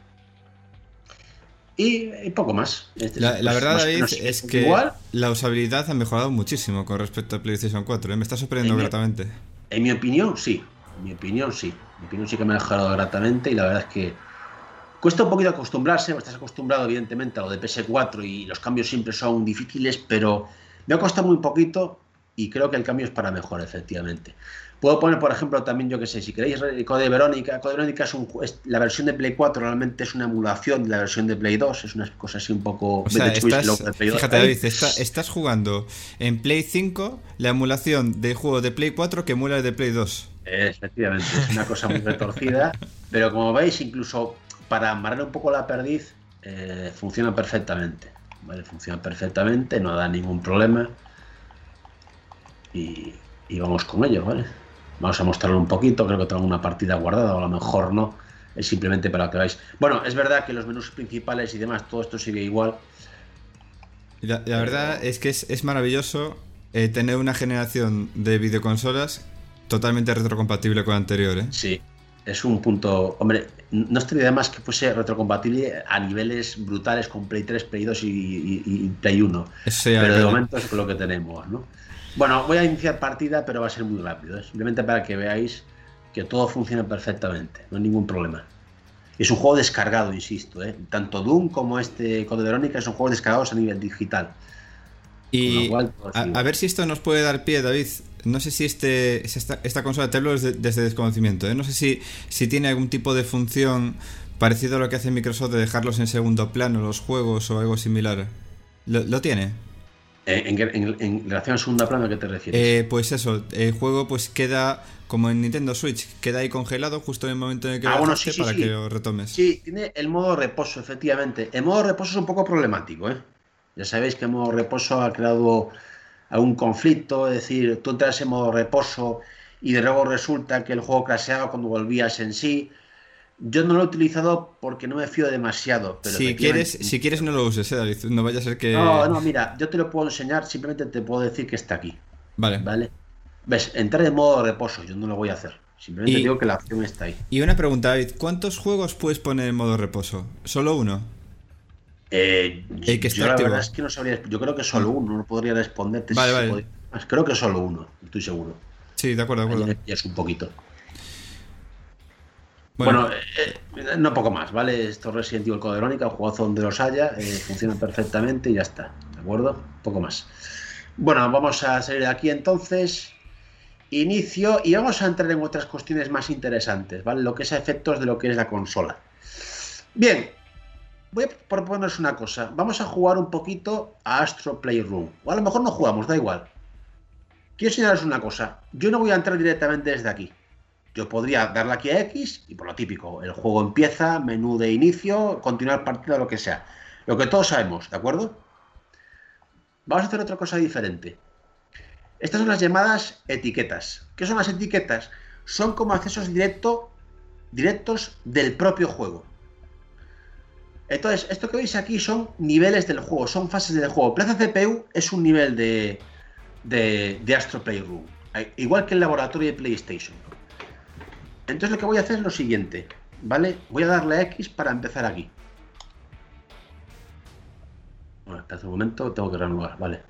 Y poco más. La verdad, David, es que igual, la usabilidad ha mejorado muchísimo con respecto a PlayStation 4. Me está sorprendiendo gratamente. En mi opinión, sí. En mi opinión, sí. Mi opinión sí que me ha mejorado gratamente y la verdad es que cuesta un poquito acostumbrarse. Estás acostumbrado, evidentemente, a lo de PS4 y los cambios siempre son difíciles, pero me ha costado muy poquito y creo que el cambio es para mejor, efectivamente. Puedo poner, por ejemplo, también, yo que sé, si queréis, Code Verónica. Code Verónica la versión de Play 4 realmente es una emulación de la versión de Play 2. Es una cosa así un poco... O sea, fíjate, David, estás jugando en Play 5 la emulación de juego de Play 4 que emula el de Play 2. Efectivamente, es una cosa muy retorcida. Pero como veis, incluso para amarrar un poco la perdiz, funciona perfectamente. ¿Vale? Funciona perfectamente, no da ningún problema. Y vamos con ello, ¿vale? Vamos a mostrarlo un poquito, creo que tengo una partida guardada, o a lo mejor no, es simplemente para que veáis. Bueno, es verdad que los menús principales y demás, todo esto sigue igual. La verdad es que es maravilloso tener una generación de videoconsolas totalmente retrocompatible con la anterior, ¿eh? Sí, es un punto... Hombre, no estaría de más que fuese retrocompatible a niveles brutales con Play 3, Play 2 y Play 1. Pero de momento es lo que tenemos, ¿no? Bueno, voy a iniciar partida, pero va a ser muy rápido, ¿eh? Simplemente para que veáis que todo funciona perfectamente, no hay ningún problema. Es un juego descargado, insisto, ¿eh? Tanto Doom como este Code Verónica son juegos descargados a nivel digital. Y a ver si esto nos puede dar pie, David. No sé si esta consola, te hablo desde desconocimiento, ¿eh? No sé si tiene algún tipo de función parecido a lo que hace Microsoft de dejarlos en segundo plano los juegos o algo similar. ¿Lo tiene? ¿En relación a segunda plano, ¿a qué te refieres? Pues eso, el juego pues queda como en Nintendo Switch, queda ahí congelado justo en el momento en el que lo dejaste para que lo retomes. Sí, tiene el modo reposo, efectivamente. El modo reposo es un poco problemático, ¿eh? Ya sabéis que el modo reposo ha creado algún conflicto, es decir, tú entras en modo reposo y de luego resulta que el juego crasheaba cuando volvías en sí. Yo no lo he utilizado porque no me fío demasiado. Pero si quieres no lo uses, David. No vaya a ser que... No, mira, yo te lo puedo enseñar, simplemente te puedo decir que está aquí. Vale. ¿Ves? Entrar en modo reposo, yo no lo voy a hacer. Simplemente digo que la opción está ahí. Y una pregunta, David, ¿cuántos juegos puedes poner en modo reposo? ¿Solo uno? El que está activo. La verdad es que no sabría. Yo creo que solo uno, no podría responderte. Vale. Creo que solo uno, estoy seguro. Sí, de acuerdo. Ya es un poquito. Bueno, no poco más, ¿vale? Esto es Resident Evil Code Verónica, el juego donde los haya, funciona perfectamente y ya está, ¿de acuerdo? Poco más. Bueno, vamos a salir de aquí entonces, inicio, y vamos a entrar en otras cuestiones más interesantes, ¿vale? Lo que es a efectos de lo que es la consola. Bien, voy a proponeros una cosa, vamos a jugar un poquito a Astro Playroom, o a lo mejor no jugamos, da igual. Quiero enseñaros una cosa, yo no voy a entrar directamente desde aquí. Yo podría darle aquí a X y por lo típico, el juego empieza, menú de inicio, continuar partida, lo que sea. Lo que todos sabemos, ¿de acuerdo? Vamos a hacer otra cosa diferente. Estas son las llamadas etiquetas. ¿Qué son las etiquetas? Son como accesos directos del propio juego. Entonces, esto que veis aquí son niveles del juego, son fases del juego. Plaza CPU es un nivel de Astro Playroom, igual que el laboratorio de PlayStation. Entonces lo que voy a hacer es lo siguiente, ¿vale? Voy a darle a X para empezar aquí. Bueno, espera un momento, tengo que reanudar, vale.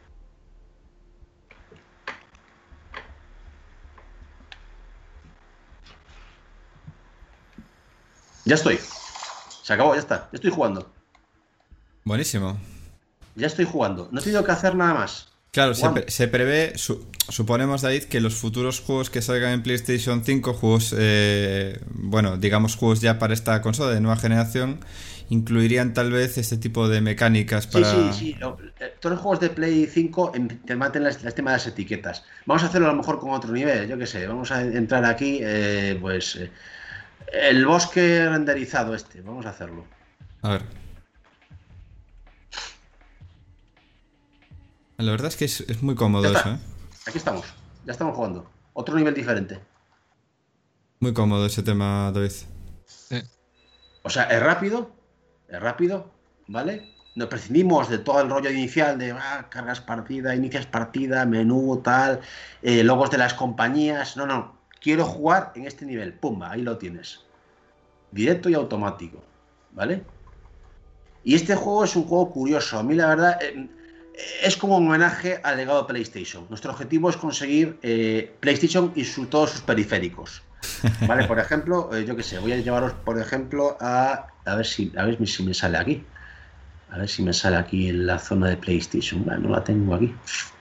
Ya estoy. Se acabó, ya está. Ya estoy jugando. Buenísimo. Ya estoy jugando. No he tenido que hacer nada más. Claro, se prevé, suponemos, David, que los futuros juegos que salgan en PlayStation 5, juegos, bueno, digamos juegos ya para esta consola de nueva generación, incluirían tal vez este tipo de mecánicas para... Sí. Todos los juegos de Play 5 te maten el tema de las etiquetas. Vamos a hacerlo a lo mejor con otro nivel, yo qué sé. Vamos a entrar aquí, el bosque renderizado vamos a hacerlo. A ver. La verdad es que es muy cómodo eso, ¿eh? Aquí estamos, ya estamos jugando. Otro nivel diferente. Muy cómodo ese tema, David. Sí. O sea, es rápido, ¿vale? Nos prescindimos de todo el rollo inicial de cargas partida, inicias partida, menú, tal, logos de las compañías. No, quiero jugar en este nivel. Pumba, ahí lo tienes. Directo y automático, ¿vale? Y este juego es un juego curioso. A mí, la verdad, es como un homenaje al legado de PlayStation. Nuestro objetivo es conseguir PlayStation y todos sus periféricos. Vale, por ejemplo, yo qué sé, voy a llevaros, por ejemplo, a ver si me sale aquí. A ver si me sale aquí en la zona de PlayStation. Bueno, no la tengo aquí.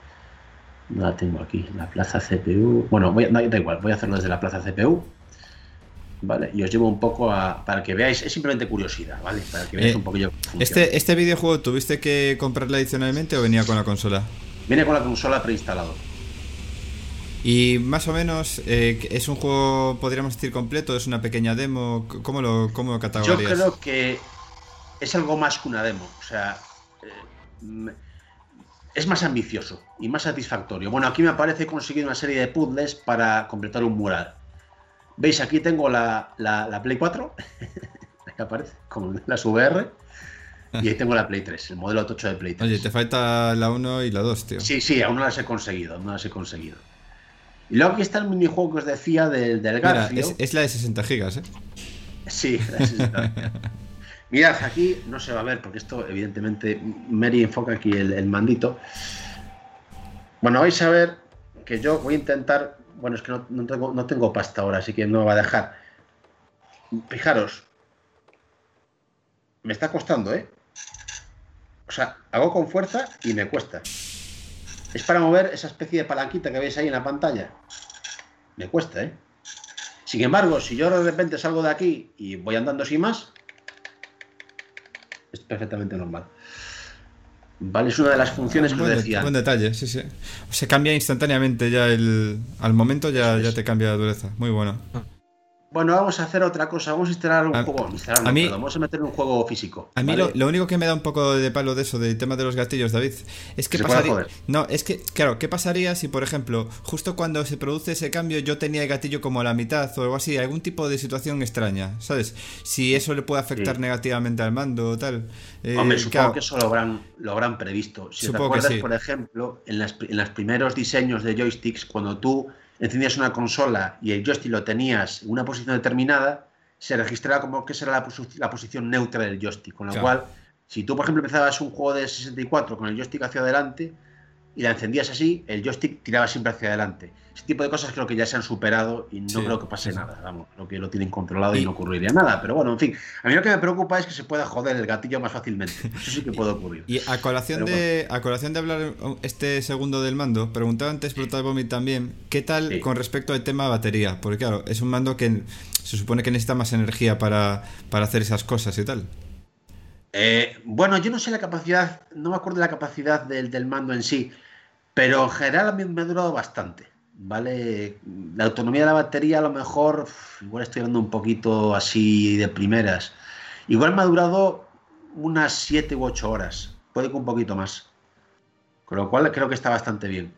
La plaza CPU. Bueno, da igual, voy a hacerlo desde la plaza CPU. Vale, y os llevo un poco para que veáis, es simplemente curiosidad, ¿vale? Para que veáis un poquillo cómo funciona. ¿Este videojuego tuviste que comprarlo adicionalmente o venía con la consola? Viene con la consola preinstalado. Y más o menos, ¿es un juego, podríamos decir, completo? ¿Es una pequeña demo? ¿Cómo lo categorizarías? Yo creo que es algo más que una demo. O sea, es más ambicioso y más satisfactorio. Bueno, aquí me aparece conseguir una serie de puzzles para completar un mural. ¿Veis? Aquí tengo la Play 4, que aparece, con las VR, y ahí tengo la Play 3, el modelo tocho de Play 3. Oye, te falta la 1 y la 2, tío. Sí, aún no las he conseguido, Y luego aquí está el minijuego que os decía del Garfio. Mira, es la de 60 gigas, ¿eh? Sí, la de 60 gigas. Mirad, aquí no se va a ver, porque esto, evidentemente, Mary enfoca aquí el mandito. Bueno, vais a ver que yo voy a intentar... Bueno, es que no tengo pasta ahora, así que no me va a dejar. Fijaros. Me está costando, ¿eh? O sea, hago con fuerza y me cuesta. Es para mover esa especie de palanquita que veis ahí en la pantalla. Me cuesta, ¿eh? Sin embargo, si yo de repente salgo de aquí y voy andando sin más, es perfectamente normal. Vale, es una de las funciones que os decía. Buen detalle, sí. Se cambia instantáneamente ya al momento ya te cambia la dureza. Muy bueno. Bueno, vamos a hacer otra cosa. Vamos a instalar un juego. Vamos a meter un juego físico. A mí ¿vale? lo único que me da un poco de palo de eso, del tema de los gatillos, David, es que pasaría. No, es que, claro, ¿qué pasaría si, por ejemplo, justo cuando se produce ese cambio, yo tenía el gatillo como a la mitad o algo así? Algún tipo de situación extraña, ¿sabes? Si eso le puede afectar negativamente al mando o tal. Hombre, supongo que eso lo habrán previsto. Si te acuerdas, por ejemplo, en los primeros diseños de joysticks, cuando tú encendías una consola y el joystick lo tenías en una posición determinada, se registraba como que esa era la posición neutra del joystick, con lo cual, si tú, por ejemplo, empezabas un juego de 64 con el joystick hacia adelante y la encendías así, el joystick tiraba siempre hacia adelante. Ese tipo de cosas creo que ya se han superado y no creo que pase nada, vamos, creo que lo tienen controlado y no ocurriría nada, pero bueno, en fin, a mí lo que me preocupa es que se pueda joder el gatillo más fácilmente, eso sí que puede ocurrir. Y a colación de hablar este segundo del mando, preguntaba antes Brutal Vomit también, ¿qué tal con respecto al tema batería? Porque claro, es un mando que se supone que necesita más energía para hacer esas cosas y tal. Bueno, yo no sé la capacidad, no me acuerdo de la capacidad del mando en sí, pero en general a mí me ha durado bastante, ¿vale? La autonomía de la batería a lo mejor, igual estoy hablando un poquito así de primeras, igual me ha durado unas 7 u 8 horas, puede que un poquito más, con lo cual creo que está bastante bien,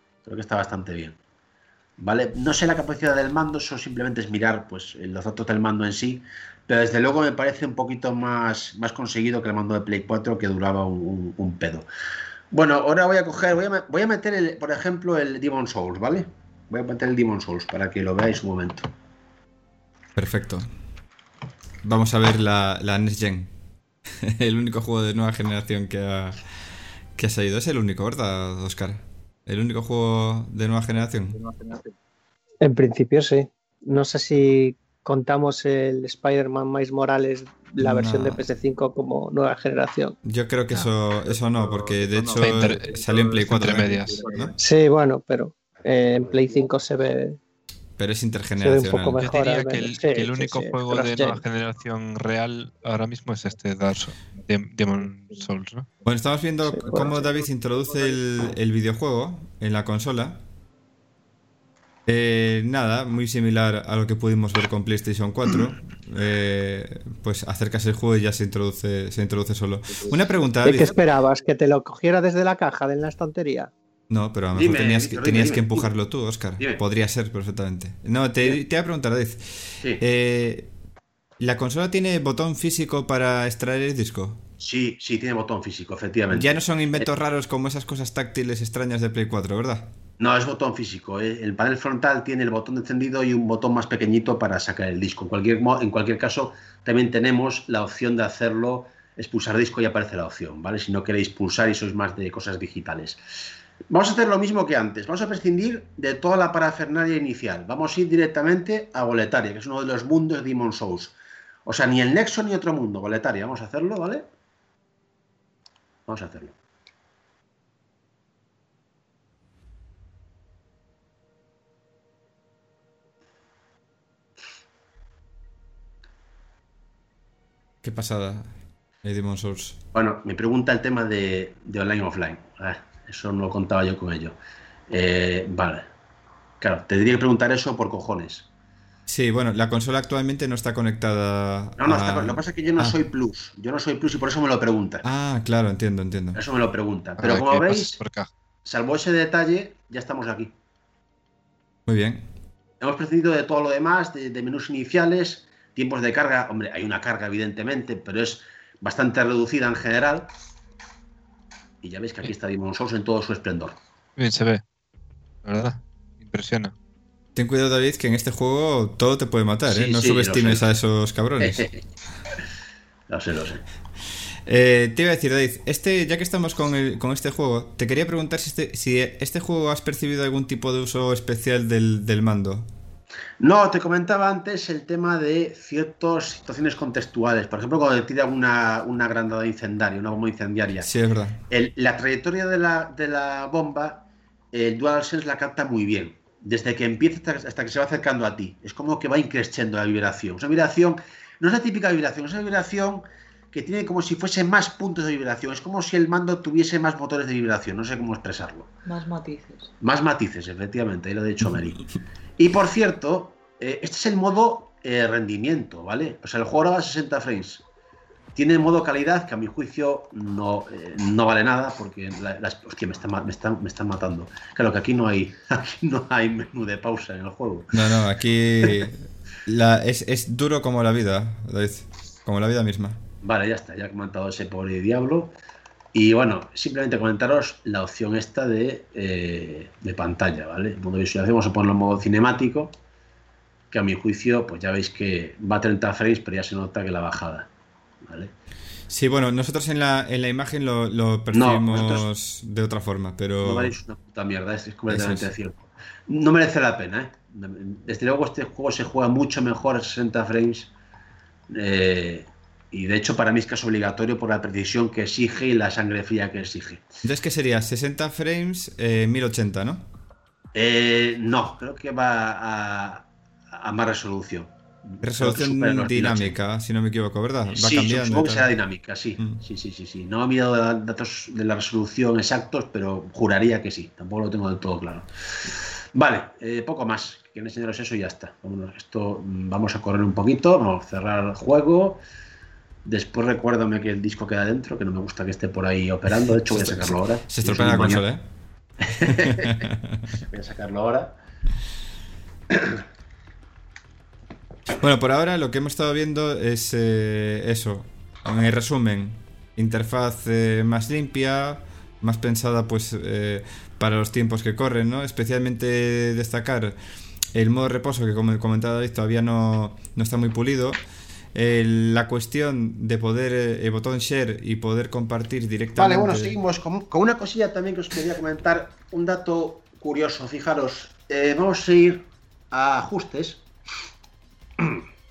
¿vale? No sé la capacidad del mando, eso simplemente es mirar pues los datos del mando en sí, pero desde luego me parece un poquito más conseguido que el mando de Play 4, que duraba un pedo. Bueno, ahora voy a meter, por ejemplo, el Demon's Souls, ¿vale? Voy a meter el Demon's Souls para que lo veáis un momento. Perfecto. Vamos a ver la Next Gen. El único juego de nueva generación que ha salido. Es el único, ¿verdad, Óscar? ¿El único juego de nueva generación? En principio sí. No sé si contamos el Spider-Man Miles Morales, la versión de No. PS5 como nueva generación. Yo creo que eso no, porque de hecho salió en Play 4. Entre medias. ¿no? Sí, bueno, pero en Play 5 se ve Pero es un intergeneracional. poco Yo mejor. diría al que menos. el Sí, único sí, juego de cross-gen. nueva generación real ahora mismo es este Demon Souls, ¿no? Bueno, estamos viendo Sí, cómo bueno. David introduce el videojuego en la consola. Nada, muy similar a lo que pudimos ver con PlayStation 4. Pues acercas el juego y ya se introduce solo. Una pregunta, ¿De David. qué esperabas? ¿Que te lo cogiera desde la caja de la estantería? No, pero a lo mejor Dime, tenías, Víctor, tenías dime, que dime. empujarlo tú, Óscar. Dime. Podría ser perfectamente. No, te voy a preguntar, David. Sí. ¿La consola tiene botón físico para extraer el disco? Sí, tiene botón físico, efectivamente. Ya no son inventos raros como esas cosas táctiles extrañas de Play 4, ¿verdad? No, es botón físico. El panel frontal tiene el botón de encendido y un botón más pequeñito para sacar el disco. En cualquier caso, también tenemos la opción de hacerlo, expulsar disco y aparece la opción, ¿vale? Si no queréis pulsar y sois más de cosas digitales. Vamos a hacer lo mismo que antes. Vamos a prescindir de toda la parafernalia inicial. Vamos a ir directamente a Boletaria, que es uno de los mundos de Demon Souls. O sea, ni el Nexo ni otro mundo. Boletaria, vamos a hacerlo, ¿vale? Vamos a hacerlo. Qué pasada, Demon Souls. Bueno, me pregunta el tema de online offline. Eso no lo contaba yo con ello. Vale. Claro, te tendría que preguntar eso por cojones. Sí, bueno, la consola actualmente no está conectada. No, lo que pasa es que yo no soy Plus. Yo no soy Plus y por eso me lo pregunta. Ah, claro, entiendo. Eso me lo pregunta. Pero Ahora como que veis, pases por caja. salvo ese detalle, ya estamos aquí. Muy bien. Hemos prescindido de todo lo demás, de menús iniciales, tiempos de carga. Hombre, hay una carga, evidentemente, pero es bastante reducida en general. Y ya veis que aquí está Demon Souls en todo su esplendor. Bien se ve, ¿verdad? Impresiona. Ten cuidado, David, que en este juego todo te puede matar, ¿eh? Sí, No sí, subestimes lo sé. a esos cabrones. Lo sé. Te iba a decir, David, ya que estamos con este juego, te quería preguntar si este juego has percibido algún tipo de uso especial del mando. No, te comentaba antes el tema de ciertas situaciones contextuales. Por ejemplo, cuando te tira una granada incendiaria, una bomba incendiaria. Sí, es verdad. La trayectoria de la bomba, el DualSense la capta muy bien. Desde que empieza hasta que se va acercando a ti. Es como que va increciendo la vibración. Esa vibración no es la típica vibración, es una vibración que tiene como si fuese más puntos de vibración. Es como si el mando tuviese más motores de vibración. No sé cómo expresarlo. Más matices. Más matices, efectivamente. Ahí lo ha dicho Mary. Y por cierto, este es el modo rendimiento, ¿vale? O sea, el juego ahora va a 60 frames. Tiene el modo calidad, que a mi juicio no vale nada, porque hostia, me están matando. Claro que aquí no hay menú de pausa en el juego. No, aquí es duro como la vida, David. Como la vida misma. Vale, ya está, ya he comentado ese pobre diablo. Y bueno, simplemente comentaros la opción esta de pantalla, ¿vale? El modo de visualización, vamos a ponerlo en modo cinemático, que a mi juicio, pues ya veis que va a 30 frames, pero ya se nota que la bajada, ¿vale? Sí, bueno, nosotros en la imagen lo percibimos nosotros de otra forma, pero... No veréis una puta mierda, es completamente Eso es. cierto. No merece la pena, ¿eh? Desde luego este juego se juega mucho mejor a 60 frames. Y de hecho para mí es que es obligatorio por la precisión que exige y la sangre fría que exige. Entonces, ¿qué sería? 60 frames, 1080, ¿no? No, creo que va a más resolución. Creo que supera Resolución los 1080. dinámica, si no me equivoco, ¿verdad? Va Sí, cambiando. supongo y que tal. será dinámica, sí. Mm. Sí. No he mirado datos de la resolución exactos, pero juraría que sí. Tampoco lo tengo del todo claro. Vale, poco más. Quiero enseñaros eso y ya está. Vamos a correr un poquito, vamos a cerrar el juego. Después recuérdame que el disco queda dentro, que no me gusta que esté por ahí operando. De hecho, voy a sacarlo ahora. Se estropea la consola, Voy a sacarlo ahora. Bueno, por ahora lo que hemos estado viendo es eso. En resumen, interfaz más limpia, más pensada pues para los tiempos que corren, ¿no? Especialmente destacar el modo reposo, que como comentaba David, todavía no está muy pulido. La cuestión de poder el botón share y poder compartir directamente. Vale, bueno, seguimos con una cosilla también que os quería comentar. Un dato curioso, fijaros. Vamos a ir a ajustes.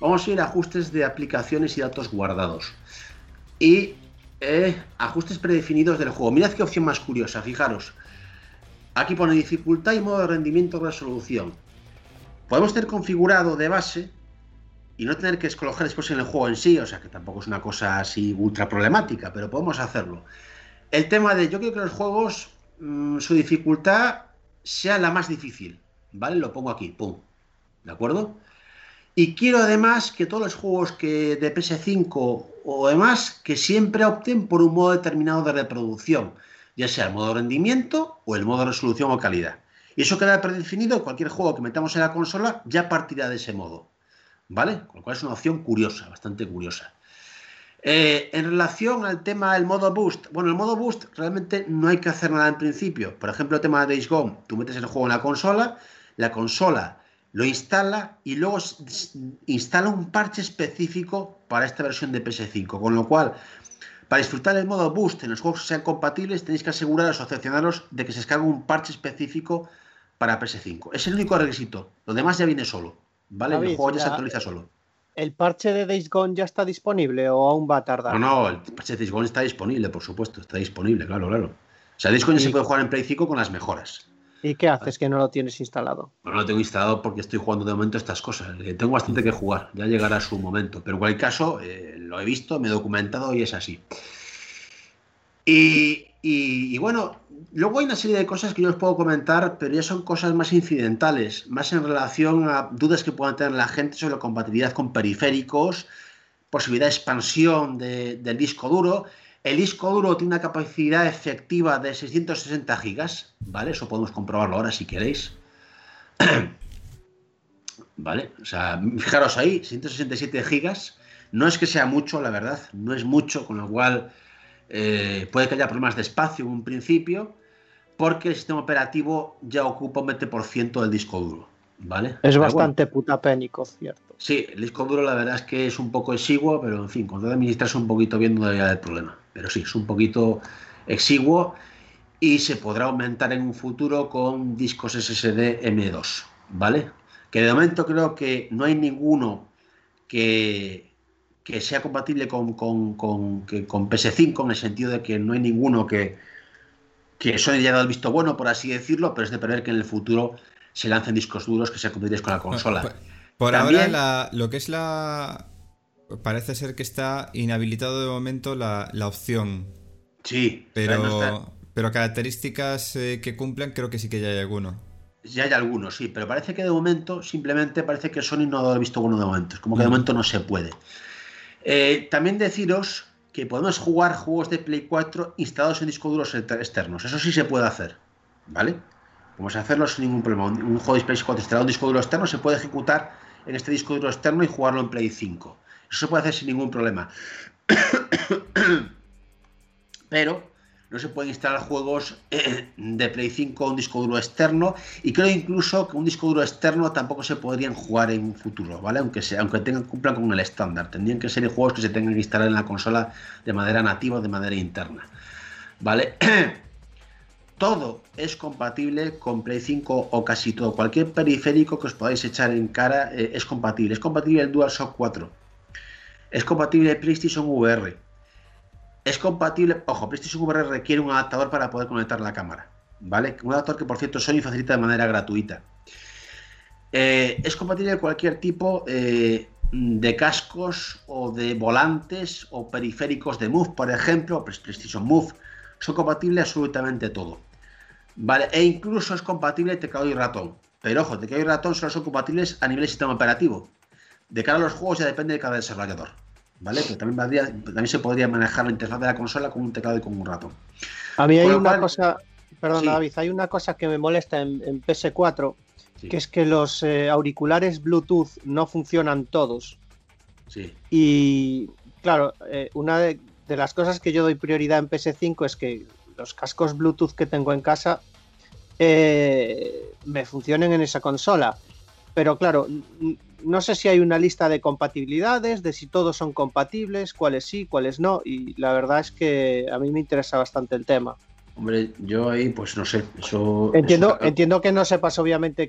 Vamos a ir a ajustes de aplicaciones y datos guardados. Y ajustes predefinidos del juego. Mirad qué opción más curiosa, fijaros. Aquí pone dificultad y modo de rendimiento de resolución. Podemos tener configurado de base y no tener que escoger después en el juego en sí, o sea que tampoco es una cosa así ultra problemática, pero podemos hacerlo. El tema de, yo quiero que los juegos, su dificultad sea la más difícil, ¿vale? Lo pongo aquí, pum, ¿de acuerdo? Y quiero además que todos los juegos que de PS5 o demás, que siempre opten por un modo determinado de reproducción, ya sea el modo rendimiento o el modo resolución o calidad. Y eso queda predefinido, cualquier juego que metamos en la consola ya partirá de ese modo, ¿vale? Con lo cual es una opción curiosa, bastante curiosa. En relación al tema del modo boost, bueno, el modo boost realmente no hay que hacer nada en principio. Por ejemplo, el tema de Days Gone, tú metes el juego en la consola lo instala y luego instala un parche específico para esta versión de PS5, con lo cual, para disfrutar del modo boost en los juegos que sean compatibles, tenéis que aseguraros o cercioraros de que se descargue un parche específico para PS5. Es el único requisito, lo demás ya viene solo, ¿vale? David, el juego ya se actualiza solo. ¿El parche de Days Gone ya está disponible o aún va a tardar? No, el parche de Days Gone está disponible, por supuesto, está disponible, claro. O sea, Days Gone ya se puede jugar en Play 5 con las mejoras. ¿Y qué haces que no lo tienes instalado? Bueno, no lo tengo instalado porque estoy jugando de momento estas cosas. Tengo bastante que jugar, ya llegará su momento. Pero en cualquier caso, lo he visto, me he documentado y es así. Y bueno, luego hay una serie de cosas que yo os puedo comentar, pero ya son cosas más incidentales, más en relación a dudas que puedan tener la gente sobre la compatibilidad con periféricos, posibilidad de expansión del disco duro. El disco duro tiene una capacidad efectiva de 660 gigas, ¿vale? Eso podemos comprobarlo ahora si queréis. ¿Vale? O sea, fijaros ahí, 167 gigas. No es que sea mucho, la verdad, no es mucho, con lo cual puede que haya problemas de espacio en un principio, porque el sistema operativo ya ocupa un 20% del disco duro, ¿vale? Es bastante putapénico, ¿cierto? Sí, el disco duro la verdad es que es un poco exiguo, pero en fin, con todo administrarse un poquito bien no debería haber problema. Pero sí, es un poquito exiguo y se podrá aumentar en un futuro con discos SSD M2, ¿vale? Que de momento creo que no hay ninguno que sea compatible con PS5, en el sentido de que no hay ninguno que Sony haya dado el visto bueno, por así decirlo, pero es de prever que en el futuro se lancen discos duros que sean compatibles con la consola. Por También, ahora, lo que es parece ser que está inhabilitado de momento la opción. Sí, pero características que cumplan, creo que sí que ya hay alguno. Ya hay algunos, sí, pero parece que de momento, simplemente parece que Sony no ha dado el visto bueno de momento. Es como que de momento no se puede. También deciros que podemos jugar juegos de Play 4 instalados en discos duros externos. Eso sí se puede hacer, ¿vale? Podemos hacerlo sin ningún problema. Un juego de Play 4 instalado en disco duro externo se puede ejecutar en este disco duro externo y jugarlo en Play 5. Eso se puede hacer sin ningún problema. Pero no se pueden instalar juegos de Play 5 en un disco duro externo, y creo incluso que un disco duro externo tampoco se podrían jugar en un futuro, ¿vale? Aunque cumplan con el estándar. Tendrían que ser juegos que se tengan que instalar en la consola de manera nativa o de manera interna, ¿vale? Todo es compatible con Play 5 o casi todo. Cualquier periférico que os podáis echar en cara es compatible. Es compatible el DualShock 4. Es compatible el PlayStation VR. Es compatible... Ojo, PlayStation VR requiere un adaptador para poder conectar la cámara, ¿vale? Un adaptador que, por cierto, Sony facilita de manera gratuita. Es compatible cualquier tipo de cascos o de volantes o periféricos de Move, por ejemplo, PlayStation Move. Son compatibles absolutamente todo, ¿vale? E incluso es compatible teclado y ratón. Pero ojo, teclado y ratón solo son compatibles a nivel de sistema operativo. De cara a los juegos ya depende de cada desarrollador, ¿vale? Pero también se podría manejar la interfaz de la consola con un teclado y con un ratón. A mí hay una cosa, perdón, sí. David, hay una cosa que me molesta en PS4, Sí. que es que los auriculares Bluetooth no funcionan todos. Sí. Y claro, una de las cosas que yo doy prioridad en PS5 es que los cascos Bluetooth que tengo en casa me funcionen en esa consola. Pero claro, no sé si hay una lista de compatibilidades, de si todos son compatibles, cuáles sí, cuáles no, y la verdad es que a mí me interesa bastante el tema. Hombre, yo ahí, pues no sé. Entiendo que no sepas obviamente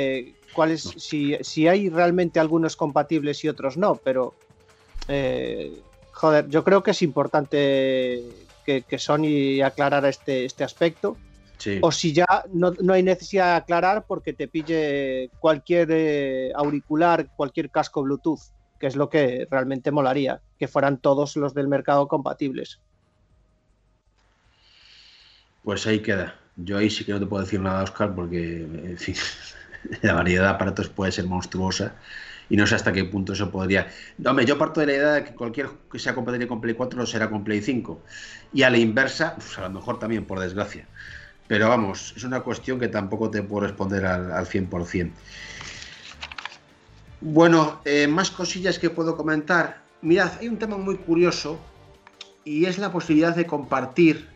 si hay realmente algunos compatibles y otros no, pero joder, yo creo que es importante que Sony aclarara este aspecto. Sí. O si ya no hay necesidad de aclarar porque te pille cualquier auricular, cualquier casco Bluetooth, que es lo que realmente molaría, que fueran todos los del mercado compatibles. Pues ahí queda. Yo ahí sí que no te puedo decir nada, Óscar, porque en fin, la variedad de aparatos puede ser monstruosa y no sé hasta qué punto eso podría... Hombre, yo parto de la idea de que cualquier que sea compatible con Play 4 lo será con Play 5. Y a la inversa, pues a lo mejor también, por desgracia. Pero vamos, es una cuestión que tampoco te puedo responder al 100%. Bueno, más cosillas que puedo comentar. Mirad, hay un tema muy curioso y es la posibilidad de compartir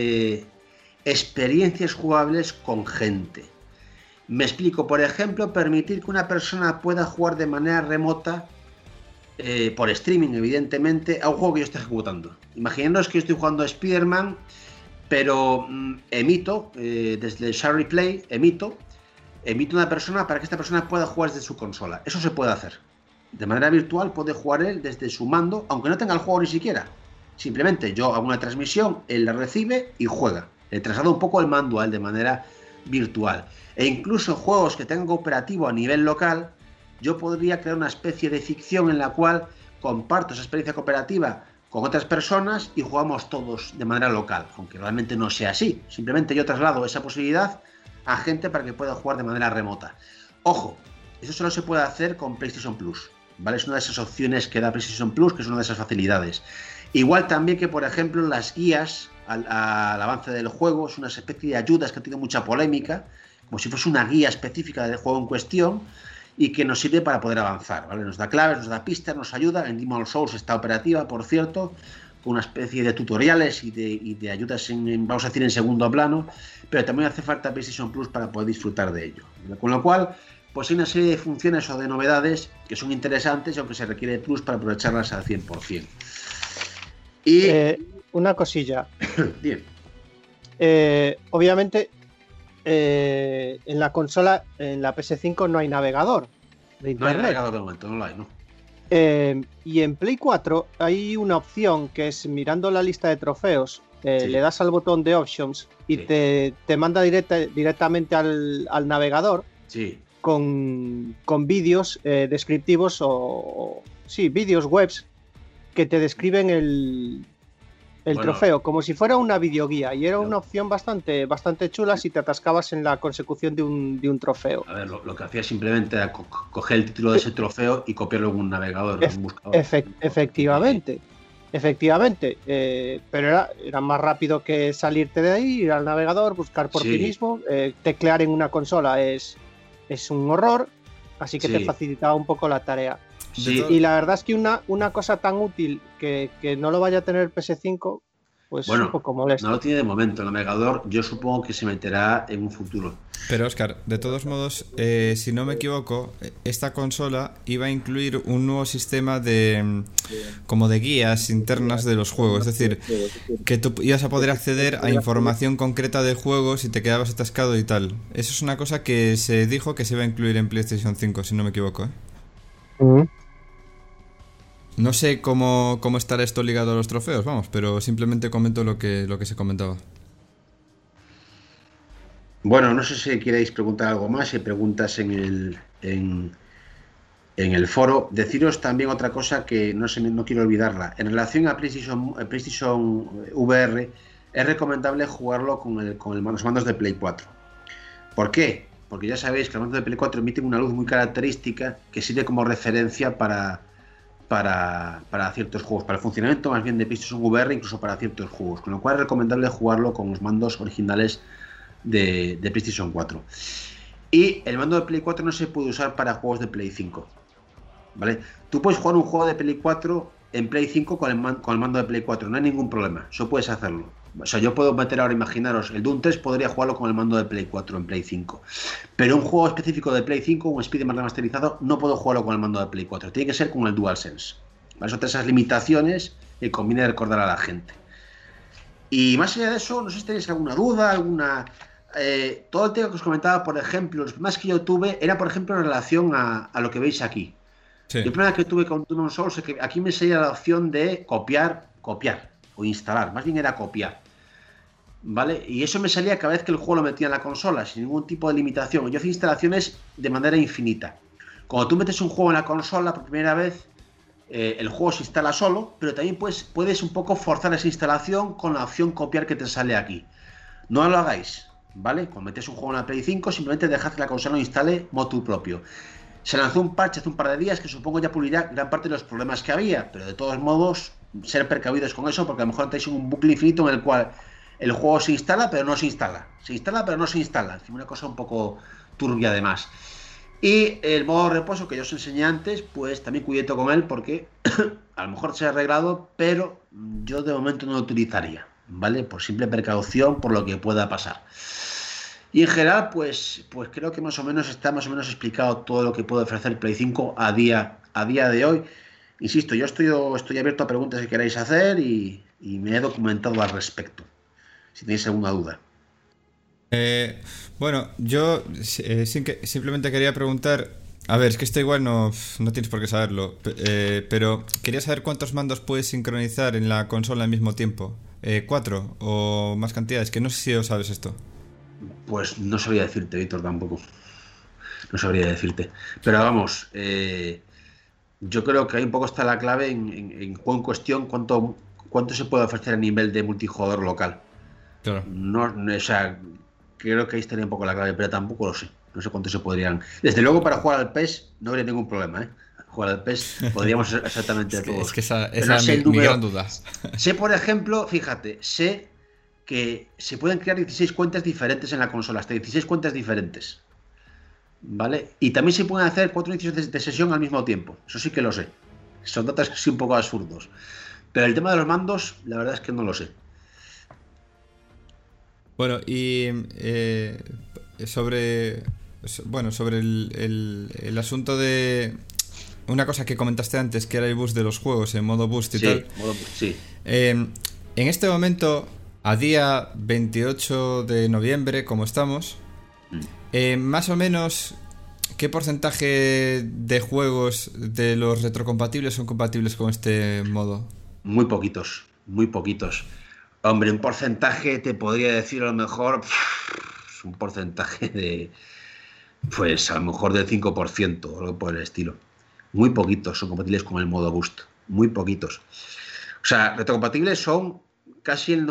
experiencias jugables con gente. Me explico, por ejemplo, permitir que una persona pueda jugar de manera remota, por streaming evidentemente, a un juego que yo esté ejecutando. Imaginaos que yo estoy jugando a Spider-Man, pero emito, desde el Share Replay, emito una persona para que esta persona pueda jugar desde su consola. Eso se puede hacer. De manera virtual puede jugar él desde su mando, aunque no tenga el juego ni siquiera. Simplemente yo hago una transmisión, él la recibe y juega. Le traslado un poco el mando a él de manera virtual. E incluso juegos que tengan cooperativo a nivel local, yo podría crear una especie de ficción en la cual comparto esa experiencia cooperativa con otras personas y jugamos todos de manera local, aunque realmente no sea así. Simplemente yo traslado esa posibilidad a gente para que pueda jugar de manera remota. Ojo, eso solo se puede hacer con PlayStation Plus, ¿vale? Es una de esas opciones que da PlayStation Plus, que es una de esas facilidades. Igual también que, por ejemplo, las guías al avance del juego, es una especie de ayudas que ha tenido mucha polémica, como si fuese una guía específica del juego en cuestión y que nos sirve para poder avanzar, ¿vale? Nos da claves, nos da pistas, nos ayuda. En Demon's Souls está operativa, por cierto, con una especie de tutoriales y de ayudas, vamos a decir, en segundo plano, pero también hace falta PlayStation Plus para poder disfrutar de ello. Con lo cual, pues hay una serie de funciones o de novedades que son interesantes, aunque se requiere Plus para aprovecharlas al 100%. Y una cosilla. Bien. Obviamente, en la consola, en la PS5 no hay navegador de internet. No hay navegador de momento, no lo hay, ¿no? Y en Play 4 hay una opción que es mirando la lista de trofeos, sí. Le das al botón de Options y sí. te manda directamente al navegador, sí. con vídeos descriptivos vídeos webs que te describen el trofeo, como si fuera una videoguía, y era una opción bastante chula si te atascabas en la consecución de un trofeo. A ver, lo que hacía simplemente era coger el título de ese trofeo y copiarlo en un navegador, en un buscador. Efectivamente, pero era más rápido que salirte de ahí, ir al navegador, buscar por ti mismo. Teclear en una consola es un horror, así que te facilitaba un poco la tarea. Sí. Y la verdad es que una cosa tan útil que no lo vaya a tener PS5, pues es un poco molesto. No lo tiene de momento. El navegador yo supongo que se meterá en un futuro. Pero Óscar, de todos modos, si no me equivoco, esta consola iba a incluir un nuevo sistema como de guías internas de los juegos. Es decir, que tú ibas a poder acceder a información concreta del juego si te quedabas atascado y tal. Eso es una cosa que se dijo que se iba a incluir en PlayStation 5, si no me equivoco, ¿eh? No sé cómo estará esto ligado a los trofeos, vamos, pero simplemente comento lo que se comentaba. Bueno, no sé si queréis preguntar algo más, si preguntas en el foro. Deciros también otra cosa que no quiero olvidarla. En relación a PlayStation VR, es recomendable jugarlo con los mandos de Play 4. ¿Por qué? Porque ya sabéis que los mandos de Play 4 emiten una luz muy característica que sirve como referencia para ciertos juegos, para el funcionamiento más bien de PlayStation VR, incluso para ciertos juegos, con lo cual es recomendable jugarlo con los mandos originales de PlayStation 4. Y el mando de Play 4 no se puede usar para juegos de Play 5, ¿vale? Tú puedes jugar un juego de Play 4 en Play 5 con el mando de Play 4, no hay ningún problema, eso puedes hacerlo. O sea, yo puedo meter ahora, imaginaros, el Doom 3 podría jugarlo con el mando de Play 4 en Play 5. Pero un juego específico de Play 5, un Spider-Man remasterizado, no puedo jugarlo con el mando de Play 4. Tiene que ser con el DualSense. ¿Vale? Son esas limitaciones que conviene recordar a la gente. Y más allá de eso, no sé si tenéis alguna duda, todo el tema que os comentaba, por ejemplo, los problemas que yo tuve era, por ejemplo, en relación a lo que veis aquí. Sí. El problema que tuve con Demon's Souls es que aquí me salía la opción de copiar o instalar, más bien era copiar, ¿vale? Y eso me salía cada vez que el juego lo metía en la consola, sin ningún tipo de limitación. Yo hacía instalaciones de manera infinita. Cuando tú metes un juego en la consola por primera vez, el juego se instala solo, pero también puedes un poco forzar esa instalación con la opción copiar que te sale aquí. No lo hagáis, ¿vale? Cuando metes un juego en la Play 5, simplemente dejad que la consola lo instale motu propio. Se lanzó un parche hace un par de días que supongo ya pulirá gran parte de los problemas que había, pero de todos modos, ser precavidos con eso, porque a lo mejor estáis en un bucle infinito en el cual el juego se instala, pero no se instala. Se instala, pero no se instala. Es una cosa un poco turbia además. Y el modo de reposo que yo os enseñé antes, pues también cuidado con él porque a lo mejor se ha arreglado, pero yo de momento no lo utilizaría, ¿vale? Por simple precaución, por lo que pueda pasar. Y en general, pues creo que más o menos está explicado todo lo que puede ofrecer Play 5 a día de hoy. Insisto, yo estoy abierto a preguntas que queráis hacer y me he documentado al respecto, si tenéis alguna duda. Bueno, yo simplemente quería preguntar. A ver, es que esto igual no tienes por qué saberlo, pero quería saber cuántos mandos puedes sincronizar en la consola al mismo tiempo. 4 o más cantidades, que no sé si os sabes esto. Pues no sabría decirte, Víctor, tampoco. No sabría decirte. Pero vamos, yo creo que ahí un poco está la clave en juego en cuestión, cuánto se puede ofrecer a nivel de multijugador local. Claro. No, o sea, creo que ahí estaría un poco la clave, pero tampoco lo sé. No sé cuánto se podrían. Desde luego, para jugar al PES no habría ningún problema, ¿eh? Jugar al PES podríamos exactamente todos. Es que esa no es mi gran duda. Sé, por ejemplo, fíjate, que se pueden crear 16 cuentas diferentes en la consola, hasta 16 cuentas diferentes, ¿vale? Y también se pueden hacer 4 inicios de sesión al mismo tiempo. Eso sí que lo sé. Son datos así un poco absurdos. Pero el tema de los mandos, la verdad es que no lo sé. Bueno, y sobre el asunto de una cosa que comentaste antes, que era el boost de los juegos en modo boost y tal. Modo boost, sí. En este momento, a día 28 de noviembre, como estamos, más o menos, ¿qué porcentaje de juegos de los retrocompatibles son compatibles con este modo? Muy poquitos, muy poquitos. Hombre, un porcentaje te podría decir a lo mejor, un porcentaje de, pues a lo mejor del 5% o algo por el estilo. Muy poquitos son compatibles con el modo boost, muy poquitos. O sea, retrocompatibles son casi el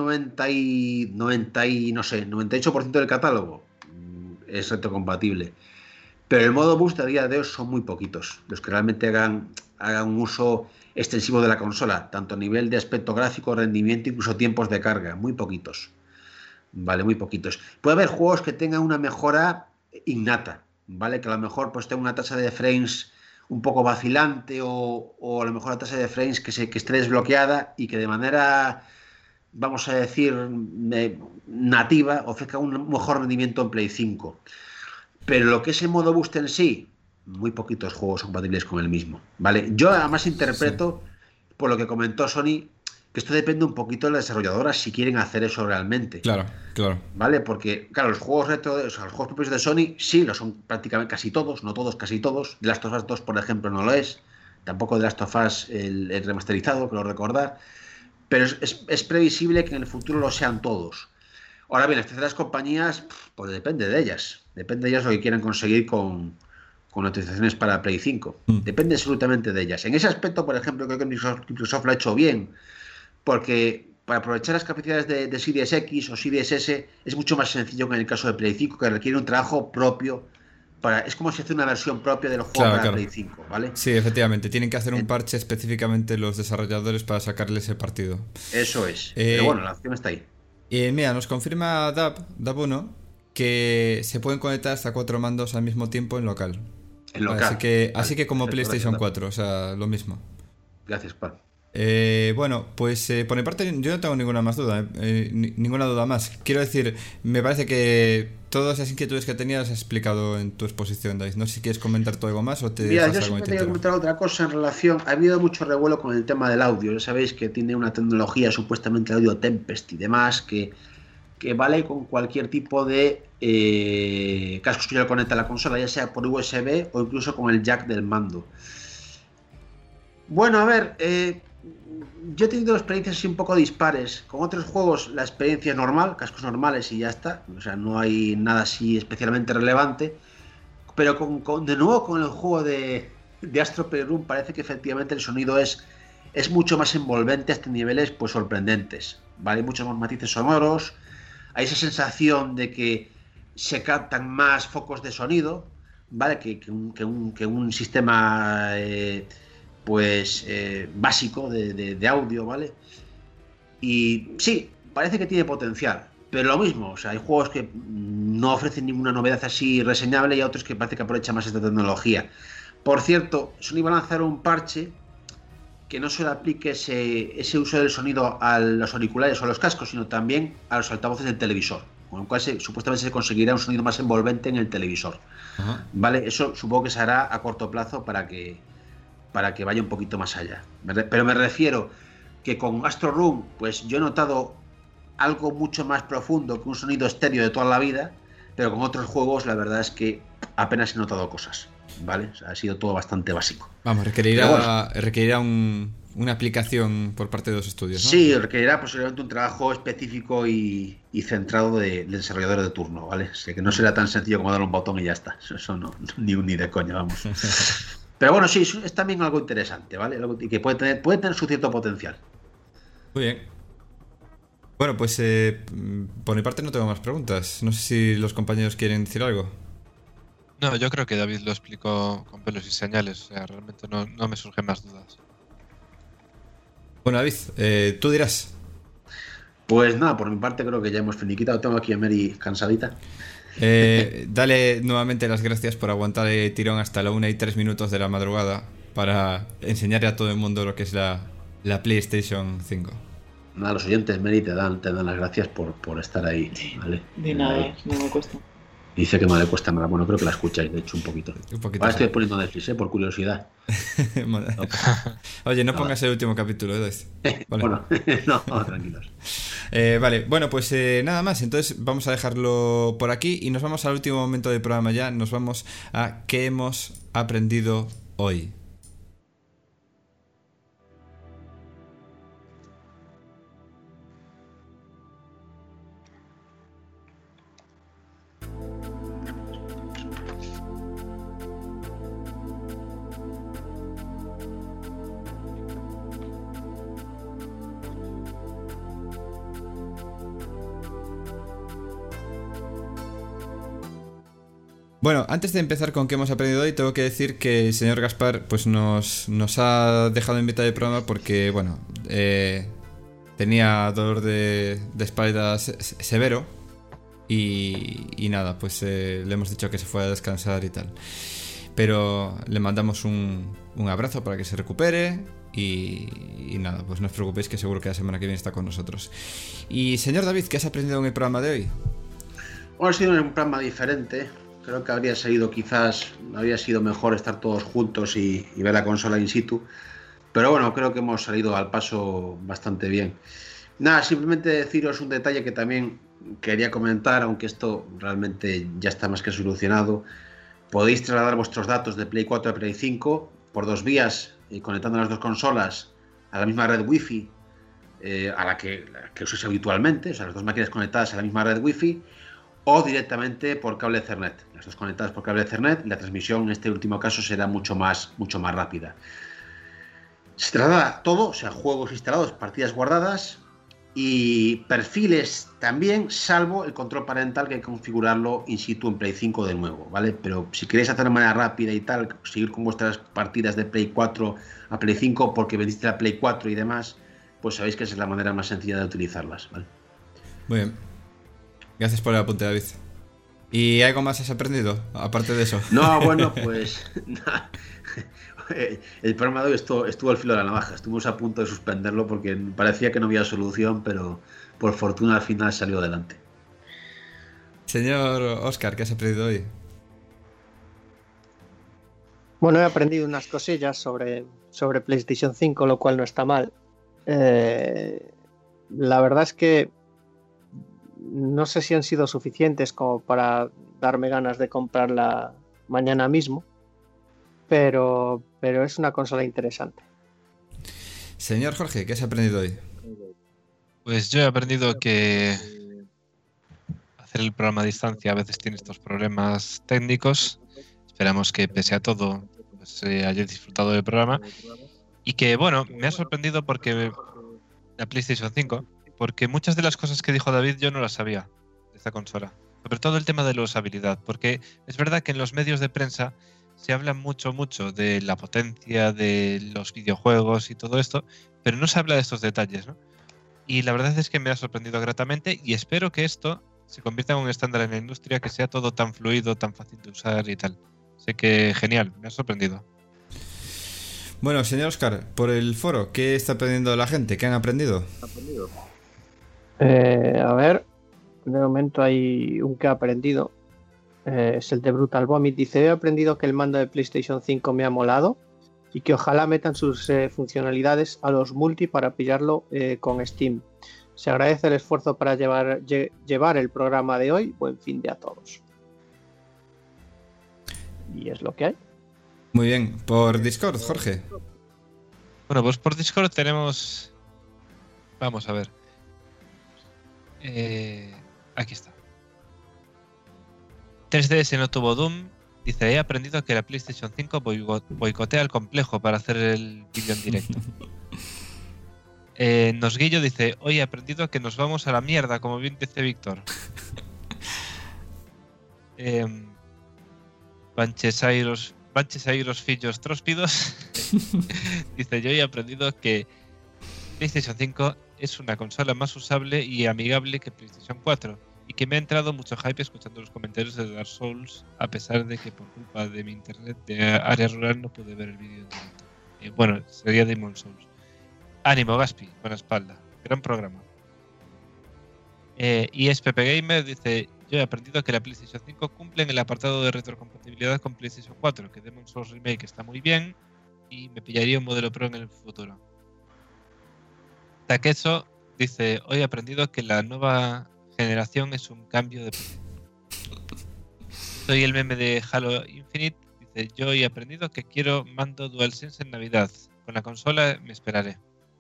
98% del catálogo es retrocompatible. Pero el modo boost a día de hoy son muy poquitos los que realmente hagan un uso extensivo de la consola, tanto a nivel de aspecto gráfico, rendimiento, incluso tiempos de carga, muy poquitos. Vale, muy poquitos. Puede haber juegos que tengan una mejora innata, ¿vale? Que a lo mejor pues tenga una tasa de frames un poco vacilante o a lo mejor la tasa de frames que esté desbloqueada y que de manera, vamos a decir, nativa ofrezca un mejor rendimiento en Play 5. Pero lo que es el modo boost en sí, muy poquitos juegos son compatibles con el mismo, ¿vale? Yo además interpreto, por lo que comentó Sony, que esto depende un poquito de las desarrolladoras si quieren hacer eso realmente. Claro. ¿Vale? Porque, claro, los juegos retro, o sea, los juegos propios de Sony sí lo son prácticamente casi todos, no todos, casi todos. The Last of Us 2, por ejemplo, no lo es. Tampoco The Last of Us el remasterizado, creo recordar. Pero es previsible que en el futuro lo sean todos. Ahora bien, las terceras compañías, pues depende de ellas. Depende de ellas lo que quieran conseguir con actualizaciones para Play 5. Depende absolutamente de ellas. En ese aspecto, por ejemplo, creo que Microsoft lo ha hecho bien, porque para aprovechar las capacidades de Series X o Series S es mucho más sencillo que en el caso de Play 5, que requiere un trabajo propio. Es como si hace una versión propia del juego para Play 5, ¿vale? Sí, efectivamente. Tienen que hacer un parche específicamente los desarrolladores para sacarle ese partido. Eso es. Pero bueno, la opción está ahí. Y mira, nos confirma Dab1 que se pueden conectar hasta 4 mandos al mismo tiempo en local. En local. Así que como PlayStation 4, o sea, lo mismo. Gracias, Juan. Bueno, pues por mi parte yo no tengo ninguna más duda, ninguna duda más. Quiero decir, me parece que todas esas inquietudes que tenías has explicado en tu exposición, David. No sé si quieres comentar tú algo más o te Mira, dejas yo algo en siempre el tengo que tintero. comentar otra cosa en relación. Ha habido mucho revuelo con el tema del audio. Ya sabéis que tiene una tecnología supuestamente audio Tempest y demás que vale con cualquier tipo de cascos que yo le conecte a la consola, ya sea por USB o incluso con el jack del mando. Bueno, a ver, yo he tenido experiencias así un poco dispares. Con otros juegos la experiencia es normal, cascos normales y ya está. O sea, no hay nada así especialmente relevante. Pero de nuevo con el juego de Astro Playroom parece que efectivamente el sonido es mucho más envolvente a estos niveles pues sorprendentes. ¿Vale? Hay muchos más matices sonoros. Hay esa sensación de que se captan más focos de sonido, ¿vale? Que un sistema básico de audio, ¿vale? Y sí, parece que tiene potencial, pero lo mismo, o sea, hay juegos que no ofrecen ninguna novedad así reseñable y hay otros que parece que aprovechan más esta tecnología. Por cierto, Sony va a lanzar un parche que no solo aplique ese uso del sonido a los auriculares o a los cascos, sino también a los altavoces del televisor, con lo cual supuestamente se conseguirá un sonido más envolvente en el televisor. Ajá. ¿Vale? Eso supongo que se hará a corto plazo para que vaya un poquito más allá. Pero me refiero que con Astro Room, pues yo he notado algo mucho más profundo que un sonido estéreo de toda la vida, pero con otros juegos la verdad es que apenas he notado cosas, ¿vale? O sea, ha sido todo bastante básico. Vamos, requerirá una aplicación por parte de los estudios, ¿no? Sí, requerirá posiblemente un trabajo específico y centrado del desarrollador de turno, ¿vale? O sea, que no será tan sencillo como darle un botón y ya está. Eso no, ni de coña, vamos. Pero bueno, sí, es también algo interesante, ¿vale? Y que puede tener su cierto potencial. Muy bien. Bueno, pues por mi parte no tengo más preguntas. No sé si los compañeros quieren decir algo. No, yo creo que David lo explicó con pelos y señales. O sea, realmente no me surgen más dudas. Bueno, David, tú dirás. Pues nada, por mi parte creo que ya hemos finiquitado. Tengo aquí a Mary cansadita. Dale nuevamente las gracias por aguantar el tirón hasta la 1:03 de la madrugada para enseñarle a todo el mundo lo que es la PlayStation 5. Nada, los oyentes, Mary, te dan las gracias por estar ahí, ¿vale? De nada, no me cuesta. Dice que no le cuesta nada. Bueno, creo que la escucháis, de hecho, un poquito. Ahora estoy poniendo Netflix, por curiosidad. Oye, no pongas el último capítulo, David. Vale. Bueno, no, tranquilos. Vale, bueno, pues nada más. Entonces vamos a dejarlo por aquí y nos vamos al último momento del programa ya. Nos vamos a qué hemos aprendido hoy. Bueno, antes de empezar con qué hemos aprendido hoy, tengo que decir que el señor Gaspar pues nos ha dejado en mitad del programa porque, bueno, tenía dolor de espalda severo y nada, pues le hemos dicho que se fuera a descansar y tal. Pero le mandamos un abrazo para que se recupere y nada, pues no os preocupéis que seguro que la semana que viene está con nosotros. Y señor David, ¿qué has aprendido en el programa de hoy? Bueno, ha sido un programa diferente. Creo que habría sido mejor estar todos juntos y ver la consola in situ. Pero bueno, creo que hemos salido al paso bastante bien. Nada, simplemente deciros un detalle que también quería comentar, aunque esto realmente ya está más que solucionado. Podéis trasladar vuestros datos de Play 4 a Play 5 por 2 vías, conectando las dos consolas a la misma red Wi-Fi a la que uséis habitualmente, o sea, las dos máquinas conectadas a la misma red Wi-Fi, o directamente por cable Ethernet. Las dos conectadas por cable Ethernet, la transmisión en este último caso será mucho más rápida. Se traslada todo, o sea, juegos instalados, partidas guardadas y perfiles también, salvo el control parental que hay que configurarlo in situ en Play 5 de nuevo, ¿vale? Pero si queréis hacer de manera rápida y tal, seguir con vuestras partidas de Play 4 a Play 5 porque vendiste la Play 4 y demás, pues sabéis que esa es la manera más sencilla de utilizarlas, ¿vale? Muy bien. Gracias por el apunte, David. ¿Y algo más has aprendido, aparte de eso? No, bueno, pues el programa de hoy estuvo al filo de la navaja. Estuvimos a punto de suspenderlo porque parecía que no había solución, pero por fortuna al final salió adelante. Señor Óscar, ¿qué has aprendido hoy? Bueno, he aprendido unas cosillas sobre PlayStation 5, lo cual no está mal. La verdad es que no sé si han sido suficientes como para darme ganas de comprarla mañana mismo, pero es una consola interesante. Señor Jorge, ¿qué has aprendido hoy? Pues yo he aprendido que hacer el programa a distancia a veces tiene estos problemas técnicos. Esperamos que pese a todo pues, hayáis disfrutado del programa. Y que, bueno, me ha sorprendido porque la PlayStation 5, porque muchas de las cosas que dijo David yo no las sabía de esta consola. Sobre todo el tema de la usabilidad, porque es verdad que en los medios de prensa se habla mucho de la potencia de los videojuegos y todo esto, pero no se habla de estos detalles, ¿no? Y la verdad es que me ha sorprendido gratamente y espero que esto se convierta en un estándar en la industria, que sea todo tan fluido, tan fácil de usar y tal. Sé que genial, me ha sorprendido. Bueno, señor Óscar, por el foro, ¿qué está aprendiendo la gente? ¿Qué han aprendido? A ver, de momento hay un que ha aprendido. Es el de Brutal Vomit. Dice: he aprendido que el mando de PlayStation 5 me ha molado y que ojalá metan sus funcionalidades a los multi para pillarlo con Steam. Se agradece el esfuerzo para llevar el programa de hoy. Buen fin de a todos. Y es lo que hay. Muy bien. ¿Por Discord, Jorge? Bueno, pues por Discord tenemos... Vamos a ver. Aquí está. 3DS no tuvo Doom. Dice: he aprendido que la PlayStation 5 boicotea el complejo para hacer el vídeo en directo. Nosguillo dice: hoy he aprendido que nos vamos a la mierda, como bien dice Víctor. Banchesairos fillos tróspidos dice: yo he aprendido que PlayStation 5 es una consola más usable y amigable que PlayStation 4 y que me ha entrado mucho hype escuchando los comentarios de Dark Souls, a pesar de que por culpa de mi internet de área rural no pude ver el vídeo en directo. Bueno, sería Demon Souls. Ánimo, Gaspi, buena espalda, gran programa. Y es Pepe Gamer, dice: yo he aprendido que la PlayStation 5 cumple en el apartado de retrocompatibilidad con PlayStation 4, que Demon's Souls Remake está muy bien y me pillaría un modelo Pro en el futuro. Takeso dice: hoy he aprendido que la nueva generación es un cambio de PC. Soy el meme de Halo Infinite, dice: yo hoy he aprendido que quiero mando DualSense en Navidad. Con la consola me esperaré.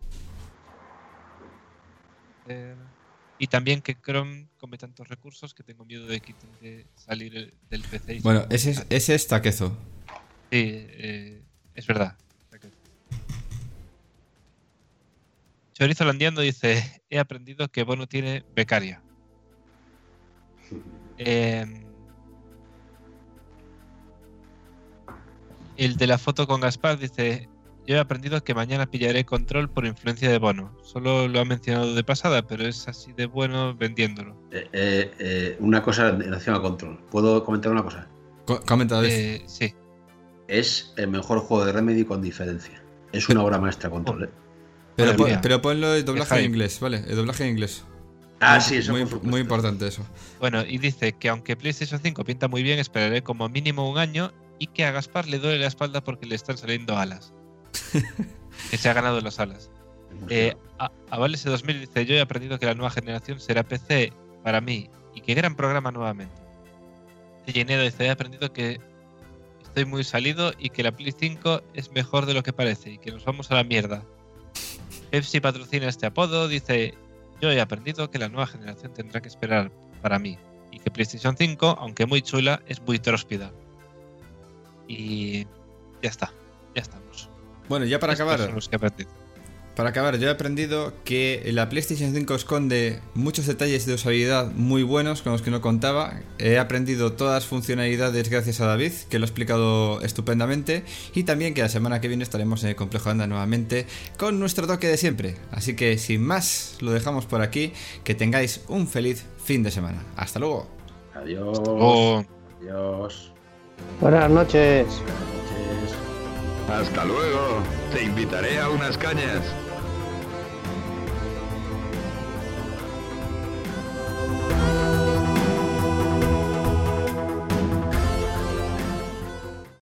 Y también que Chrome come tantos recursos que tengo miedo de que intente salir del PC. Bueno, ese es Takezo. Sí, es verdad. Chorizo Landiando dice: he aprendido que Bono tiene becaria. El de la foto con Gaspar dice: yo he aprendido que mañana pillaré Control por influencia de Bono. Solo lo ha mencionado de pasada, pero es así de bueno vendiéndolo. Una cosa en relación a Control. ¿Puedo comentar una cosa? Comenta, sí. Es el mejor juego de Remedy con diferencia. Es una obra maestra Control, Pero ponlo el doblaje en inglés, ¿vale? El doblaje en inglés. Sí, eso muy importante eso. Bueno, y dice que aunque PlayStation 5 pinta muy bien, esperaré como mínimo un año y que a Gaspar le duele la espalda porque le están saliendo alas. Que se ha ganado las alas. Avalese 2000 dice: yo he aprendido que la nueva generación será PC para mí y que gran programa nuevamente. Llenedo dice: he aprendido que estoy muy salido y que la Play 5 es mejor de lo que parece y que nos vamos a la mierda. Pepsi patrocina este apodo, dice: yo he aprendido que la nueva generación tendrá que esperar para mí y que PlayStation 5, aunque muy chula, es muy tróspida. Y ya está, ya estamos. Bueno, ya para acabar, yo he aprendido que la PlayStation 5 esconde muchos detalles de usabilidad muy buenos con los que no contaba. He aprendido todas las funcionalidades gracias a David, que lo ha explicado estupendamente, y también que la semana que viene estaremos en el Complejo Anda nuevamente con nuestro toque de siempre. Así que sin más, lo dejamos por aquí. Que tengáis un feliz fin de semana. Hasta luego. Adiós. Adiós. Buenas noches. Buenas noches. Hasta luego. Te invitaré a unas cañas.